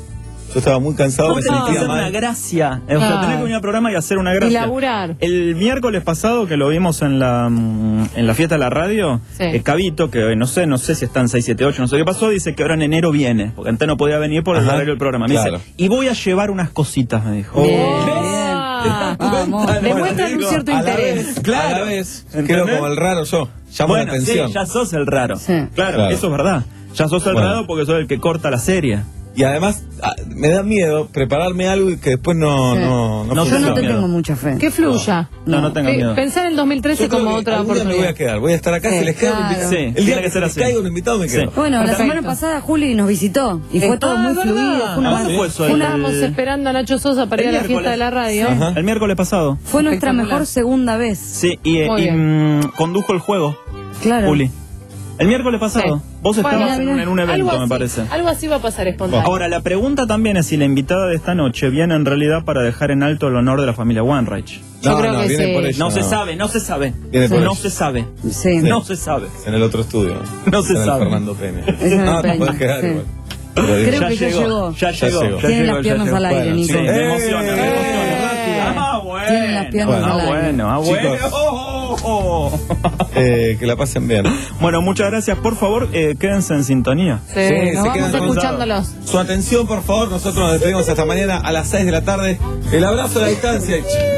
Yo estaba muy cansado, me Vos tenés que sentía hacer mal. una gracia. O sea, tenés que venir al programa y hacer una gracia. Y laburar. El miércoles pasado, que lo vimos en la mm, en la fiesta de la radio, Sí. eh, Cabito, que no sé, no sé si está en seis siete ocho, no sé qué pasó, dice que ahora en enero viene, porque antes no podía venir por el Ajá, horario del programa. Me claro. dice, y voy a llevar unas cositas, me dijo. Ah, vamos. Demuestran un cierto A la interés. vez, Claro. a la vez. ¿Entendés? Quedo como el raro yo. Llamo Bueno, la atención. sí, ya sos el raro. Claro, Claro. eso es verdad. Ya sos el Bueno. raro porque sos el que corta la serie. Y además, ah, me da miedo prepararme algo y que después no, Sí. no, no No, Yo no funcione. te tengo mucha fe. Que fluya. No, no tenga Pe- miedo. Pensar en el dos mil trece Yo creo como que otra algún día me voy oportunidad. a quedar, voy a estar acá, Sí, si les queda un claro. invitado. Sí, El tiene día que que ser se les así. caiga un invitado me quedo. Sí. Bueno, la Perfecto. semana pasada Juli nos visitó y fue Ah, todo muy es fluido. verdad. Fue una, ¿Cuándo fue eso? El- Estábamos esperando a Nacho Sosa para ir a la fiesta de la radio. Ajá. El miércoles pasado. fue nuestra Espectacular. mejor segunda vez. Sí, y, eh, Muy y, bien. mm, condujo el juego, Claro. Juli. El miércoles pasado. Sí. Vos estabas Bueno, en, un, en un evento, algo me así, parece. Algo así va a pasar espontáneo. Ahora, la pregunta también es si la invitada de esta noche viene en realidad para dejar en alto el honor de la familia Wanreich. Yo No, creo no, que viene sí. por ella. No se no. sabe, no se sabe. Viene por No ella. se sabe. Sí. No se sabe. En el otro estudio. No se en el sabe. Fernando Peña. Es en el No, te Peña, podés quedar sí. igual. Pero digo, Creo que ya llegó. Ya Ya llegó. llegó. ya Tiene llegó, las ya piernas llegó. al aire, Bueno, Nico. Sí, me Eh, emociona, me eh, emociona. Ah, bueno. Tiene las piernas ah, al aire. bueno, ah, bueno. Chicos. Oh, oh, oh. Eh, que la pasen bien. Bueno, muchas gracias. Por favor, eh, quédense en sintonía. Sí, Sí, nos se vamos quedan escuchándolos. Su atención, por favor. Nosotros nos despedimos hasta mañana a las seis de la tarde. El abrazo a la distancia.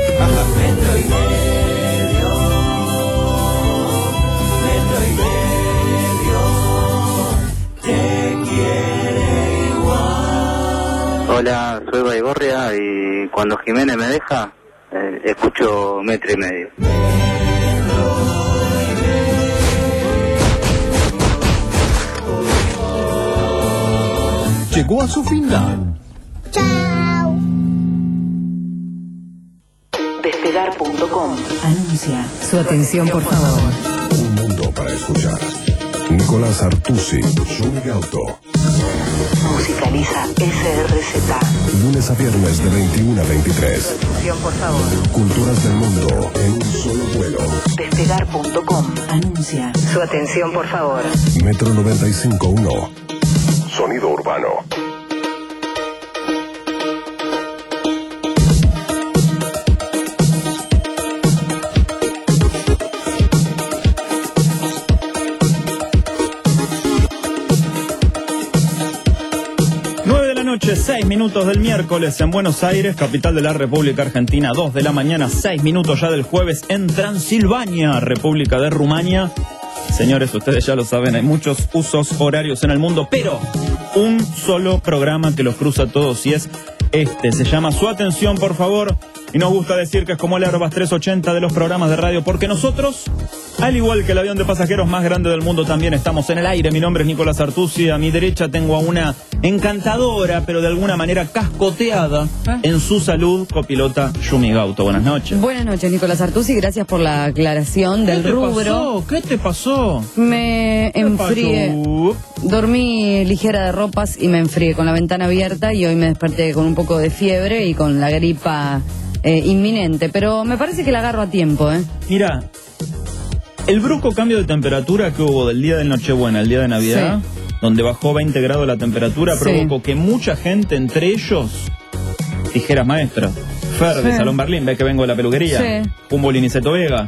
Hola, soy Baigorria y cuando Jiménez me deja, eh, escucho metro y medio. Llegó a su final. Despegar punto com anuncia. Su atención, por favor. Un mundo para escuchar. Nicolás Artusi, Shumi Auto. Musicaliza S R Z. Lunes a viernes de veintiuno a veintitrés. Atención, por favor. Culturas del mundo en un solo vuelo. Despegar punto com anuncia. Su atención, por favor. Metro noventa y cinco punto uno. Sonido urbano. nueve de la noche, seis minutos del miércoles en Buenos Aires, capital de la República Argentina. dos de la mañana, seis minutos ya del jueves en Transilvania, República de Rumania. Señores, ustedes ya lo saben, hay muchos usos horarios en el mundo, pero un solo programa que los cruza a todos y es este. Se llama Su Atención, por favor. Y nos gusta decir que es como el Airbus trescientos ochenta de los programas de radio, porque nosotros, al igual que el avión de pasajeros más grande del mundo, también estamos en el aire. Mi nombre es Nicolás Artusi. A mi derecha tengo a una encantadora, pero de alguna manera cascoteada en su salud, copilota Yumi Gauto. Buenas noches. Buenas noches, Nicolás Artusi. Gracias por la aclaración del ¿Qué te rubro. pasó? ¿Qué te pasó? Me enfrié. pasó? Dormí ligera de ropas y me enfrié con la ventana abierta y hoy me desperté con un poco de fiebre y con la gripa eh, inminente. Pero me parece que la agarro a tiempo, ¿eh? Mira, el brusco cambio de temperatura que hubo del día de Nochebuena al día de Navidad, Sí. donde bajó veinte grados la temperatura, Sí. provocó que mucha gente, entre ellos, tijeras maestras, Fer de Sí. Salón Berlín, ve que vengo de la peluquería, Sí. Humboldt y Niceto Vega,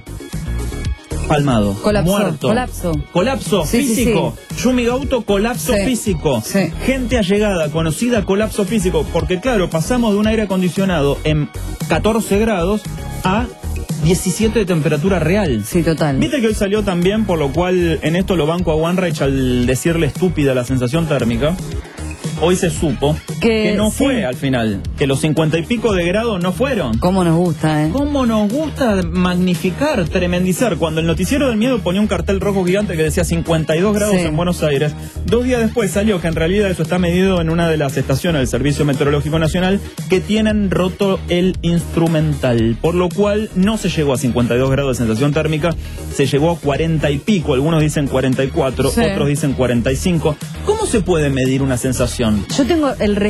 palmado, Colapsó, muerto, colapso. colapso Sí, sí, físico, Yumi Gauto, colapso Sí. físico, Sí. gente allegada, conocida, colapso físico, porque claro, pasamos de un aire acondicionado en catorce grados a diecisiete de temperatura real. Sí, total. Viste que hoy salió también, por lo cual en esto lo banco a Wanreich al decirle estúpida la sensación térmica. Hoy se supo que, Que no sí. fue al final, que los cincuenta y pico de grados no fueron. ¿Cómo nos gusta, eh? ¿Cómo nos gusta magnificar, tremendizar? Cuando el noticiero del miedo ponía un cartel rojo gigante que decía cincuenta y dos grados Sí. en Buenos Aires, dos días después salió que en realidad eso está medido en una de las estaciones del Servicio Meteorológico Nacional que tienen roto el instrumental, por lo cual no se llegó a cincuenta y dos grados de sensación térmica, se llegó a cuarenta y pico, algunos dicen cuarenta y cuatro, Sí. otros dicen cuarenta y cinco. ¿Cómo se puede medir una sensación? Yo tengo el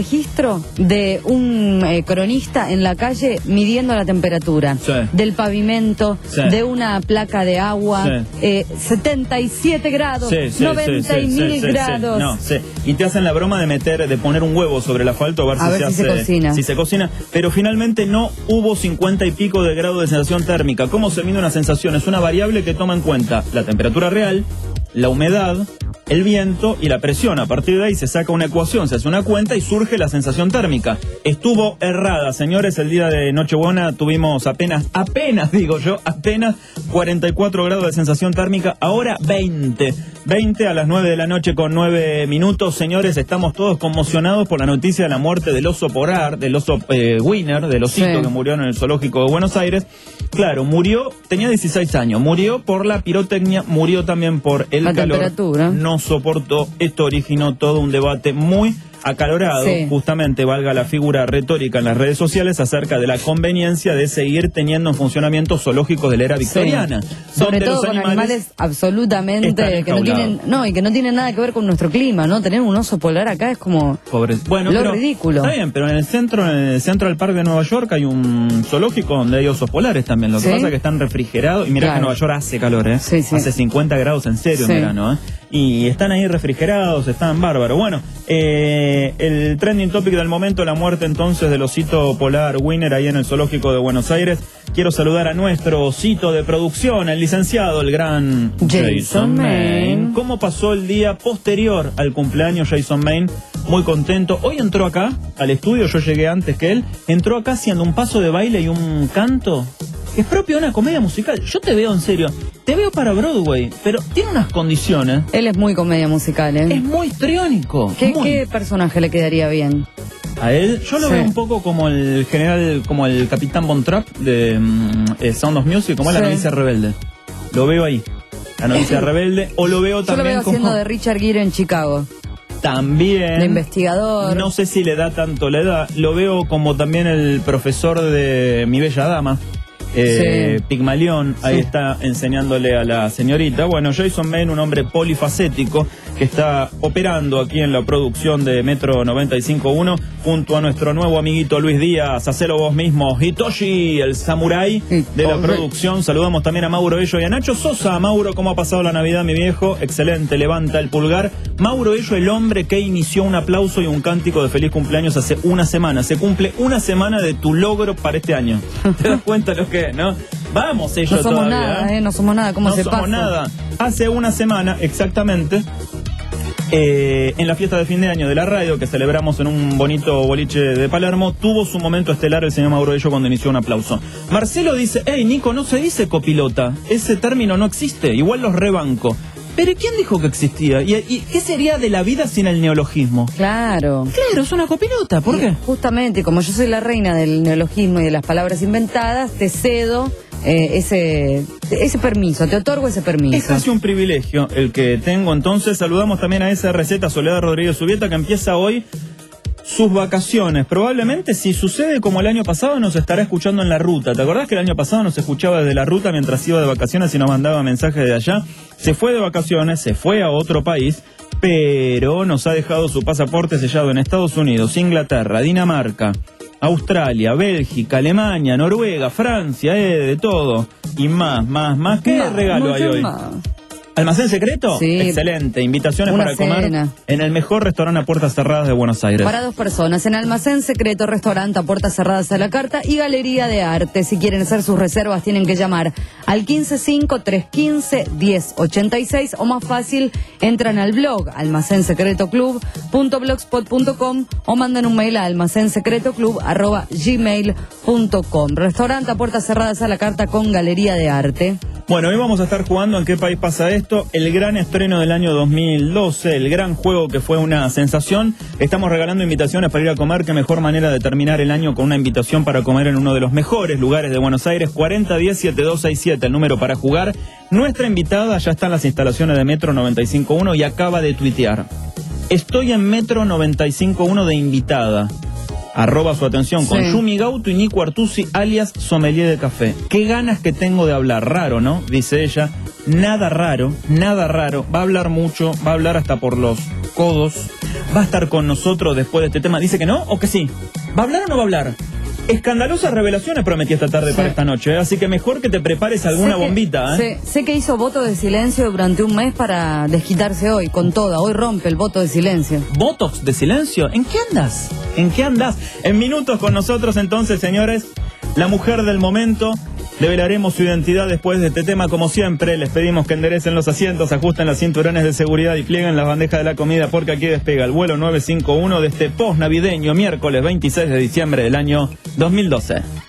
registro de un eh, cronista en la calle midiendo la temperatura Sí. del pavimento, Sí. de una placa de agua, Sí. eh, setenta y siete grados, Sí, sí, noventa sí, sí, mil sí, sí, grados. sí. No, sí. Y te hacen la broma de meter, de poner un huevo sobre el asfalto a ver, A si, ver se si se hace, cocina. si se cocina. Pero finalmente no hubo cincuenta y pico de grados de sensación térmica. ¿Cómo se mide una sensación? Es una variable que toma en cuenta la temperatura real, la humedad, el viento y la presión. A partir de ahí se saca una ecuación, se hace una cuenta y surge la sensación térmica. Estuvo errada, señores. El día de Nochebuena tuvimos apenas, apenas digo yo, apenas cuarenta y cuatro grados de sensación térmica. Ahora veinte. veinte a las nueve de la noche con nueve minutos. Señores, estamos todos conmocionados por la noticia de la muerte del oso polar, del oso eh, Winner, del osito Sí. que murió en el zoológico de Buenos Aires. Claro, murió, tenía dieciséis años, murió por la pirotecnia, murió también por el La calor. temperatura. No soportó, esto originó todo un debate muy acalorado, Sí. justamente valga la figura retórica en las redes sociales acerca de la conveniencia de seguir teniendo en funcionamiento zoológicos de la era victoriana. Sí. Sobre donde todo los con animales animales están absolutamente que no enjaulados. tienen, no, y que no tienen nada que ver con nuestro clima, ¿no? Tener un oso polar acá es como Pobres. Bueno, lo pero, ridículo. Está bien, pero en el centro, en el centro del parque de Nueva York hay un zoológico donde hay osos polares también. Lo que ¿Sí? pasa es que están refrigerados. Y mira Claro. que Nueva York hace calor, ¿eh? Sí, sí. Hace cincuenta grados en serio Sí. en verano, ¿eh? Y están ahí refrigerados, están bárbaros. Bueno, eh, el trending topic del momento, la muerte entonces del osito polar Winner ahí en el zoológico de Buenos Aires. Quiero saludar a nuestro osito de producción, el licenciado, el gran Jason Jason Main. Main. ¿Cómo pasó el día posterior al cumpleaños Jason Main? Muy contento. Hoy entró acá al estudio, yo llegué antes que él. Entró acá haciendo un paso de baile y un canto que es propio de una comedia musical. Yo te veo en serio, te veo para Broadway, pero tiene unas condiciones. Él es muy comedia musical, ¿eh? Es muy histriónico. ¿Qué, muy. ¿Qué personaje le quedaría bien? A él, yo lo Sí. veo un poco como el general, como el capitán Von Trapp de mm, eh, Sound of Music, como es Sí. la novicia rebelde. Lo veo ahí, la novicia rebelde, o lo veo Yo lo también veo como... haciendo de Richard Gere en Chicago. También. De investigador. No sé si le da tanto la edad. Lo veo como también el profesor de Mi Bella Dama. Eh, Sí. Pigmalión, ahí Sí. está enseñándole a la señorita. Bueno, Jason Main, un hombre polifacético que está operando aquí en la producción de Metro noventa y cinco punto uno junto a nuestro nuevo amiguito Luis Díaz. Hacelo vos mismo, Hitoshi, el samurái de la producción. Saludamos también a Mauro Ello y a Nacho Sosa. Mauro, ¿cómo ha pasado la Navidad, mi viejo? Excelente, levanta el pulgar. Mauro Ello, el hombre que inició un aplauso y un cántico de feliz cumpleaños hace una semana. Se cumple una semana de tu logro para este año. ¿Te das cuenta lo que es, no? Vamos, ellos No somos todavía, nada, ¿eh? ¿eh? No somos nada. ¿Cómo no se somos pasa? nada. Hace una semana exactamente, eh, en la fiesta de fin de año de la radio que celebramos en un bonito boliche de Palermo, tuvo su momento estelar el señor Mauro Ello cuando inició un aplauso. Marcelo dice, hey Nico, no se dice copilota, ese término no existe, igual los rebanco. Pero ¿quién dijo que existía? ¿Y, y qué sería de la vida sin el neologismo? Claro. Claro, es una copilota, ¿por Y qué? Justamente, como yo soy la reina del neologismo y de las palabras inventadas, te cedo eh, ese, ese permiso, te otorgo ese permiso. Es casi un privilegio el que tengo. Entonces saludamos también a esa receta Soledad Rodríguez Subieta que empieza hoy sus vacaciones. Probablemente si sucede como el año pasado nos estará escuchando en la ruta. ¿Te acordás que el año pasado nos escuchaba desde la ruta mientras iba de vacaciones y nos mandaba mensajes de allá? Se fue de vacaciones, se fue a otro país, pero nos ha dejado su pasaporte sellado en Estados Unidos, Inglaterra, Dinamarca, Australia, Bélgica, Alemania, Noruega, Francia, eh, de todo. Y más, más, más. ¿Qué Más, regalo hay mucho hoy? más. ¿Almacén secreto? Sí. Excelente. Invitaciones Una para comer cena. en el mejor restaurante a puertas cerradas de Buenos Aires. Para dos personas, en Almacén Secreto, restaurante a puertas cerradas a la carta y Galería de Arte. Si quieren hacer sus reservas tienen que llamar al quince cinco, tres quince, diez ochenta y seis o más fácil, entran al blog almacén secreto club punto blogspot punto com o mandan un mail a almacén secreto club arroba gmail punto com. Restaurante a puertas cerradas a la carta con Galería de Arte. Bueno, hoy vamos a estar jugando ¿En qué país pasa esto? El gran estreno del año dos mil doce, el gran juego que fue una sensación. Estamos regalando invitaciones para ir a comer. Qué mejor manera de terminar el año con una invitación para comer en uno de los mejores lugares de Buenos Aires. Cuarenta diez setenta y dos sesenta y siete, el número para jugar. Nuestra invitada ya está en las instalaciones de Metro noventa y cinco punto uno y acaba de tuitear: estoy en Metro noventa y cinco punto uno de invitada. Arroba su atención con Sí. Yumi Gauto y Nico Artusi, alias Sommelier de Café. Qué ganas que tengo de hablar. Raro, ¿no? Dice ella. Nada raro, nada raro. Va a hablar mucho, va a hablar hasta por los codos. va a estar con nosotros después de este tema. ¿Dice que no o que sí? ¿Va a hablar o no va a hablar? Escandalosas revelaciones prometí esta tarde sí. para esta noche, ¿eh? Así que mejor que te prepares alguna sé que, bombita. ¿eh? Sé, sé que hizo voto de silencio durante un mes para desquitarse hoy, con toda. Hoy rompe el voto de silencio. ¿Votos de silencio? ¿En qué andas? ¿En qué andas? En minutos con nosotros entonces, señores, la mujer del momento. Develaremos su identidad después de este tema. Como siempre, les pedimos que enderecen los asientos, ajusten los cinturones de seguridad y plieguen las bandejas de la comida, porque aquí despega el vuelo nueve cinco uno de este post navideño, miércoles veintiséis de diciembre del año dos mil doce.